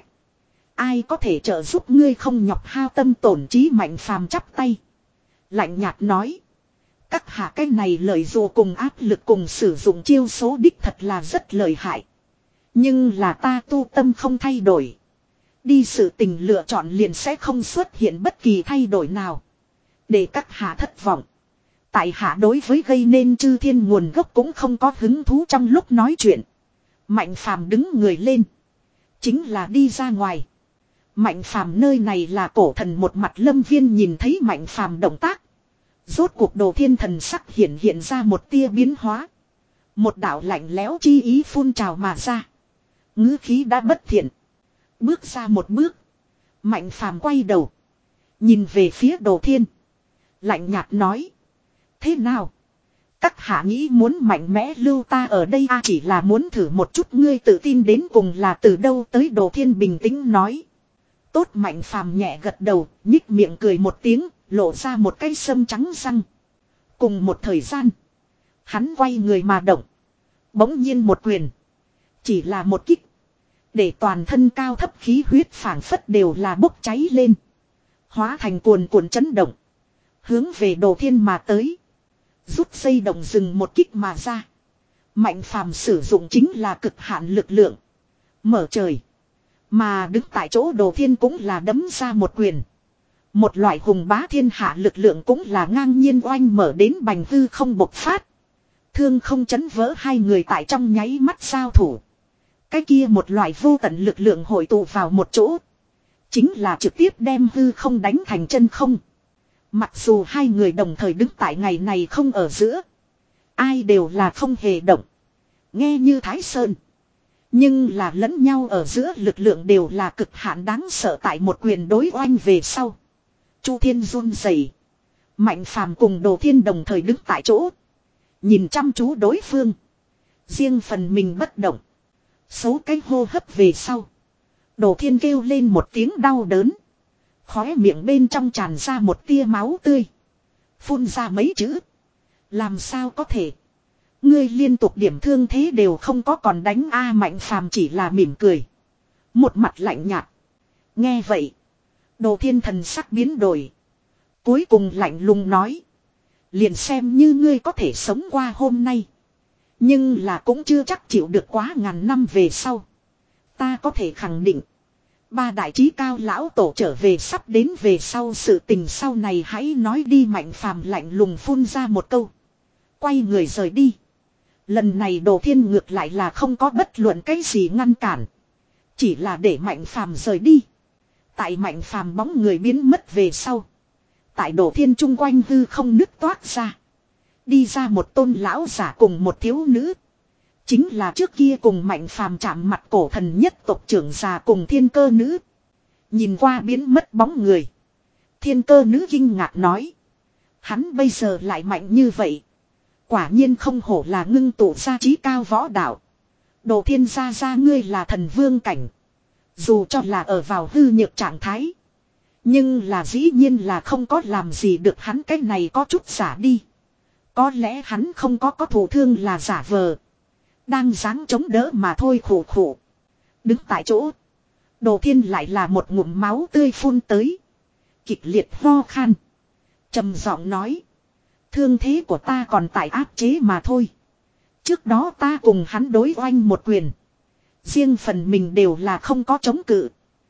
Ai có thể trợ giúp ngươi không nhọc hao tâm tổn trí. Mạnh Phàm chắp tay. Lạnh nhạt nói. Các hạ cái này lợi dù cùng áp lực cùng sử dụng chiêu số đích thật là rất lợi hại. Nhưng là ta tu tâm không thay đổi. Đi sự tình lựa chọn liền sẽ không xuất hiện bất kỳ thay đổi nào. Để các hạ thất vọng. Tại hạ đối với gây nên chư thiên nguồn gốc cũng không có hứng thú. Trong lúc nói chuyện. Mạnh Phàm đứng người lên. Chính là đi ra ngoài. Mạnh Phàm nơi này là cổ thần một mặt. Lâm Viên nhìn thấy Mạnh Phàm động tác. Rốt cuộc Đồ Thiên thần sắc hiện hiện ra một tia biến hóa. Một đạo lạnh lẽo chi ý phun trào mà ra. Ngữ khí đã bất thiện. Bước ra một bước. Mạnh Phàm quay đầu. Nhìn về phía Đồ Thiên. Lạnh nhạt nói. Thế nào? Các hạ nghĩ muốn mạnh mẽ lưu ta ở đây à, chỉ là muốn thử một chút ngươi tự tin đến cùng là từ đâu tới. Đồ Thiên bình tĩnh nói. Tốt. Mạnh Phàm nhẹ gật đầu, nhích miệng cười một tiếng, lộ ra một cái sâm trắng răng. Cùng một thời gian. Hắn quay người mà động. Bỗng nhiên một quyền. Chỉ là một kích. Để toàn thân cao thấp khí huyết phảng phất đều là bốc cháy lên. Hóa thành cuồn cuộn chấn động. Hướng về Đồ Thiên mà tới. Rút dây động dừng một kích mà ra. Mạnh Phàm sử dụng chính là cực hạn lực lượng. Mở trời. Mà đứng tại chỗ Đồ Thiên cũng là đấm ra một quyền. Một loại hùng bá thiên hạ lực lượng cũng là ngang nhiên oanh mở đến bành hư không bộc phát. Thương không chấn vỡ, hai người tại trong nháy mắt giao thủ. Cái kia một loại vô tận lực lượng hội tụ vào một chỗ. Chính là trực tiếp đem hư không đánh thành chân không. Mặc dù hai người đồng thời đứng tại ngày này không ở giữa. Ai đều là không hề động. Nghe như Thái Sơn. Nhưng là lẫn nhau ở giữa lực lượng đều là cực hạn đáng sợ. Tại một quyền đối oanh về sau. Chu Thiên run rẩy. Mạnh Phàm cùng Đồ Thiên đồng thời đứng tại chỗ. Nhìn chăm chú đối phương. Riêng phần mình bất động. Số cái hô hấp về sau. Đồ Thiên kêu lên một tiếng đau đớn. Khóe miệng bên trong tràn ra một tia máu tươi. Phun ra mấy chữ. Làm sao có thể. Ngươi liên tục điểm thương thế đều không có còn đánh a. Mạnh Phàm chỉ là mỉm cười. Một mặt lạnh nhạt. Nghe vậy. Đồ Thiên thần sắc biến đổi. Cuối cùng lạnh lùng nói. Liền xem như ngươi có thể sống qua hôm nay. Nhưng là cũng chưa chắc chịu được quá ngàn năm về sau. Ta có thể khẳng định. Ba đại chí cao lão tổ trở về sắp đến về sau sự tình sau này hãy nói đi. Mạnh Phàm lạnh lùng phun ra một câu. Quay người rời đi. Lần này Đồ Thiên ngược lại là không có bất luận cái gì ngăn cản. Chỉ là để Mạnh Phàm rời đi. Tại Mạnh Phàm bóng người biến mất về sau. Tại Đổ Thiên chung quanh hư không nứt toát ra. Đi ra một tôn lão giả cùng một thiếu nữ. Chính là trước kia cùng Mạnh Phàm chạm mặt cổ thần nhất tộc trưởng già cùng thiên cơ nữ. Nhìn qua biến mất bóng người. Thiên cơ nữ kinh ngạc nói. Hắn bây giờ lại mạnh như vậy. Quả nhiên không hổ là ngưng tụ ra trí cao võ đạo. Đồ Thiên gia gia ngươi là thần vương cảnh. Dù cho là ở vào hư nhược trạng thái. Nhưng là dĩ nhiên là không có làm gì được hắn, cái này có chút giả đi. Có lẽ hắn không có có thụ thương là giả vờ. Đang dáng chống đỡ mà thôi, khổ khổ. Đứng tại chỗ. Đồ Thiên lại là một ngụm máu tươi phun tới. Kịch liệt ho khan. Trầm giọng nói. Thương thế của ta còn tại áp chế mà thôi. Trước đó ta cùng hắn đối oanh một quyền. Riêng phần mình đều là không có chống cự.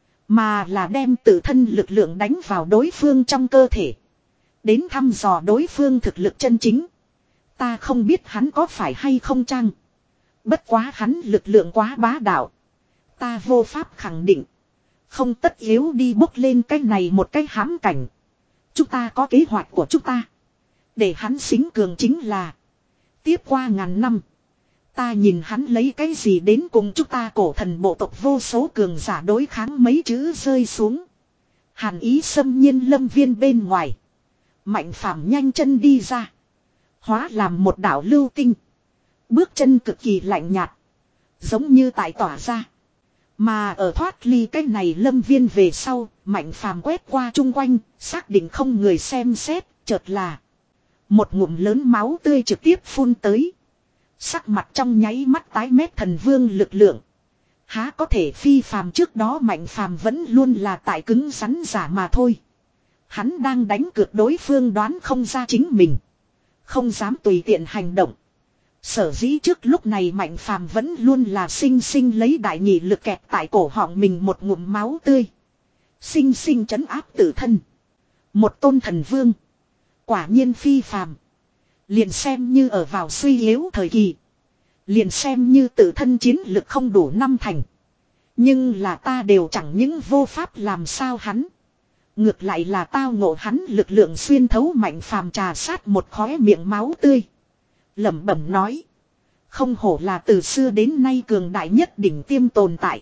Mà là đem tự thân lực lượng đánh vào đối phương trong cơ thể. Đến thăm dò đối phương thực lực chân chính. Ta không biết hắn có phải hay không chăng. Bất quá hắn lực lượng quá bá đạo. Ta vô pháp khẳng định. Không tất yếu đi bốc lên cái này một cái hãm cảnh. Chúng ta có kế hoạch của chúng ta. Để hắn xính cường chính là. Tiếp qua ngàn năm. Ta nhìn hắn lấy cái gì đến cùng chúng ta cổ thần bộ tộc vô số cường giả đối kháng, mấy chữ rơi xuống. Hàn ý xâm nhiên lâm viên bên ngoài. Mạnh Phàm nhanh chân đi ra. Hóa làm một đảo lưu tinh. Bước chân cực kỳ lạnh nhạt. Giống như tại tỏa ra. Mà ở thoát ly cái này lâm viên về sau, Mạnh Phàm quét qua chung quanh, xác định không người xem xét, chợt là một ngụm lớn máu tươi trực tiếp phun tới. Sắc mặt trong nháy mắt tái mét, thần vương lực lượng. Há có thể phi phàm, trước đó Mạnh Phàm vẫn luôn là tại cứng rắn giả mà thôi. Hắn đang đánh cược đối phương đoán không ra chính mình. Không dám tùy tiện hành động. Sở dĩ trước lúc này Mạnh Phàm vẫn luôn là sinh sinh lấy đại nhị lực kẹp tại cổ họng mình một ngụm máu tươi. Sinh sinh trấn áp tự thân. Một tôn thần vương. Quả nhiên phi phàm. Liền xem như ở vào suy yếu thời kỳ. Liền xem như tự thân chiến lực không đủ năm thành. Nhưng là ta đều chẳng những vô pháp làm sao hắn. Ngược lại là tao ngộ hắn lực lượng xuyên thấu. Mạnh Phàm trà sát một khóe miệng máu tươi. Lẩm bẩm nói. Không hổ là từ xưa đến nay cường đại nhất đỉnh tiêm tồn tại.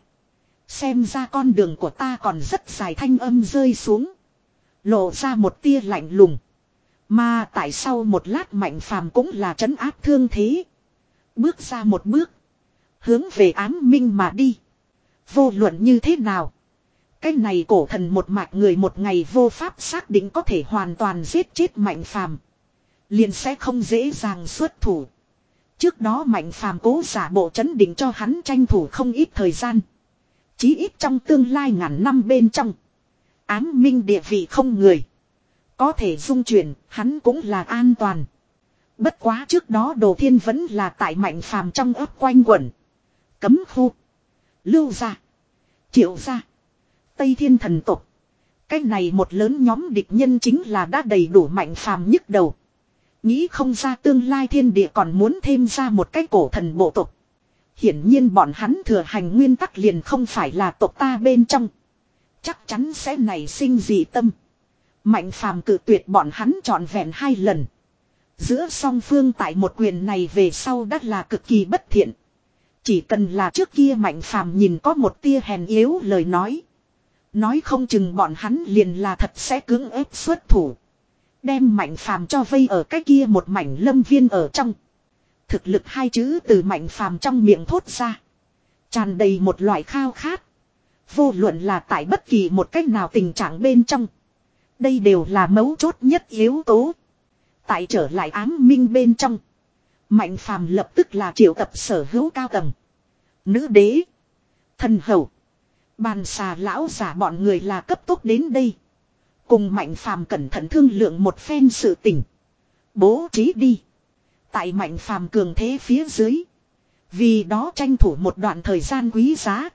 Xem ra con đường của ta còn rất dài, thanh âm rơi xuống. Lộ ra một tia lạnh lùng. Mà tại sau một lát Mạnh Phàm cũng là trấn áp thương thế. Bước ra một bước. Hướng về ám minh mà đi. Vô luận như thế nào. Cái này cổ thần một mạch người một ngày vô pháp xác định có thể hoàn toàn giết chết Mạnh Phàm, liền sẽ không dễ dàng xuất thủ. Trước đó Mạnh Phàm cố giả bộ trấn định cho hắn tranh thủ không ít thời gian. Chí ít trong tương lai ngàn năm bên trong. Ám minh địa vị không người. Có thể dung chuyển, hắn cũng là an toàn. Bất quá trước đó Đồ Thiên vẫn là tại Mạnh Phàm trong ấp quanh quẩn. Cấm khu. Lưu gia. Triệu gia. Tây Thiên thần tộc. Cái này một lớn nhóm địch nhân chính là đã đầy đủ Mạnh Phàm nhức đầu. Nghĩ không ra tương lai thiên địa còn muốn thêm ra một cái cổ thần bộ tộc. Hiển nhiên bọn hắn thừa hành nguyên tắc liền không phải là tộc ta bên trong. Chắc chắn sẽ nảy sinh dị tâm. Mạnh Phàm cự tuyệt bọn hắn trọn vẹn hai lần. Giữa song phương tại một quyền này về sau đã là cực kỳ bất thiện. Chỉ cần là trước kia Mạnh Phàm nhìn có một tia hèn yếu lời nói. Nói không chừng bọn hắn liền là thật sẽ cưỡng ép xuất thủ. Đem Mạnh Phàm cho vây ở cái kia một mảnh lâm viên ở trong. Thực lực hai chữ từ Mạnh Phàm trong miệng thốt ra. Tràn đầy một loại khao khát. Vô luận là tại bất kỳ một cách nào tình trạng bên trong. Đây đều là mấu chốt nhất yếu tố. Tại trở lại ám minh bên trong. Mạnh Phàm lập tức là triệu tập sở hữu cao tầng. Nữ đế. Thần hầu. Bàn xà lão giả bọn người là cấp tốc đến đây. Cùng Mạnh Phàm cẩn thận thương lượng một phen sự tình. Bố trí đi. Tại Mạnh Phàm cường thế phía dưới. Vì đó tranh thủ một đoạn thời gian quý giá.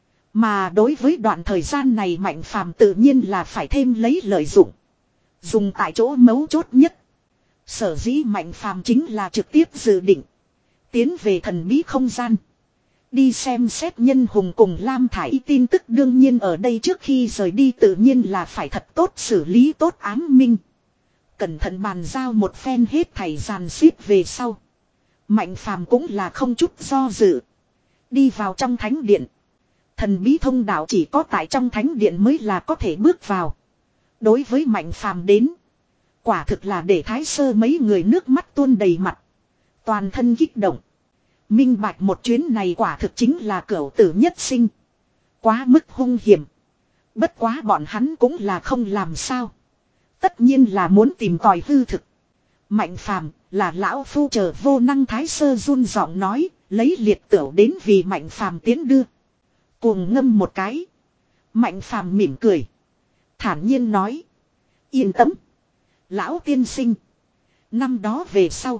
Mà đối với đoạn thời gian này Mạnh Phàm tự nhiên là phải thêm lấy lợi dụng. Dùng tại chỗ mấu chốt nhất. Sở dĩ Mạnh Phàm chính là trực tiếp dự định. Tiến về thần bí không gian. Đi xem xét nhân hùng cùng Lam Thải tin tức đương nhiên ở đây trước khi rời đi tự nhiên là phải thật tốt xử lý tốt ám minh. Cẩn thận bàn giao một phen hết thảy dàn xếp về sau. Mạnh phàm cũng là không chút do dự. Đi vào trong thánh điện. Thần bí thông đạo chỉ có tại trong thánh điện mới là có thể bước vào. Đối với mạnh phàm đến. Quả thực là để thái sơ mấy người nước mắt tuôn đầy mặt. Toàn thân kích động. Minh bạch một chuyến này quả thực chính là cửu tử nhất sinh. Quá mức hung hiểm. Bất quá bọn hắn cũng là không làm sao. Tất nhiên là muốn tìm tòi hư thực. Mạnh phàm là lão phu chờ vô năng thái sơ run giọng nói. Lấy liệt tửu đến vì mạnh phàm tiến đưa. Cuồng ngâm một cái. Mạnh phàm mỉm cười. Thản nhiên nói. Yên tâm. Lão tiên sinh. Năm đó về sau.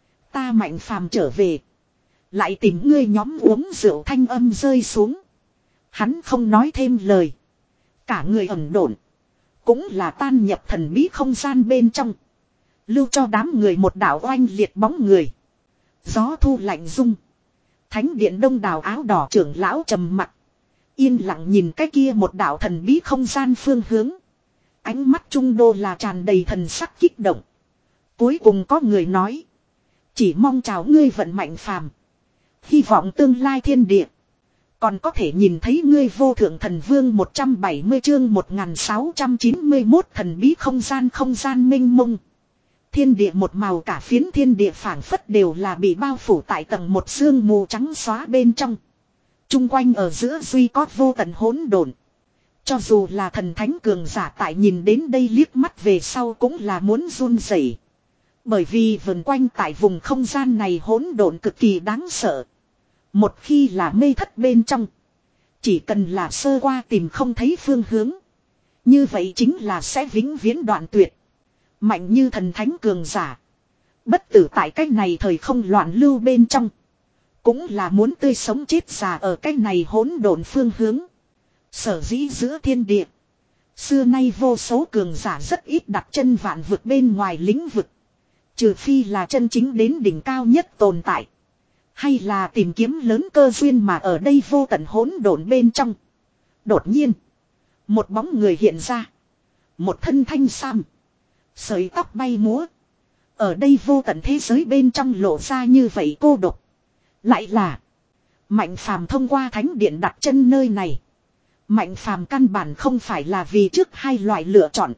Ta mạnh phàm trở về. Lại tìm ngươi nhóm uống rượu thanh âm rơi xuống. Hắn không nói thêm lời. Cả người ẩn độn. Cũng là tan nhập thần bí không gian bên trong. Lưu cho đám người một đảo oanh liệt bóng người. Gió thu lạnh rung. Thánh điện đông đảo áo đỏ trưởng lão trầm mặc. Yên lặng nhìn cái kia một đảo thần bí không gian phương hướng. Ánh mắt trung đô là tràn đầy thần sắc kích động. Cuối cùng có người nói. Chỉ mong chào ngươi vận mạnh phàm. Hy vọng tương lai thiên địa. Còn có thể nhìn thấy ngươi vô thượng thần vương một trăm bảy mươi chương một nghìn sáu trăm chín mươi mốt thần bí không gian không gian minh mông. Thiên địa một màu cả phiến thiên địa phảng phất đều là bị bao phủ tại tầng một sương mù trắng xóa bên trong. Trung quanh ở giữa duy có vô tận hỗn độn. Cho dù là thần thánh cường giả tại nhìn đến đây liếc mắt về sau cũng là muốn run rẩy. Bởi vì vần quanh tại vùng không gian này hỗn độn cực kỳ đáng sợ. Một khi là mê thất bên trong. Chỉ cần là sơ qua tìm không thấy phương hướng. Như vậy chính là sẽ vĩnh viễn đoạn tuyệt. Mạnh như thần thánh cường giả. Bất tử tại cách này thời không loạn lưu bên trong. Cũng là muốn tươi sống chết già ở cách này hỗn độn phương hướng. Sở dĩ giữa thiên địa. Xưa nay vô số cường giả rất ít đặt chân vạn vực bên ngoài lĩnh vực. Trừ phi là chân chính đến đỉnh cao nhất tồn tại. Hay là tìm kiếm lớn cơ duyên mà ở đây vô tận hỗn độn bên trong. Đột nhiên. Một bóng người hiện ra. Một thân thanh sam. Sợi tóc bay múa. Ở đây vô tận thế giới bên trong lộ ra như vậy cô độc. Lại là. Mạnh phàm thông qua thánh điện đặt chân nơi này. Mạnh phàm căn bản không phải là vì trước hai loại lựa chọn.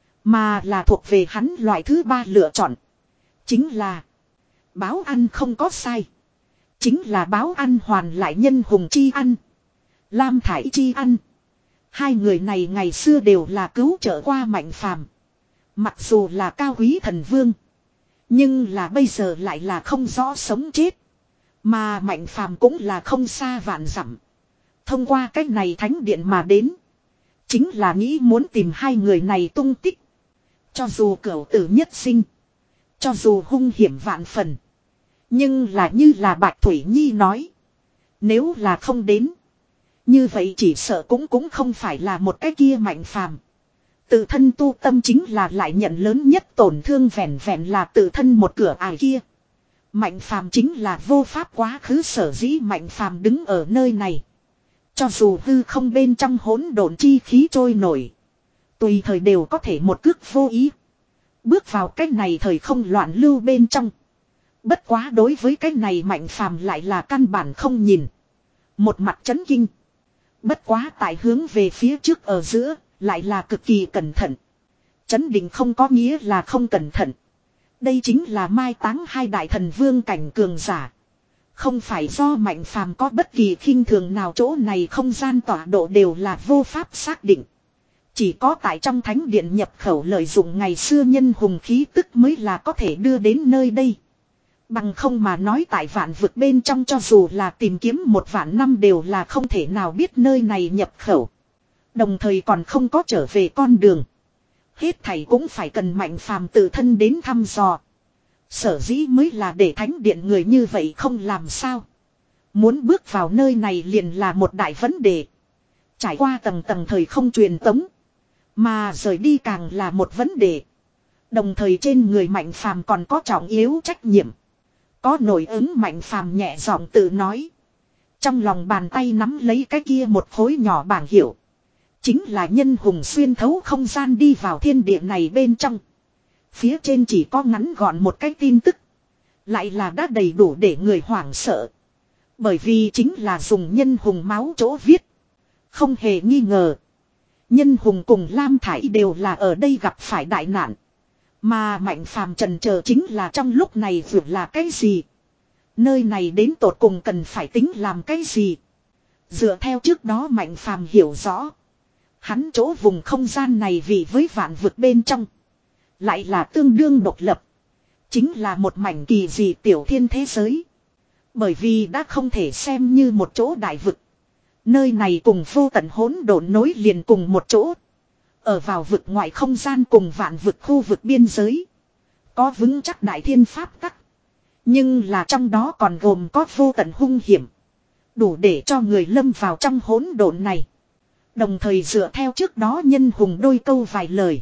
Mà là thuộc về hắn loại thứ ba lựa chọn. Chính là. Báo ăn không có sai. Chính là báo ăn hoàn lại nhân hùng chi ăn. Lam thải chi ăn. Hai người này ngày xưa đều là cứu trợ qua mạnh phàm. Mặc dù là cao quý thần vương. Nhưng là bây giờ lại là không rõ sống chết. Mà mạnh phàm cũng là không xa vạn dặm. Thông qua cách này thánh điện mà đến. Chính là nghĩ muốn tìm hai người này tung tích. Cho dù cửu tử nhất sinh. Cho dù hung hiểm vạn phần. Nhưng là như là Bạch Thủy Nhi nói. Nếu là không đến. Như vậy chỉ sợ cũng cũng không phải là một cái kia mạnh phàm. Tự thân tu tâm chính là lại nhận lớn nhất tổn thương vẹn vẹn là tự thân một cửa ải kia. Mạnh phàm chính là vô pháp quá khứ sở dĩ mạnh phàm đứng ở nơi này. Cho dù hư không bên trong hỗn độn chi khí trôi nổi. Tùy thời đều có thể một cước vô ý. Bước vào cái này thời không loạn lưu bên trong. Bất quá đối với cái này mạnh phàm lại là căn bản không nhìn. Một mặt chấn kinh. Bất quá tại hướng về phía trước ở giữa. Lại là cực kỳ cẩn thận. Chấn định không có nghĩa là không cẩn thận. Đây chính là mai táng hai đại thần vương cảnh cường giả. Không phải do mạnh phàm có bất kỳ khinh thường nào chỗ này không gian tọa độ đều là vô pháp xác định. Chỉ có tại trong thánh điện nhập khẩu lợi dụng ngày xưa nhân hùng khí tức mới là có thể đưa đến nơi đây. Bằng không mà nói tại vạn vực bên trong cho dù là tìm kiếm một vạn năm đều là không thể nào biết nơi này nhập khẩu. Đồng thời còn không có trở về con đường. Hết thảy cũng phải cần mạnh phàm tự thân đến thăm dò. Sở dĩ mới là để thánh điện người như vậy không làm sao. Muốn bước vào nơi này liền là một đại vấn đề. Trải qua tầng tầng thời không truyền tống. Mà rời đi càng là một vấn đề. Đồng thời trên người mạnh phàm còn có trọng yếu trách nhiệm. Có nổi ứng mạnh phàm nhẹ giọng tự nói. Trong lòng bàn tay nắm lấy cái kia một khối nhỏ bảng hiệu. Chính là nhân hùng xuyên thấu không gian đi vào thiên địa này bên trong. Phía trên chỉ có ngắn gọn một cái tin tức. Lại là đã đầy đủ để người hoảng sợ. Bởi vì chính là dùng nhân hùng máu chỗ viết. Không hề nghi ngờ. Nhân hùng cùng Lam Thải đều là ở đây gặp phải đại nạn. Mà Mạnh Phàm trần chờ chính là trong lúc này vượt là cái gì. Nơi này đến tột cùng cần phải tính làm cái gì. Dựa theo trước đó Mạnh Phàm hiểu rõ. Hắn chỗ vùng không gian này vì với vạn vực bên trong. Lại là tương đương độc lập. Chính là một mảnh kỳ dị tiểu thiên thế giới. Bởi vì đã không thể xem như một chỗ đại vực. Nơi này cùng vô tận hỗn độn nối liền cùng một chỗ. Ở vào vực ngoại không gian cùng vạn vực khu vực biên giới. Có vững chắc đại thiên pháp tắc. Nhưng là trong đó còn gồm có vô tận hung hiểm. Đủ để cho người lâm vào trong hỗn độn này. Đồng thời dựa theo trước đó nhân hùng đôi câu vài lời.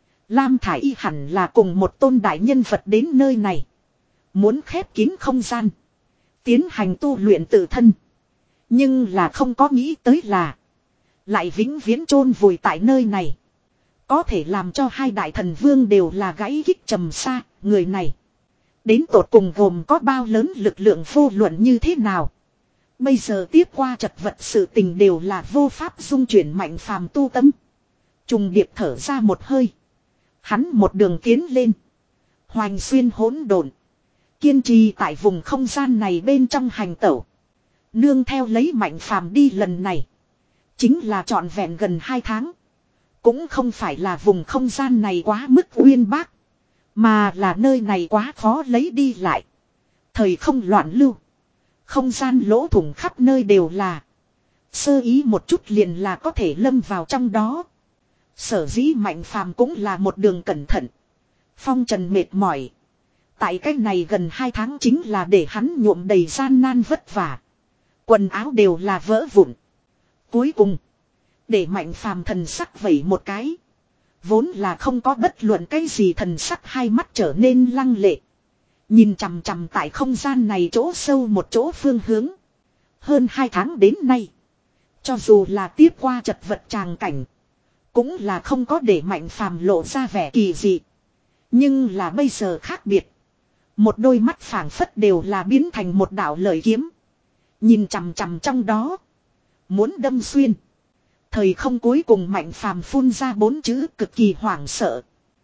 Lam Thải Y hẳn là cùng một tôn đại nhân vật đến nơi này. Muốn khép kín không gian. Tiến hành tu luyện tự thân. Nhưng là không có nghĩ tới là. Lại vĩnh viễn chôn vùi tại nơi này. Có thể làm cho hai đại thần vương đều là gãy kích trầm xa. Người này. Đến tột cùng gồm có bao lớn lực lượng vô luận như thế nào. Bây giờ tiếp qua trật vật sự tình đều là vô pháp dung chuyển Mạnh Phàm tu tâm. Trùng điệp thở ra một hơi. Hắn một đường tiến lên. Hoành xuyên hỗn độn. Kiên trì tại vùng không gian này bên trong hành tẩu. Nương theo lấy Mạnh Phàm đi lần này. Chính là trọn vẹn gần hai tháng. Cũng không phải là vùng không gian này quá mức uyên bác. Mà là nơi này quá khó lấy đi lại. Thời không loạn lưu. Không gian lỗ thủng khắp nơi đều là. Sơ ý một chút liền là có thể lâm vào trong đó. Sở dĩ Mạnh Phàm cũng là một đường cẩn thận. Phong trần mệt mỏi. Tại cách này gần hai tháng chính là để hắn nhuộm đầy gian nan vất vả. Quần áo đều là vỡ vụn. Cuối cùng. Để Mạnh Phàm thần sắc vẩy một cái. Vốn là không có bất luận cái gì thần sắc hai mắt trở nên lăng lệ. Nhìn chằm chằm tại không gian này chỗ sâu một chỗ phương hướng. Hơn hai tháng đến nay. Cho dù là tiếp qua chật vật tràng cảnh. Cũng là không có để Mạnh Phàm lộ ra vẻ kỳ dị. Nhưng là bây giờ khác biệt. Một đôi mắt phảng phất đều là biến thành một đạo lợi kiếm. Nhìn chằm chằm trong đó. Muốn đâm xuyên. Thời không cuối cùng Mạnh Phàm phun ra bốn chữ cực kỳ hoảng sợ.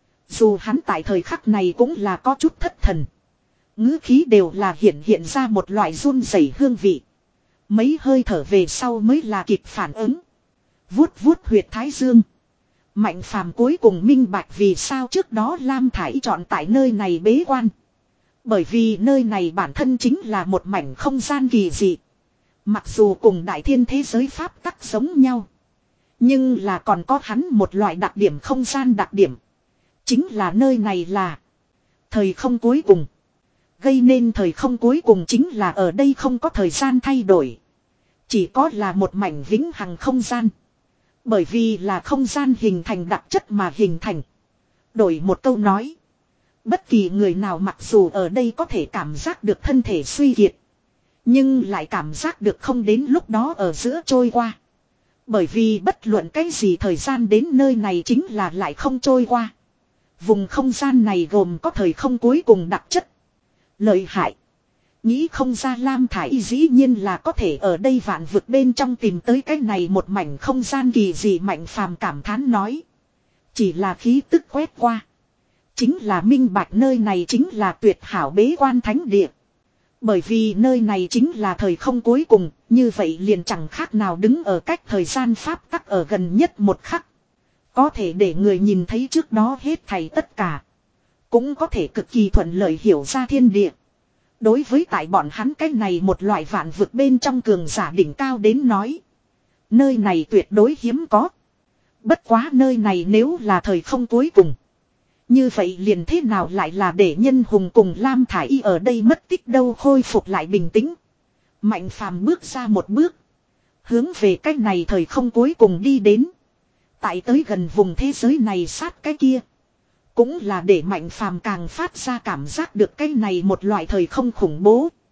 Dù hắn tại thời khắc này cũng là có chút thất thần. Ngữ khí đều là hiện hiện ra một loại run rẩy hương vị. Mấy hơi thở về sau mới là kịp phản ứng. Vuốt vuốt huyệt thái dương. Mạnh Phàm cuối cùng minh bạch vì sao trước đó Lam Thải chọn tại nơi này bế quan. Bởi vì nơi này bản thân chính là một mảnh không gian kỳ dị. Mặc dù cùng đại thiên thế giới pháp tắc giống nhau. Nhưng là còn có hắn một loại đặc điểm không gian đặc điểm. Chính là nơi này là thời không cuối cùng. Gây nên thời không cuối cùng chính là ở đây không có thời gian thay đổi. Chỉ có là một mảnh vĩnh hằng không gian. Bởi vì là không gian hình thành đặc chất mà hình thành. Đổi một câu nói. Bất kỳ người nào mặc dù ở đây có thể cảm giác được thân thể suy kiệt. Nhưng lại cảm giác được không đến lúc đó ở giữa trôi qua. Bởi vì bất luận cái gì thời gian đến nơi này chính là lại không trôi qua. Vùng không gian này gồm có thời không cuối cùng đặc chất. Lợi hại. Nghĩ không ra Lam Thải Y dĩ nhiên là có thể ở đây vạn vực bên trong tìm tới cái này một mảnh không gian kỳ dị. Mạnh Phàm cảm thán nói. Chỉ là khí tức quét qua. Chính là minh bạch nơi này chính là tuyệt hảo bế quan thánh địa. Bởi vì nơi này chính là thời không cuối cùng, như vậy liền chẳng khác nào đứng ở cách thời gian pháp tắc ở gần nhất một khắc. Có thể để người nhìn thấy trước đó hết thảy tất cả. Cũng có thể cực kỳ thuận lợi hiểu ra thiên địa. Đối với tại bọn hắn cái này một loại vạn vực bên trong cường giả đỉnh cao đến nói. Nơi này tuyệt đối hiếm có. Bất quá nơi này nếu là thời không cuối cùng. Như vậy liền thế nào lại là để nhân hùng cùng Lam Thải Y ở đây mất tích đâu, khôi phục lại bình tĩnh. Mạnh Phàm bước ra một bước. Hướng về cách này thời không cuối cùng đi đến. Tại tới gần vùng thế giới này sát cái kia. Cũng là để Mạnh Phàm càng phát ra cảm giác được cái này một loại thời không khủng bố.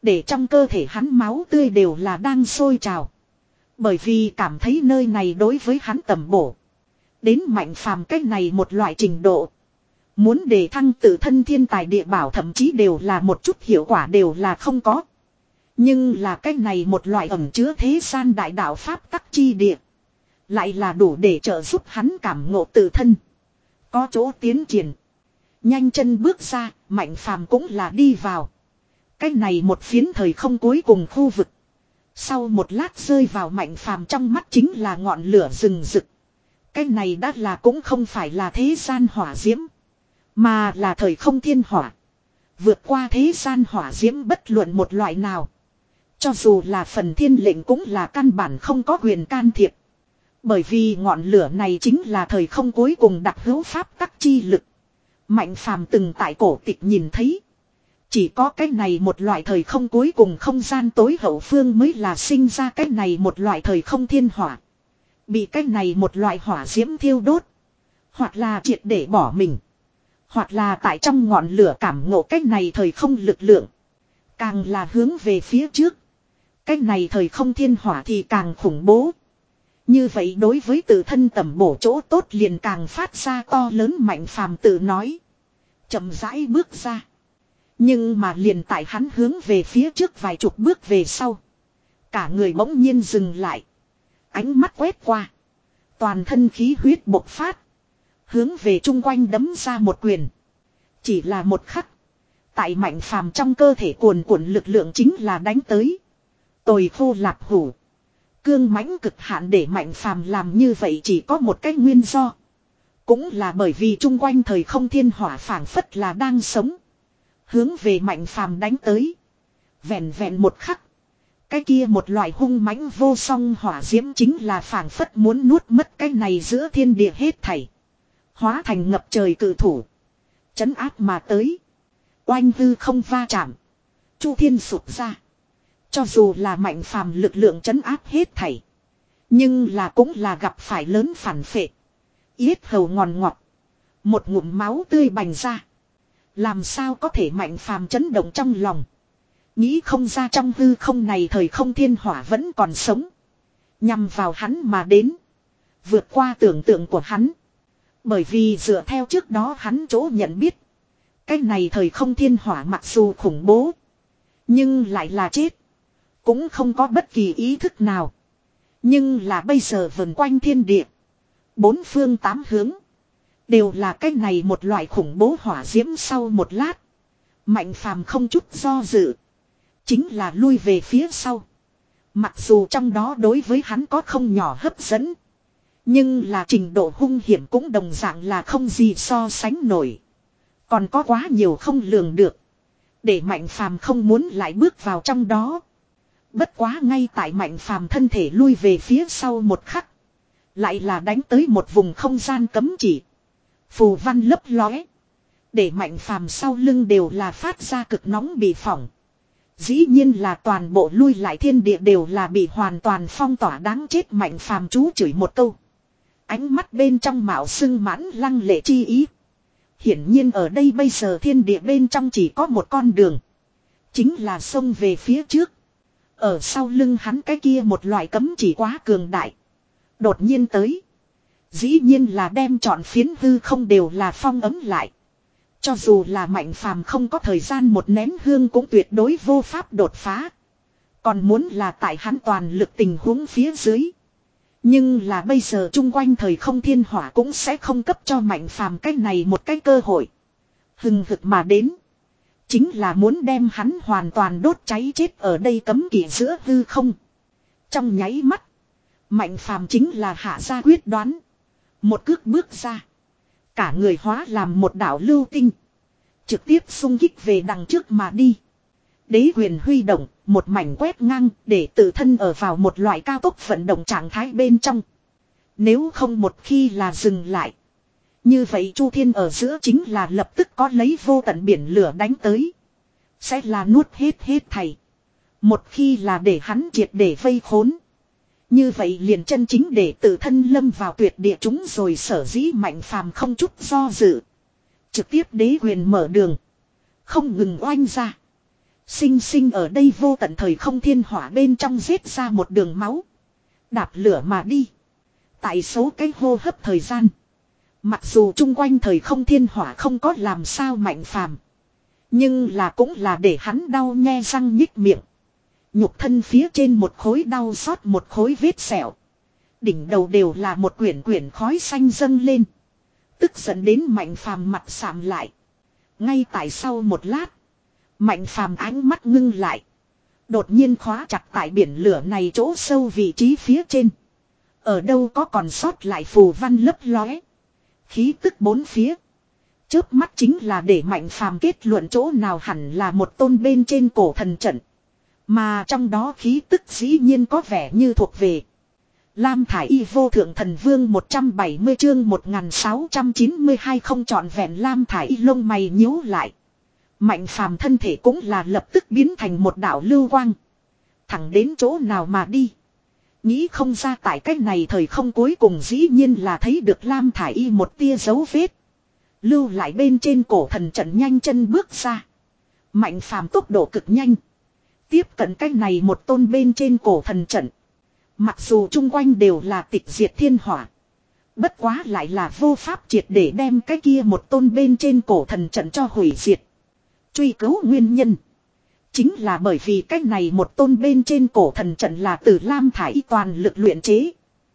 Để trong cơ thể hắn máu tươi đều là đang sôi trào. Bởi vì cảm thấy nơi này đối với hắn tầm bổ. Đến Mạnh Phàm cách này một loại trình độ. Muốn đề thăng tự thân thiên tài địa bảo thậm chí đều là một chút hiệu quả đều là không có. Nhưng là cách này một loại ẩn chứa thế gian đại đạo pháp tắc chi địa. Lại là đủ để trợ giúp hắn cảm ngộ tự thân. Có chỗ tiến triển. Nhanh chân bước ra, Mạnh Phàm cũng là đi vào. Cái này một phiến thời không cuối cùng khu vực. Sau một lát rơi vào Mạnh Phàm trong mắt chính là ngọn lửa rừng rực. Cái này đã là cũng không phải là thế gian hỏa diễm. Mà là thời không thiên hỏa. Vượt qua thế gian hỏa diễm bất luận một loại nào. Cho dù là phần thiên lệnh cũng là căn bản không có quyền can thiệp. Bởi vì ngọn lửa này chính là thời không cuối cùng đặc hữu pháp tắc chi lực. Mạnh Phàm từng tại cổ tịch nhìn thấy. Chỉ có cái này một loại thời không cuối cùng không gian tối hậu phương mới là sinh ra cái này một loại thời không thiên hỏa. Bị cái này một loại hỏa diễm thiêu đốt. Hoặc là triệt để bỏ mình. Hoặc là tại trong ngọn lửa cảm ngộ cái này thời không lực lượng. Càng là hướng về phía trước. Cái này thời không thiên hỏa thì càng khủng bố. Như vậy đối với tự thân tầm bổ chỗ tốt liền càng phát ra to lớn. Mạnh Phàm tự nói. Chậm rãi bước ra. Nhưng mà liền tại hắn hướng về phía trước vài chục bước về sau. Cả người bỗng nhiên dừng lại. Ánh mắt quét qua. Toàn thân khí huyết bộc phát. Hướng về chung quanh đấm ra một quyền. Chỉ là một khắc. Tại Mạnh Phàm trong cơ thể cuồn cuộn lực lượng chính là đánh tới. Tồi khô lạp hủ. Cương mãnh cực hạn để Mạnh Phàm làm như vậy chỉ có một cái nguyên do. Cũng là bởi vì chung quanh thời không thiên hỏa phảng phất là đang sống. Hướng về Mạnh Phàm đánh tới. Vẹn vẹn một khắc. Cái kia một loại hung mãnh vô song hỏa diễm chính là phảng phất muốn nuốt mất cái này giữa thiên địa hết thảy. Hóa thành ngập trời cự thủ. Chấn áp mà tới. Oanh hư không va chạm. Chu thiên sụp ra. Cho dù là Mạnh Phàm lực lượng chấn áp hết thảy. Nhưng là cũng là gặp phải lớn phản phệ. Yết hầu ngòn ngọt. Một ngụm máu tươi bành ra. Làm sao có thể Mạnh Phàm chấn động trong lòng. Nghĩ không ra trong hư không này thời không thiên hỏa vẫn còn sống. Nhằm vào hắn mà đến. Vượt qua tưởng tượng của hắn. Bởi vì dựa theo trước đó hắn chỗ nhận biết. Cái này thời không thiên hỏa mặc dù khủng bố. Nhưng lại là chết. Cũng không có bất kỳ ý thức nào. Nhưng là bây giờ vần quanh thiên địa. Bốn phương tám hướng. Đều là cái này một loại khủng bố hỏa diễm sau một lát. Mạnh Phàm không chút do dự. Chính là lui về phía sau. Mặc dù trong đó đối với hắn có không nhỏ hấp dẫn. Nhưng là trình độ hung hiểm cũng đồng dạng là không gì so sánh nổi. Còn có quá nhiều không lường được. Để Mạnh Phàm không muốn lại bước vào trong đó. Bất quá ngay tại Mạnh Phàm thân thể lui về phía sau một khắc. Lại là đánh tới một vùng không gian cấm chỉ. Phù văn lấp lóe. Để Mạnh Phàm sau lưng đều là phát ra cực nóng bị phỏng. Dĩ nhiên là toàn bộ lui lại thiên địa đều là bị hoàn toàn phong tỏa đáng chết. Mạnh Phàm chú chửi một câu. Ánh mắt bên trong mạo sưng mãn lăng lệ chi ý. Hiển nhiên ở đây bây giờ thiên địa bên trong chỉ có một con đường. Chính là xông về phía trước. Ở sau lưng hắn cái kia một loại cấm chỉ quá cường đại. Đột nhiên tới. Dĩ nhiên là đem trọn phiến hư không đều là phong ấm lại. Cho dù là Mạnh Phàm không có thời gian một nén hương cũng tuyệt đối vô pháp đột phá. Còn muốn là tại hắn toàn lực tình huống phía dưới. Nhưng là bây giờ chung quanh thời không thiên hỏa cũng sẽ không cấp cho Mạnh Phàm cái này một cái cơ hội. Hừng hực mà đến. Chính là muốn đem hắn hoàn toàn đốt cháy chết ở đây cấm kỵ giữa hư không. Trong nháy mắt. Mạnh Phàm chính là hạ ra quyết đoán. Một cước bước ra. Cả người hóa làm một đạo lưu tinh. Trực tiếp xung kích về đằng trước mà đi. Đế quyền huy động, một mảnh quét ngang để tự thân ở vào một loại cao tốc vận động trạng thái bên trong. Nếu không một khi là dừng lại. Như vậy Chu Thiên ở giữa chính là lập tức có lấy vô tận biển lửa đánh tới. Sẽ là nuốt hết hết thảy. Một khi là để hắn triệt để vây khốn. Như vậy liền chân chính để tự thân lâm vào tuyệt địa chúng rồi. Sở dĩ Mạnh Phàm không chút do dự. Trực tiếp đế quyền mở đường. Không ngừng oanh ra. Sinh sinh ở đây vô tận thời không thiên hỏa bên trong giết ra một đường máu. Đạp lửa mà đi. Tại số cái hô hấp thời gian. Mặc dù chung quanh thời không thiên hỏa không có làm sao Mạnh Phàm, nhưng là cũng là để hắn đau nhe răng nhích miệng. Nhục thân phía trên một khối đau xót một khối vết sẹo. Đỉnh đầu đều là một quyển quyển khói xanh dâng lên. Tức giận đến Mạnh Phàm mặt sạm lại. Ngay tại sau một lát, Mạnh Phàm ánh mắt ngưng lại. Đột nhiên khóa chặt tại biển lửa này chỗ sâu vị trí phía trên. Ở đâu có còn sót lại phù văn lấp lóe. Khí tức bốn phía. Chớp mắt chính là để Mạnh Phàm kết luận chỗ nào hẳn là một tôn bên trên cổ thần trận. Mà trong đó khí tức dĩ nhiên có vẻ như thuộc về Lam Thải Y vô thượng thần vương một trăm bảy mươi chương một nghìn sáu trăm chín mươi hai không trọn vẹn. Lam Thải Y lông mày nhíu lại. Mạnh Phàm thân thể cũng là lập tức biến thành một đạo lưu quang. Thẳng đến chỗ nào mà đi. Nghĩ không ra tại cách này thời không cuối cùng dĩ nhiên là thấy được Lam Thải Y một tia dấu vết. Lưu lại bên trên cổ thần trận nhanh chân bước ra. Mạnh Phàm tốc độ cực nhanh. Tiếp cận cách này một tôn bên trên cổ thần trận. Mặc dù chung quanh đều là tịch diệt thiên hỏa. Bất quá lại là vô pháp triệt để đem cái kia một tôn bên trên cổ thần trận cho hủy diệt. Truy cứu nguyên nhân. Chính là bởi vì cái này một tôn bên trên cổ thần trận là từ Lam Thải Y toàn lực luyện chế.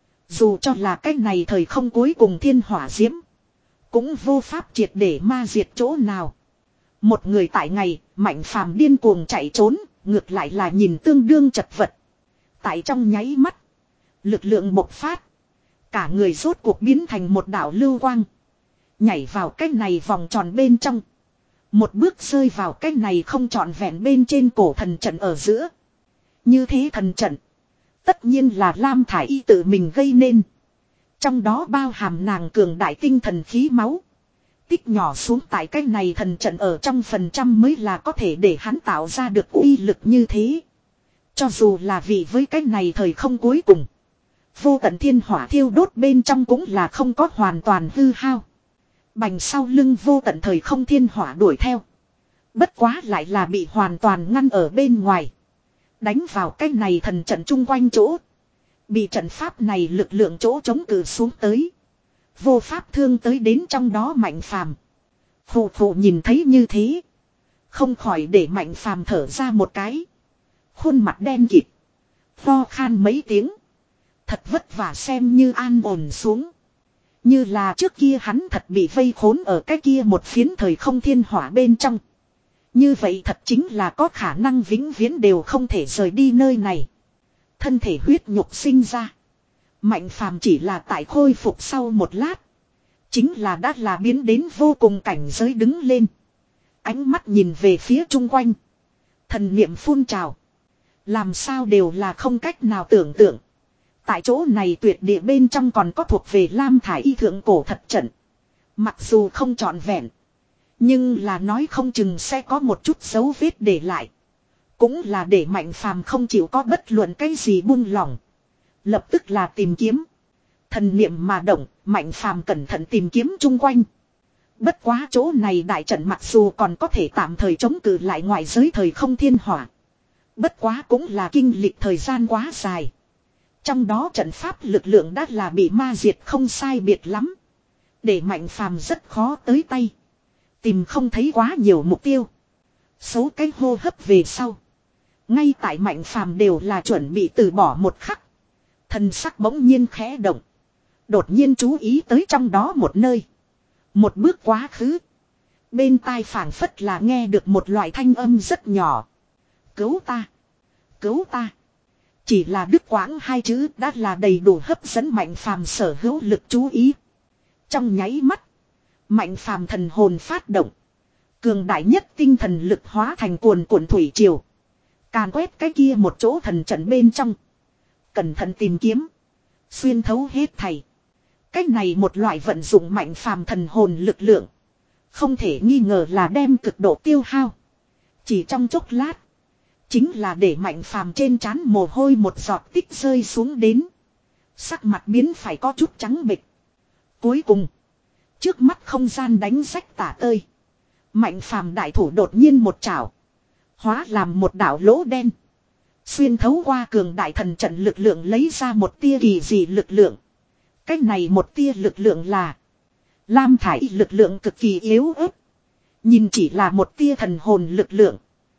Dù cho là cái này thời không cuối cùng thiên hỏa diễm. Cũng vô pháp triệt để ma diệt chỗ nào. Một người tại ngày, Mạnh Phàm điên cuồng chạy trốn, ngược lại là nhìn tương đương chật vật. Tại trong nháy mắt, lực lượng bộc phát. Cả người rốt cuộc biến thành một đạo lưu quang. Nhảy vào cái này vòng tròn bên trong. Một bước rơi vào cái này không trọn vẹn bên trên cổ thần trận ở giữa. Như thế thần trận. Tất nhiên là Lam Thải Y tự mình gây nên. Trong đó bao hàm nàng cường đại tinh thần khí máu. Tích nhỏ xuống tại cái này thần trận ở trong phần trăm mới là có thể để hắn tạo ra được uy lực như thế. Cho dù là vì với cái này thời không cuối cùng. Vô tận thiên hỏa thiêu đốt bên trong cũng là không có hoàn toàn hư hao. Bành sau lưng vô tận thời không thiên hỏa đuổi theo. Bất quá lại là bị hoàn toàn ngăn ở bên ngoài. Đánh vào cái này thần trận chung quanh chỗ. Bị trận pháp này lực lượng chỗ chống cự xuống tới. Vô pháp thương tới đến trong đó Mạnh Phàm. Phù phù nhìn thấy như thế. Không khỏi để Mạnh Phàm thở ra một cái. Khuôn mặt đen kịt. Ho khan mấy tiếng. Thật vất vả xem như an ổn xuống. Như là trước kia hắn thật bị vây khốn ở cái kia một phiến thời không thiên hỏa bên trong. Như vậy thật chính là có khả năng vĩnh viễn đều không thể rời đi nơi này. Thân thể huyết nhục sinh ra. Mạnh Phàm chỉ là tại khôi phục sau một lát. Chính là đã là biến đến vô cùng cảnh giới đứng lên. Ánh mắt nhìn về phía chung quanh. Thần niệm phun trào. Làm sao đều là không cách nào tưởng tượng. Tại chỗ này tuyệt địa bên trong còn có thuộc về Lam Thải Y thượng cổ thật trận. Mặc dù không trọn vẹn. Nhưng là nói không chừng sẽ có một chút dấu vết để lại. Cũng là để Mạnh Phàm không chịu có bất luận cái gì buông lỏng. Lập tức là tìm kiếm. Thần niệm mà động, Mạnh Phàm cẩn thận tìm kiếm chung quanh. Bất quá chỗ này đại trận mặc dù còn có thể tạm thời chống cự lại ngoại giới thời không thiên hỏa. Bất quá cũng là kinh lịch thời gian quá dài. Trong đó trận pháp lực lượng đã là bị ma diệt không sai biệt lắm. Để Mạnh Phàm rất khó tới tay. Tìm không thấy quá nhiều mục tiêu. Số cái hô hấp về sau. Ngay tại Mạnh Phàm đều là chuẩn bị từ bỏ một khắc. Thần sắc bỗng nhiên khẽ động. Đột nhiên chú ý tới trong đó một nơi. Một bước quá khứ. Bên tai phảng phất là nghe được một loại thanh âm rất nhỏ. Cứu ta. Cứu ta. Chỉ là đứt quãng hai chữ đã là đầy đủ hấp dẫn Mạnh Phàm sở hữu lực chú ý. Trong nháy mắt. Mạnh Phàm thần hồn phát động. Cường đại nhất tinh thần lực hóa thành cuồn cuộn thủy triều. Càn quét cái kia một chỗ thần trận bên trong. Cẩn thận tìm kiếm. Xuyên thấu hết thảy. Cái này một loại vận dụng Mạnh Phàm thần hồn lực lượng. Không thể nghi ngờ là đem cực độ tiêu hao. Chỉ trong chốc lát. Chính là để Mạnh Phàm trên trán mồ hôi một giọt tích rơi xuống đến. Sắc mặt biến phải có chút trắng bệch. Cuối cùng. Trước mắt không gian đánh rách tả tơi. Mạnh Phàm đại thủ đột nhiên một chảo. Hóa làm một đạo lỗ đen. Xuyên thấu qua cường đại thần trận lực lượng lấy ra một tia kỳ dị lực lượng. Cái này một tia lực lượng là lam thải y lực lượng cực kỳ yếu ớt. Nhìn chỉ là một tia thần hồn lực lượng.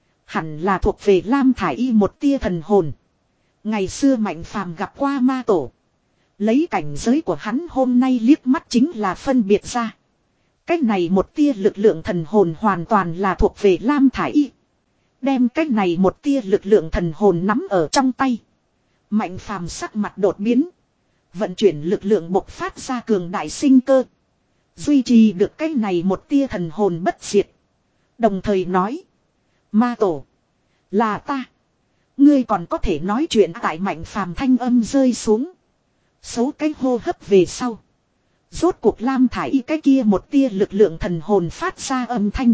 Hẳn là thuộc về lam thải y một tia thần hồn. Ngày xưa Mạnh Phàm gặp qua ma tổ. Lấy cảnh giới của hắn hôm nay liếc mắt chính là phân biệt ra. Cái này một tia lực lượng thần hồn hoàn toàn là thuộc về lam thải y. Đem cái này một tia lực lượng thần hồn nắm ở trong tay. Mạnh Phàm sắc mặt đột biến. Vận chuyển lực lượng bộc phát ra cường đại sinh cơ. Duy trì được cái này một tia thần hồn bất diệt. Đồng thời nói. Ma tổ. Là ta. Ngươi còn có thể nói chuyện tại Mạnh Phàm thanh âm rơi xuống. Số cái hô hấp về sau. Rốt cuộc lam thải y cái kia một tia lực lượng thần hồn phát ra âm thanh.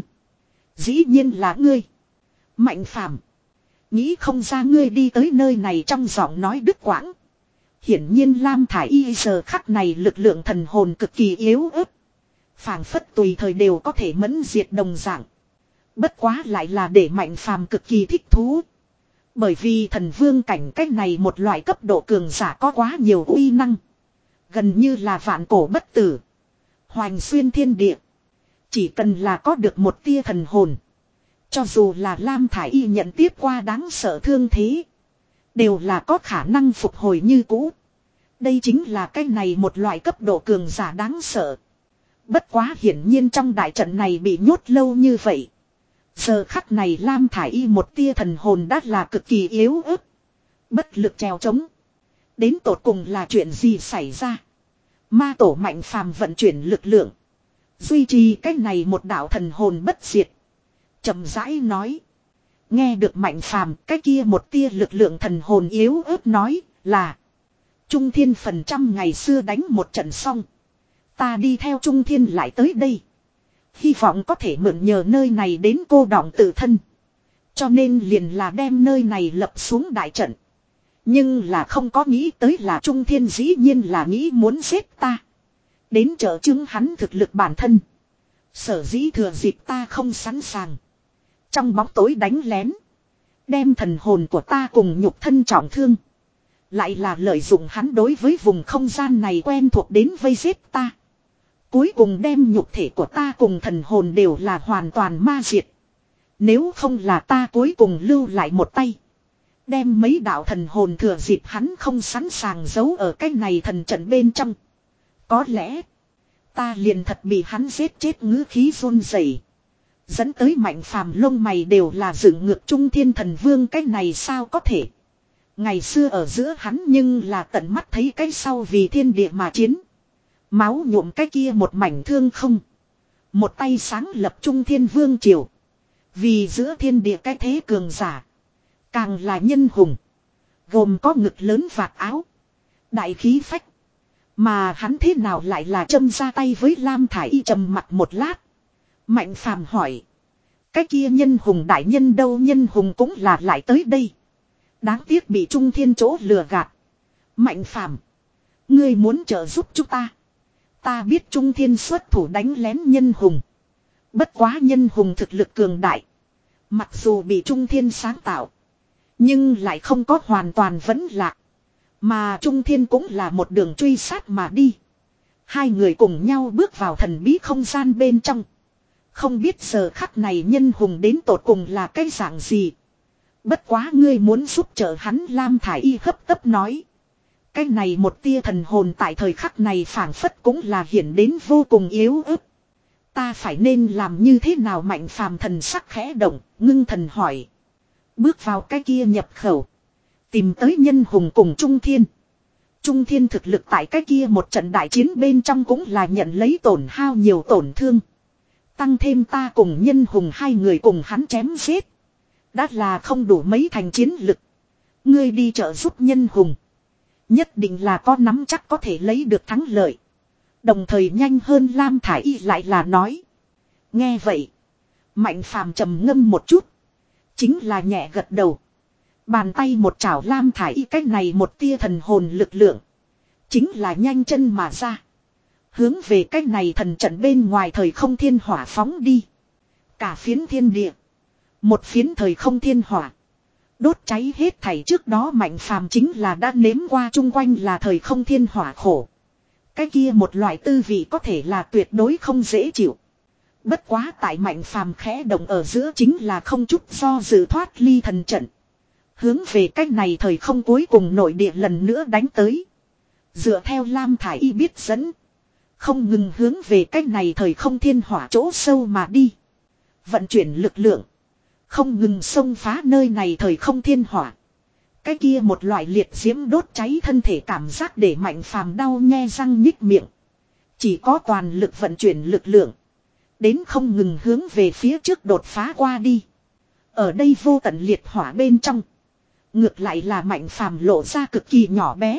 Dĩ nhiên là ngươi. Mạnh Phàm, nghĩ không ra ngươi đi tới nơi này trong giọng nói đứt quãng. Hiển nhiên lam thải y giờ khắc này lực lượng thần hồn cực kỳ yếu ớt. Phảng phất tùy thời đều có thể mẫn diệt đồng dạng. Bất quá lại là để Mạnh Phàm cực kỳ thích thú. Bởi vì thần vương cảnh cách này một loại cấp độ cường giả có quá nhiều uy năng. Gần như là vạn cổ bất tử. Hoành xuyên thiên địa. Chỉ cần là có được một tia thần hồn. Cho dù là lam thải y nhận tiếp qua đáng sợ thương thế. Đều là có khả năng phục hồi như cũ. Đây chính là cái này một loại cấp độ cường giả đáng sợ. Bất quá hiển nhiên trong đại trận này bị nhốt lâu như vậy. Giờ khắc này lam thải y một tia thần hồn đã là cực kỳ yếu ớt. Bất lực trèo trống. Đến tột cùng là chuyện gì xảy ra. Ma tổ Mạnh Phàm vận chuyển lực lượng. Duy trì cái này một đạo thần hồn bất diệt. Chậm rãi nói. Nghe được Mạnh Phàm cái kia một tia lực lượng thần hồn yếu ớt nói là. Trung Thiên phần trăm ngày xưa đánh một trận xong. Ta đi theo Trung Thiên lại tới đây. Hy vọng có thể mượn nhờ nơi này đến cô đọng tự thân. Cho nên liền là đem nơi này lập xuống đại trận. Nhưng là không có nghĩ tới là Trung Thiên dĩ nhiên là nghĩ muốn giết ta. Đến trợ chứng hắn thực lực bản thân. Sở dĩ thừa dịp ta không sẵn sàng. Trong bóng tối đánh lén. Đem thần hồn của ta cùng nhục thân trọng thương. Lại là lợi dụng hắn đối với vùng không gian này quen thuộc đến vây giết ta. Cuối cùng đem nhục thể của ta cùng thần hồn đều là hoàn toàn ma diệt. Nếu không là ta cuối cùng lưu lại một tay. Đem mấy đạo thần hồn thừa dịp hắn không sẵn sàng giấu ở cái này thần trận bên trong. Có lẽ ta liền thật bị hắn giết chết ngữ khí run rẩy. Dẫn tới Mạnh Phàm lông mày đều là dựng ngược Trung Thiên thần vương cái này sao có thể. Ngày xưa ở giữa hắn nhưng là tận mắt thấy cái sau vì thiên địa mà chiến. Máu nhuộm cái kia một mảnh thương không. Một tay sáng lập Trung Thiên vương triều. Vì giữa thiên địa cái thế cường giả. Càng là nhân hùng. Gồm có ngực lớn vạt áo. Đại khí phách. Mà hắn thế nào lại là châm ra tay với lam thải y trầm mặt một lát. Mạnh Phàm hỏi. Cái kia nhân hùng đại nhân đâu, nhân hùng cũng là lại tới đây. Đáng tiếc bị Trung Thiên chỗ lừa gạt. Mạnh Phàm, ngươi muốn trợ giúp chúng ta. Ta biết Trung Thiên xuất thủ đánh lén nhân hùng. Bất quá nhân hùng thực lực cường đại. Mặc dù bị Trung Thiên sáng tạo. Nhưng lại không có hoàn toàn vẫn lạc. Mà Trung Thiên cũng là một đường truy sát mà đi. Hai người cùng nhau bước vào thần bí không gian bên trong. Không biết giờ khắc này nhân hùng đến tột cùng là cái dạng gì. Bất quá ngươi muốn giúp trợ hắn, lam thải y hấp tấp nói. Cái này một tia thần hồn tại thời khắc này phảng phất cũng là hiển đến vô cùng yếu ớt. Ta phải nên làm như thế nào? Mạnh Phàm thần sắc khẽ động, ngưng thần hỏi. Bước vào cái kia nhập khẩu. Tìm tới nhân hùng cùng Trung Thiên. Trung Thiên thực lực tại cái kia một trận đại chiến bên trong cũng là nhận lấy tổn hao nhiều tổn thương. Tăng thêm ta cùng nhân hùng hai người cùng hắn chém giết. Đã là không đủ mấy thành chiến lực. Ngươi đi trợ giúp nhân hùng. Nhất định là có nắm chắc có thể lấy được thắng lợi. Đồng thời nhanh hơn lam thải y lại là nói. Nghe vậy. Mạnh Phàm trầm ngâm một chút. Chính là nhẹ gật đầu. Bàn tay một chảo lam thải y cách này một tia thần hồn lực lượng. Chính là nhanh chân mà ra. Hướng về cách này thần trận bên ngoài thời không thiên hỏa phóng đi. Cả phiến thiên địa. Một phiến thời không thiên hỏa. Đốt cháy hết thảy trước đó Mạnh Phàm chính là đã nếm qua chung quanh là thời không thiên hỏa khổ. Cái kia một loại tư vị có thể là tuyệt đối không dễ chịu. Bất quá tại Mạnh Phàm khẽ động ở giữa chính là không chút do dự thoát ly thần trận. Hướng về cách này thời không cuối cùng nội địa lần nữa đánh tới. Dựa theo Lam Thải Y biết dẫn. Không ngừng hướng về cách này thời không thiên hỏa chỗ sâu mà đi. Vận chuyển lực lượng. Không ngừng xông phá nơi này thời không thiên hỏa. Cái kia một loại liệt diễm đốt cháy thân thể cảm giác để Mạnh Phàm đau nhe răng nhích miệng. Chỉ có toàn lực vận chuyển lực lượng. Đến không ngừng hướng về phía trước đột phá qua đi. Ở đây vô tận liệt hỏa bên trong. Ngược lại là Mạnh Phàm lộ ra cực kỳ nhỏ bé.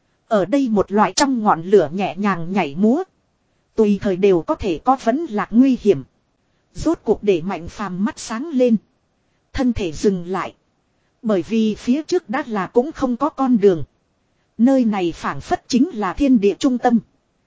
Ở đây một loại trong ngọn lửa nhẹ nhàng nhảy múa. Tùy thời đều có thể có vấn lạc nguy hiểm. Rốt cuộc để Mạnh Phàm mắt sáng lên. Thân thể dừng lại. Bởi vì phía trước đã là cũng không có con đường. Nơi này phảng phất chính là thiên địa trung tâm.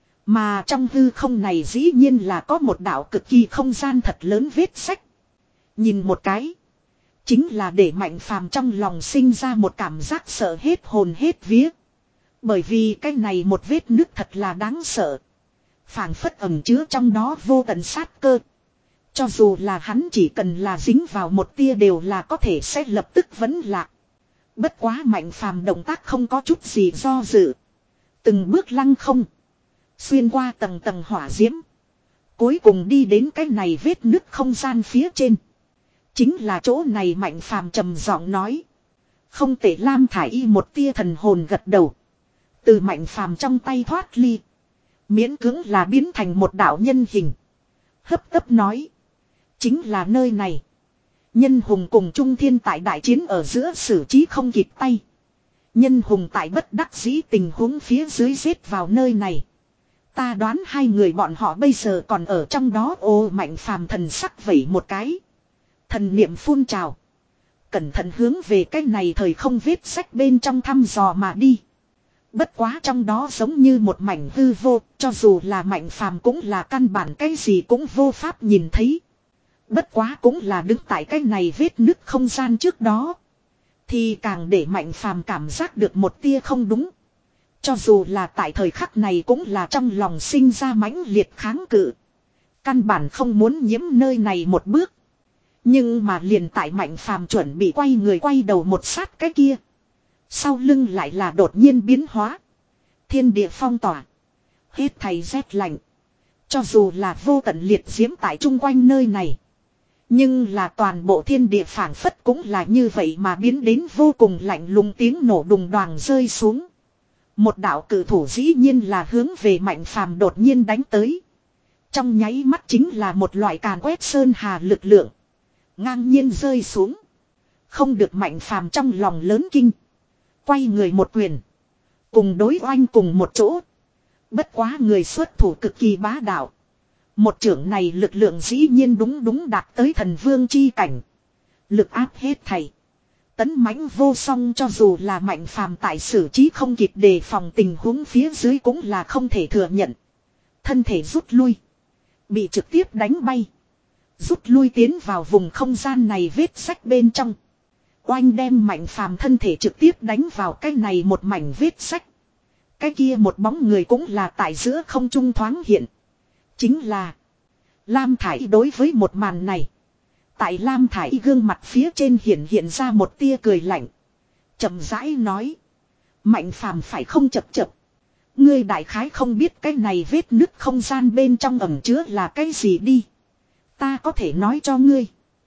Mà trong hư không này dĩ nhiên là có một đạo cực kỳ không gian thật lớn vết sách. Nhìn một cái. Chính là để Mạnh Phàm trong lòng sinh ra một cảm giác sợ hết hồn hết vía. Bởi vì cái này một vết nứt thật là đáng sợ. Phảng phất ẩn chứa trong đó vô tận sát cơ. Cho dù là hắn chỉ cần là dính vào một tia đều là có thể sẽ lập tức vấn lạc. Bất quá Mạnh Phàm động tác không có chút gì do dự. Từng bước lăng không. Xuyên qua tầng tầng hỏa diễm. Cuối cùng đi đến cái này vết nứt không gian phía trên. Chính là chỗ này Mạnh Phàm trầm giọng nói. Không thể Lam Thải Y một tia thần hồn gật đầu. Từ Mạnh Phàm trong tay thoát ly. Miễn cưỡng là biến thành một đạo nhân hình. Hấp tấp nói. Chính là nơi này. Nhân hùng cùng Trung Thiên tại đại chiến ở giữa xử trí không kịp tay. Nhân hùng tại bất đắc dĩ tình huống phía dưới giết vào nơi này. Ta đoán hai người bọn họ bây giờ còn ở trong đó. Ô Mạnh Phàm thần sắc vẩy một cái. Thần niệm phun trào. Cẩn thận hướng về cái này thời không vết sách bên trong thăm dò mà đi. Bất quá trong đó giống như một mảnh hư vô. Cho dù là Mạnh Phàm cũng là căn bản cái gì cũng vô pháp nhìn thấy. Bất quá cũng là đứng tại cái này vết nứt không gian trước đó. Thì càng để Mạnh Phàm cảm giác được một tia không đúng. Cho dù là tại thời khắc này cũng là trong lòng sinh ra mãnh liệt kháng cự. Căn bản không muốn nhiễm nơi này một bước. Nhưng mà liền tại Mạnh Phàm chuẩn bị quay người quay đầu một sát cái kia. Sau lưng lại là đột nhiên biến hóa. Thiên địa phong tỏa. Hết thầy rét lạnh. Cho dù là vô tận liệt diễm tại chung quanh nơi này. Nhưng là toàn bộ thiên địa phảng phất cũng là như vậy mà biến đến vô cùng lạnh lùng tiếng nổ đùng đoàng rơi xuống. Một đạo cử thủ dĩ nhiên là hướng về Mạnh Phàm đột nhiên đánh tới. Trong nháy mắt chính là một loại càn quét sơn hà lực lượng. Ngang nhiên rơi xuống. Không được Mạnh Phàm trong lòng lớn kinh. Quay người một quyền. Cùng đối oanh cùng một chỗ. Bất quá người xuất thủ cực kỳ bá đạo. Một trưởng này lực lượng dĩ nhiên đúng đúng đạt tới thần vương chi cảnh. Lực áp hết thảy. Tấn mãnh vô song cho dù là Mạnh Phàm tại xử trí không kịp đề phòng tình huống phía dưới cũng là không thể thừa nhận. Thân thể rút lui. Bị trực tiếp đánh bay. Rút lui tiến vào vùng không gian này vết sách bên trong. Oanh đem Mạnh Phàm thân thể trực tiếp đánh vào cái này một mảnh vết sách. Cái kia một bóng người cũng là tại giữa không trung thoáng hiện. Chính là Lam Thải Y. Đối với một màn này. Tại Lam Thải Y gương mặt phía trên hiện hiện ra một tia cười lạnh. Chậm rãi nói. Mạnh Phàm phải không chập chập. Ngươi đại khái không biết cái này vết nứt không gian bên trong ẩn chứa là cái gì đi. Ta có thể nói cho ngươi.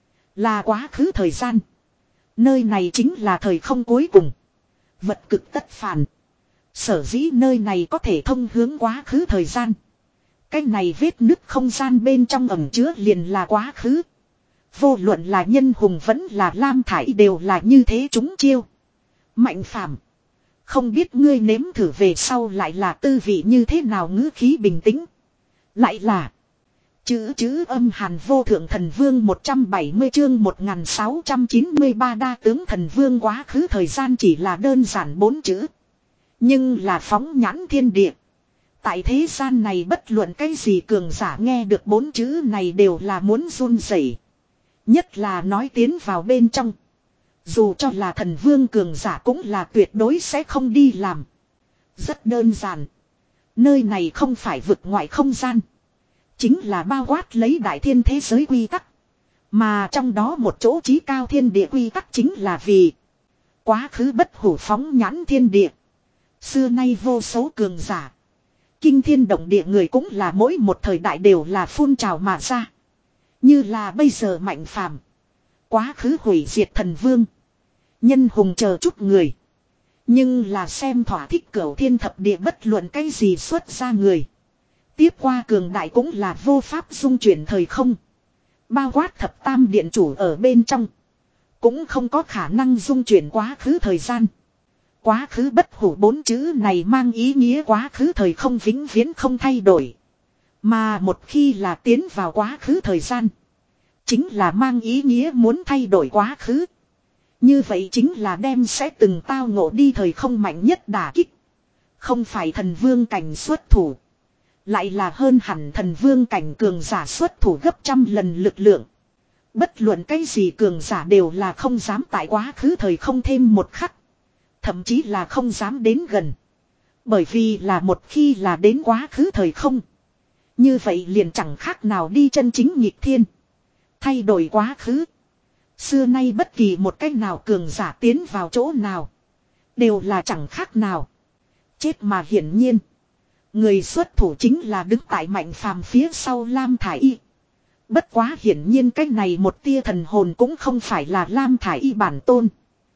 Là quá khứ thời gian. Nơi này chính là thời không cuối cùng. Vật cực tất phản. Sở dĩ nơi này có thể thông hướng quá khứ thời gian. Cái này vết nứt không gian bên trong ẩn chứa liền là quá khứ. Vô luận là Nhân Hùng vẫn là Lam Thải đều là như thế chúng chiêu. Mạnh Phàm, không biết ngươi nếm thử về sau lại là tư vị như thế nào. Ngữ khí bình tĩnh. Lại là chữ chữ âm hàn vô thượng thần vương một trăm bảy mươi chương một nghìn sáu trăm chín mươi ba đa tướng thần vương quá khứ thời gian chỉ là đơn giản bốn chữ. Nhưng là phóng nhãn thiên địa. Tại thế gian này bất luận cái gì cường giả nghe được bốn chữ này đều là muốn run rẩy. Nhất là nói tiến vào bên trong. Dù cho là thần vương cường giả cũng là tuyệt đối sẽ không đi làm. Rất đơn giản. Nơi này không phải vực ngoại không gian. Chính là bao quát lấy đại thiên thế giới quy tắc. Mà trong đó một chỗ chí cao thiên địa quy tắc chính là vì quá khứ bất hủ phóng nhãn thiên địa. Xưa nay vô số cường giả. Kinh thiên động địa người cũng là mỗi một thời đại đều là phun trào mà ra. Như là bây giờ Mạnh Phàm, quá khứ hủy diệt thần vương, nhân hùng chờ chút người. Nhưng là xem thỏa thích cửu thiên thập địa bất luận cái gì xuất ra người. Tiếp qua cường đại cũng là vô pháp dung chuyển thời không. Bao quát thập tam điện chủ ở bên trong. Cũng không có khả năng dung chuyển quá khứ thời gian. Quá khứ bất hủ bốn chữ này mang ý nghĩa quá khứ thời không vĩnh viễn không thay đổi. Mà một khi là tiến vào quá khứ thời gian. Chính là mang ý nghĩa muốn thay đổi quá khứ. Như vậy chính là đem sẽ từng tao ngộ đi thời không mạnh nhất đả kích. Không phải thần vương cảnh xuất thủ. Lại là hơn hẳn thần vương cảnh cường giả xuất thủ gấp trăm lần lực lượng. Bất luận cái gì cường giả đều là không dám tại quá khứ thời không thêm một khắc. Thậm chí là không dám đến gần. Bởi vì là một khi là đến quá khứ thời không. Như vậy liền chẳng khác nào đi chân chính nghịch thiên. Thay đổi quá khứ. Xưa nay bất kỳ một cách nào cường giả tiến vào chỗ nào. Đều là chẳng khác nào. Chết mà hiển nhiên. Người xuất thủ chính là đứng tại Mạnh Phàm phía sau Lam Thải Y. Bất quá hiển nhiên cách này một tia thần hồn cũng không phải là Lam Thải Y bản tôn.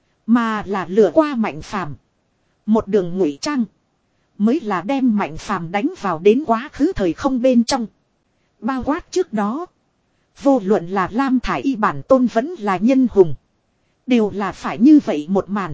Mà là lừa qua Mạnh Phàm. Một đường ngụy trang. Mới là đem Mạnh Phàm đánh vào đến quá khứ thời không bên trong. Bao quát trước đó. Vô luận là Lam Thải Y bản tôn vẫn là nhân hùng. Đều là phải như vậy một màn.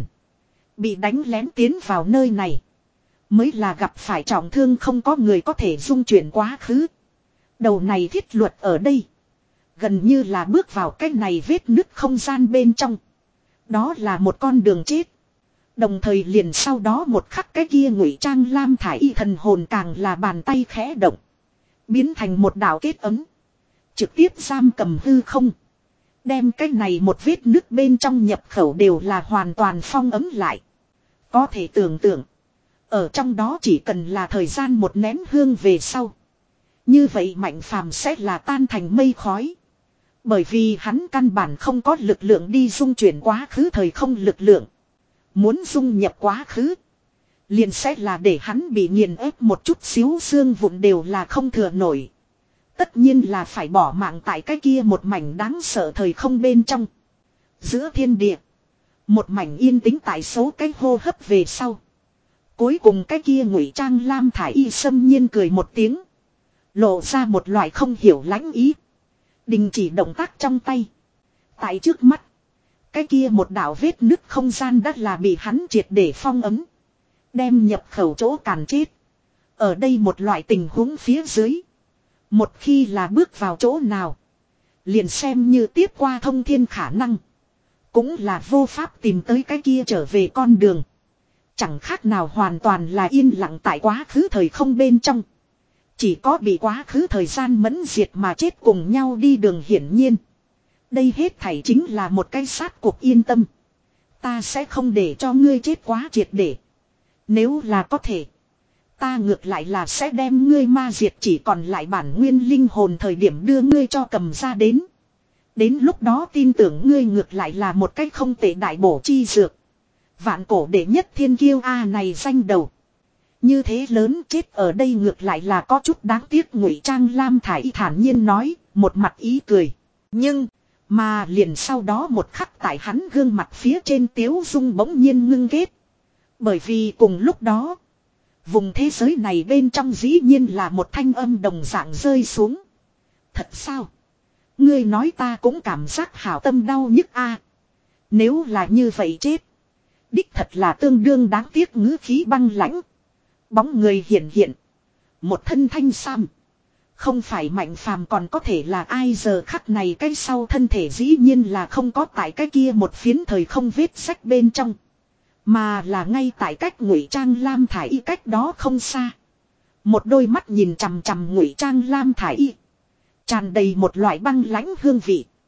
Bị đánh lén tiến vào nơi này. Mới là gặp phải trọng thương không có người có thể dung chuyển quá khứ. Đầu này thiết luật ở đây. Gần như là bước vào cái này vết nứt không gian bên trong. Đó là một con đường chết. Đồng thời liền sau đó một khắc cái kia ngụy trang Lam Thải Y thần hồn càng là bàn tay khẽ động. Biến thành một đạo kết ấm. Trực tiếp giam cầm hư không. Đem cái này một vết nứt bên trong nhập khẩu đều là hoàn toàn phong ấm lại. Có thể tưởng tượng. Ở trong đó chỉ cần là thời gian một nén hương về sau. Như vậy Mạnh Phàm sẽ là tan thành mây khói. Bởi vì hắn căn bản không có lực lượng đi dung chuyển quá khứ thời không lực lượng. Muốn dung nhập quá khứ. Liền sẽ là để hắn bị nghiền ép một chút xíu xương vụn đều là không thừa nổi. Tất nhiên là phải bỏ mạng tại cái kia một mảnh đáng sợ thời không bên trong. Giữa thiên địa. Một mảnh yên tĩnh tại số cái hô hấp về sau. Cuối cùng cái kia ngụy trang Lam Thải Y xâm nhiên cười một tiếng. Lộ ra một loại không hiểu lãnh ý. Đình chỉ động tác trong tay. Tại trước mắt. Cái kia một đạo vết nứt không gian đã là bị hắn triệt để phong ấm. Đem nhập khẩu chỗ càn chết. Ở đây một loại tình huống phía dưới. Một khi là bước vào chỗ nào. Liền xem như tiếp qua thông thiên khả năng. Cũng là vô pháp tìm tới cái kia trở về con đường. Chẳng khác nào hoàn toàn là yên lặng tại quá khứ thời không bên trong. Chỉ có bị quá khứ thời gian mẫn diệt mà chết cùng nhau đi đường hiển nhiên. Đây hết thảy chính là một cái sát cuộc yên tâm. Ta sẽ không để cho ngươi chết quá triệt để. Nếu là có thể. Ta ngược lại là sẽ đem ngươi ma diệt chỉ còn lại bản nguyên linh hồn thời điểm đưa ngươi cho cầm ra đến. Đến lúc đó tin tưởng ngươi ngược lại là một cách không tệ đại bổ chi dược. Vạn cổ đệ nhất thiên kiêu A này danh đầu. Như thế lớn chết ở đây ngược lại là có chút đáng tiếc ngụy trang Lam Thải Y thản nhiên nói, một mặt ý cười. Nhưng, mà liền sau đó một khắc tại hắn gương mặt phía trên tiếu dung bỗng nhiên ngưng kết. Bởi vì cùng lúc đó, vùng thế giới này bên trong dĩ nhiên là một thanh âm đồng dạng rơi xuống. Thật sao? Ngươi nói ta cũng cảm giác hảo tâm đau nhức a. Nếu là như vậy chết. Đích thật là tương đương đáng tiếc ngữ khí băng lãnh. Bóng người hiện hiện. Một thân thanh sam. Không phải Mạnh Phàm còn có thể là ai giờ khắc này cái sau thân thể dĩ nhiên là không có tại cái kia một phiến thời không vết sách bên trong. Mà là ngay tại cách ngụy trang Lam Thải Y cách đó không xa. Một đôi mắt nhìn chằm chằm ngụy trang Lam Thải Y. Tràn đầy một loại băng lãnh hương vị.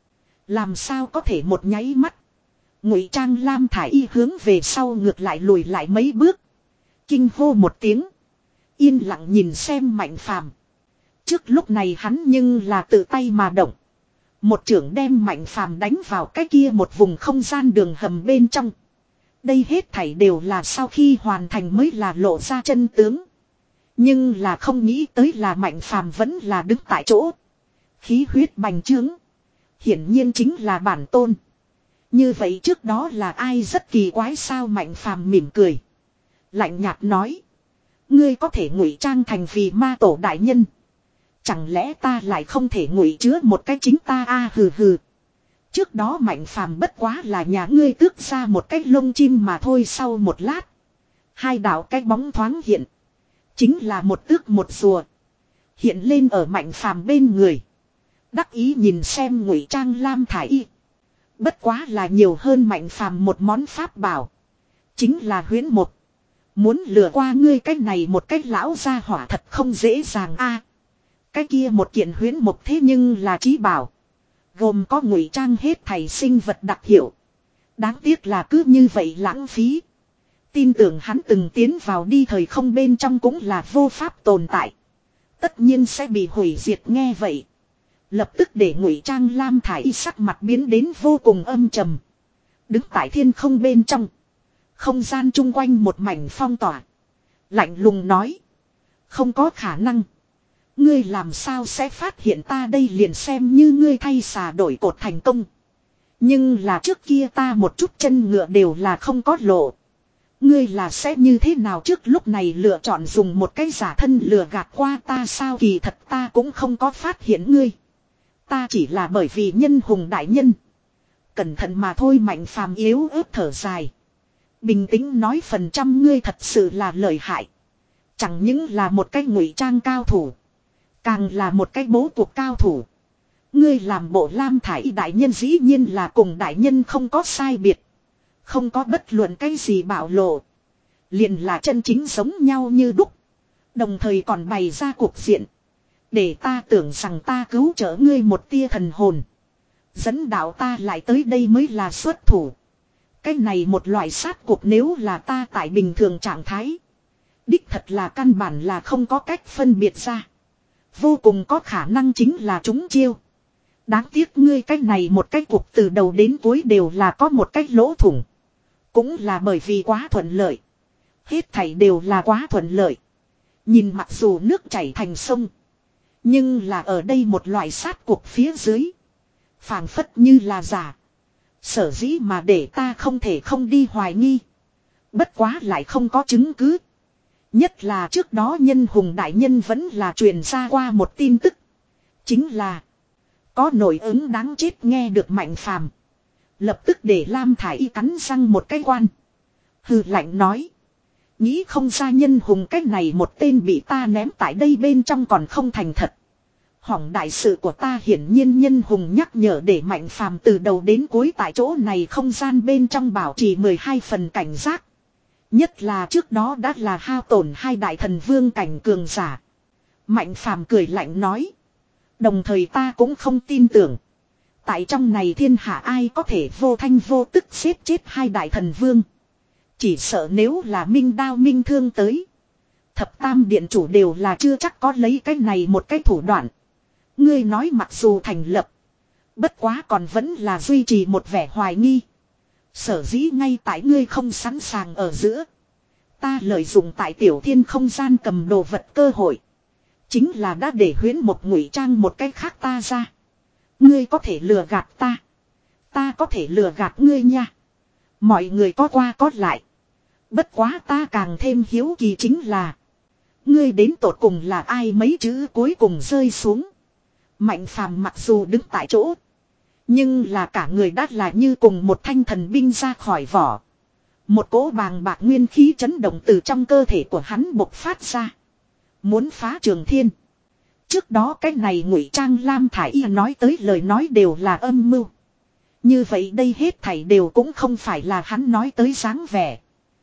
Làm sao có thể một nháy mắt. Ngụy trang Lam Thải Y hướng về sau ngược lại lùi lại mấy bước. Kinh hô một tiếng. Yên lặng nhìn xem Mạnh Phàm. Trước lúc này hắn nhưng là tự tay mà động. Một chưởng đem Mạnh Phàm đánh vào cái kia một vùng không gian đường hầm bên trong. Đây hết thảy đều là sau khi hoàn thành mới là lộ ra chân tướng. Nhưng là không nghĩ tới là Mạnh Phàm vẫn là đứng tại chỗ. Khí huyết bành trướng. Hiển nhiên chính là bản tôn. Như vậy trước đó là ai rất kỳ quái sao Mạnh Phàm mỉm cười. Lạnh nhạt nói. Ngươi có thể ngụy trang thành vì ma tổ đại nhân. Chẳng lẽ ta lại không thể ngụy chứa một cái chính ta a à, hừ hừ. Trước đó Mạnh Phàm bất quá là nhà ngươi tước ra một cái lông chim mà thôi sau một lát. Hai đạo cái bóng thoáng hiện. Chính là một tước một rùa. Hiện lên ở Mạnh Phàm bên người. Đắc ý nhìn xem ngụy trang Lam Thải Y. Bất quá là nhiều hơn Mạnh Phàm một món pháp bảo. Chính là huyễn một. Muốn lừa qua ngươi cái này một cách lão gia hỏa thật không dễ dàng a. Cái kia một kiện huyễn một thế nhưng là trí bảo. Gồm có ngụy trang hết thảy sinh vật đặc hiệu. Đáng tiếc là cứ như vậy lãng phí. Tin tưởng hắn từng tiến vào đi thời không bên trong cũng là vô pháp tồn tại. Tất nhiên sẽ bị hủy diệt nghe vậy. Lập tức để ngụy trang Lam Thải Y sắc mặt biến đến vô cùng âm trầm. Đứng tại thiên không bên trong. Không gian chung quanh một mảnh phong tỏa. Lạnh lùng nói. Không có khả năng. Ngươi làm sao sẽ phát hiện ta đây liền xem như ngươi thay xà đổi cột thành công. Nhưng là trước kia ta một chút chân ngựa đều là không có lộ. Ngươi là sẽ như thế nào trước lúc này lựa chọn dùng một cái giả thân lừa gạt qua ta sao kỳ thật ta cũng không có phát hiện ngươi. Ta chỉ là bởi vì nhân hùng đại nhân. Cẩn thận mà thôi Mạnh Phàm yếu ớt thở dài. Bình tĩnh nói phần trăm ngươi thật sự là lợi hại. Chẳng những là một cái ngụy trang cao thủ. Càng là một cái bố cuộc cao thủ. Ngươi làm bộ Lam Thải Y đại nhân dĩ nhiên là cùng đại nhân không có sai biệt. Không có bất luận cái gì bạo lộ. Liền là chân chính giống nhau như đúc. Đồng thời còn bày ra cuộc diện. Để ta tưởng rằng ta cứu trợ ngươi một tia thần hồn. Dẫn đạo ta lại tới đây mới là xuất thủ. Cái này một loại sát cuộc nếu là ta tại bình thường trạng thái. Đích thật là căn bản là không có cách phân biệt ra. Vô cùng có khả năng chính là chúng chiêu. Đáng tiếc ngươi cái này một cái cuộc từ đầu đến cuối đều là có một cái lỗ thủng. Cũng là bởi vì quá thuận lợi. Hết thảy đều là quá thuận lợi. Nhìn mặc dù nước chảy thành sông. Nhưng là ở đây một loại sát cuộc phía dưới. Phảng phất như là giả. Sở dĩ mà để ta không thể không đi hoài nghi. Bất quá lại không có chứng cứ. Nhất là trước đó nhân hùng đại nhân vẫn là truyền ra qua một tin tức. Chính là. Có nổi ứng đáng chết nghe được Mạnh Phàm. Lập tức để Lam Thải Y cắn răng một cái quan. Hừ lạnh nói. Nghĩ không ra nhân hùng cái này một tên bị ta ném tại đây bên trong còn không thành thật. Hỏng đại sự của ta hiển nhiên nhân hùng nhắc nhở để Mạnh Phàm từ đầu đến cuối tại chỗ này không gian bên trong bảo trì mười hai phần cảnh giác. Nhất là trước đó đã là hao tổn hai đại thần vương cảnh cường giả. Mạnh Phàm cười lạnh nói. Đồng thời ta cũng không tin tưởng. Tại trong này thiên hạ ai có thể vô thanh vô tức xếp chết hai đại thần vương. Chỉ sợ nếu là minh đao minh thương tới. Thập tam điện chủ đều là chưa chắc có lấy cái này một cái thủ đoạn. Ngươi nói mặc dù thành lập. Bất quá còn vẫn là duy trì một vẻ hoài nghi. Sở dĩ ngay tại ngươi không sẵn sàng ở giữa. Ta lợi dụng tại tiểu thiên không gian cầm đồ vật cơ hội. Chính là đã để huyễn một ngụy trang một cách khác ta ra. Ngươi có thể lừa gạt ta. Ta có thể lừa gạt ngươi nha. Mọi người có qua có lại. Bất quá ta càng thêm hiếu kỳ chính là. Ngươi đến tột cùng là ai mấy chữ cuối cùng rơi xuống. Mạnh Phàm mặc dù đứng tại chỗ. Nhưng là cả người đắt là như cùng một thanh thần binh ra khỏi vỏ. Một cỗ bàng bạc nguyên khí chấn động từ trong cơ thể của hắn bộc phát ra. Muốn phá trường thiên. Trước đó cái này ngụy trang Lam Thải Y nói tới lời nói đều là âm mưu. Như vậy đây hết thảy đều cũng không phải là hắn nói tới dáng vẻ.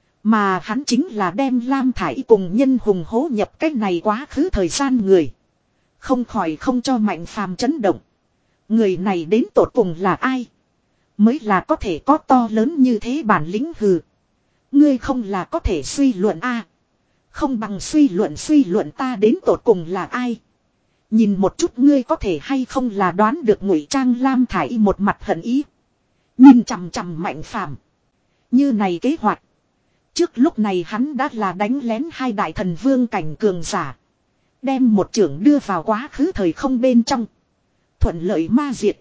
Mà hắn chính là đem Lam Thải Y cùng nhân hùng hố nhập cái này quá khứ thời gian người. Không khỏi không cho Mạnh Phàm chấn động. Người này đến tột cùng là ai? Mới là có thể có to lớn như thế bản lĩnh hừ. Ngươi không là có thể suy luận a Không bằng suy luận suy luận ta đến tột cùng là ai? Nhìn một chút ngươi có thể hay không là đoán được Ngụy Trang Lam Thải một mặt hận ý. Nhìn chằm chằm Mạnh Phàm. Như này kế hoạch. Trước lúc này hắn đã là đánh lén hai đại thần vương cảnh cường giả. Đem một trưởng đưa vào quá khứ thời không bên trong. Thuận lợi ma diệt.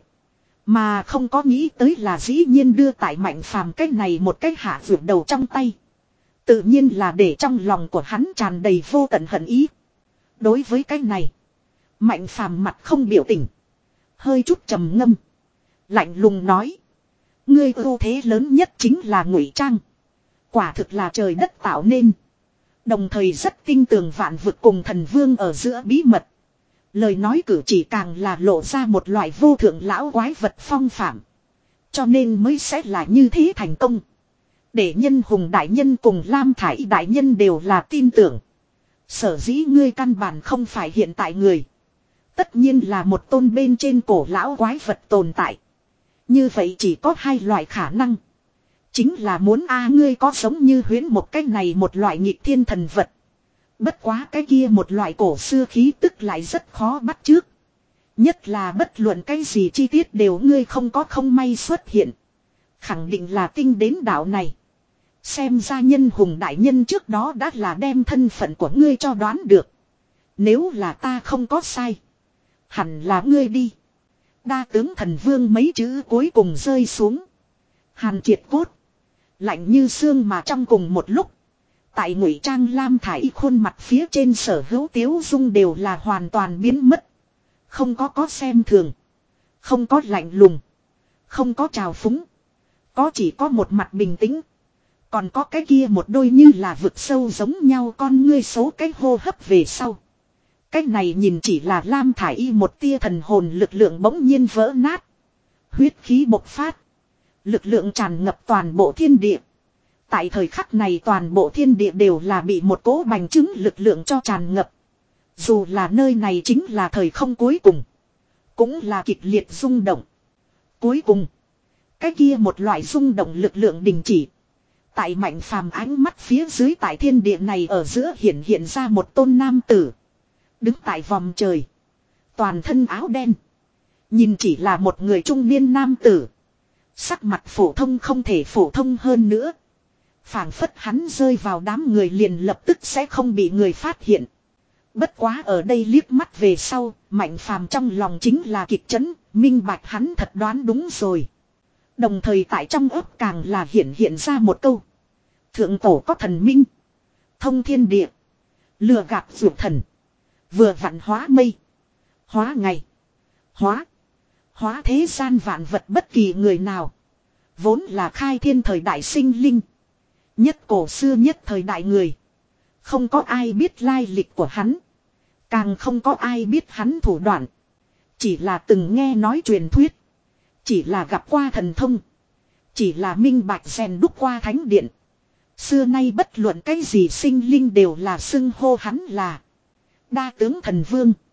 Mà không có nghĩ tới là dĩ nhiên đưa tại Mạnh Phàm cái này một cái hạ vượt đầu trong tay. Tự nhiên là để trong lòng của hắn tràn đầy vô tận hận ý. Đối với cái này. Mạnh Phàm mặt không biểu tình. Hơi chút trầm ngâm. Lạnh lùng nói. Ngươi ưu thế lớn nhất chính là ngụy trang. Quả thực là trời đất tạo nên. Đồng thời rất tin tưởng vạn vực cùng thần vương ở giữa bí mật. Lời nói cử chỉ càng là lộ ra một loại vô thượng lão quái vật phong phạm. Cho nên mới sẽ là như thế thành công. Để nhân hùng đại nhân cùng Lam Thải đại nhân đều là tin tưởng. Sở dĩ ngươi căn bản không phải hiện tại người. Tất nhiên là một tôn bên trên cổ lão quái vật tồn tại. Như vậy chỉ có hai loại khả năng. Chính là muốn a ngươi có giống như huyễn một cái này một loại nghịch thiên thần vật. Bất quá cái kia một loại cổ xưa khí tức lại rất khó bắt chước. Nhất là bất luận cái gì chi tiết đều ngươi không có không may xuất hiện. Khẳng định là tinh đến đạo này. Xem ra nhân hùng đại nhân trước đó đã là đem thân phận của ngươi cho đoán được. Nếu là ta không có sai. Hẳn là ngươi đi. Đa tướng thần vương mấy chữ cuối cùng rơi xuống. Hàn triệt cốt. Lạnh như xương mà trong cùng một lúc. Tại Ngụy Trang Lam Thải khuôn mặt phía trên sở hữu tiếu dung đều là hoàn toàn biến mất. Không có có xem thường. Không có lạnh lùng. Không có trào phúng. Có chỉ có một mặt bình tĩnh. Còn có cái kia một đôi như là vực sâu giống nhau con ngươi số cái hô hấp về sau. Cái này nhìn chỉ là Lam Thải Y một tia thần hồn lực lượng bỗng nhiên vỡ nát. Huyết khí bộc phát. Lực lượng tràn ngập toàn bộ thiên địa. Tại thời khắc này toàn bộ thiên địa đều là bị một cỗ bành trướng lực lượng cho tràn ngập. Dù là nơi này chính là thời không cuối cùng. Cũng là kịch liệt rung động. Cuối cùng. Cái kia một loại rung động lực lượng đình chỉ. Tại Mạnh Phàm ánh mắt phía dưới tại thiên địa này ở giữa hiện hiện ra một tôn nam tử. Đứng tại vòng trời. Toàn thân áo đen. Nhìn chỉ là một người trung niên nam tử. Sắc mặt phổ thông không thể phổ thông hơn nữa. Phảng phất hắn rơi vào đám người liền lập tức sẽ không bị người phát hiện. Bất quá ở đây liếc mắt về sau, Mạnh Phàm trong lòng chính là kịch chấn, minh bạch hắn thật đoán đúng rồi. Đồng thời tại trong ấp càng là hiện hiện ra một câu. Thượng cổ có thần minh. Thông thiên địa. Lừa gạt dược thần. Vừa vặn hóa mây. Hóa ngày. Hóa. Hóa thế gian vạn vật bất kỳ người nào. Vốn là khai thiên thời đại sinh linh. Nhất cổ xưa nhất thời đại người. Không có ai biết lai lịch của hắn. Càng không có ai biết hắn thủ đoạn. Chỉ là từng nghe nói truyền thuyết. Chỉ là gặp qua thần thông. Chỉ là minh bạch rèn đúc qua thánh điện. Xưa nay bất luận cái gì sinh linh đều là xưng hô hắn là đa tướng thần vương.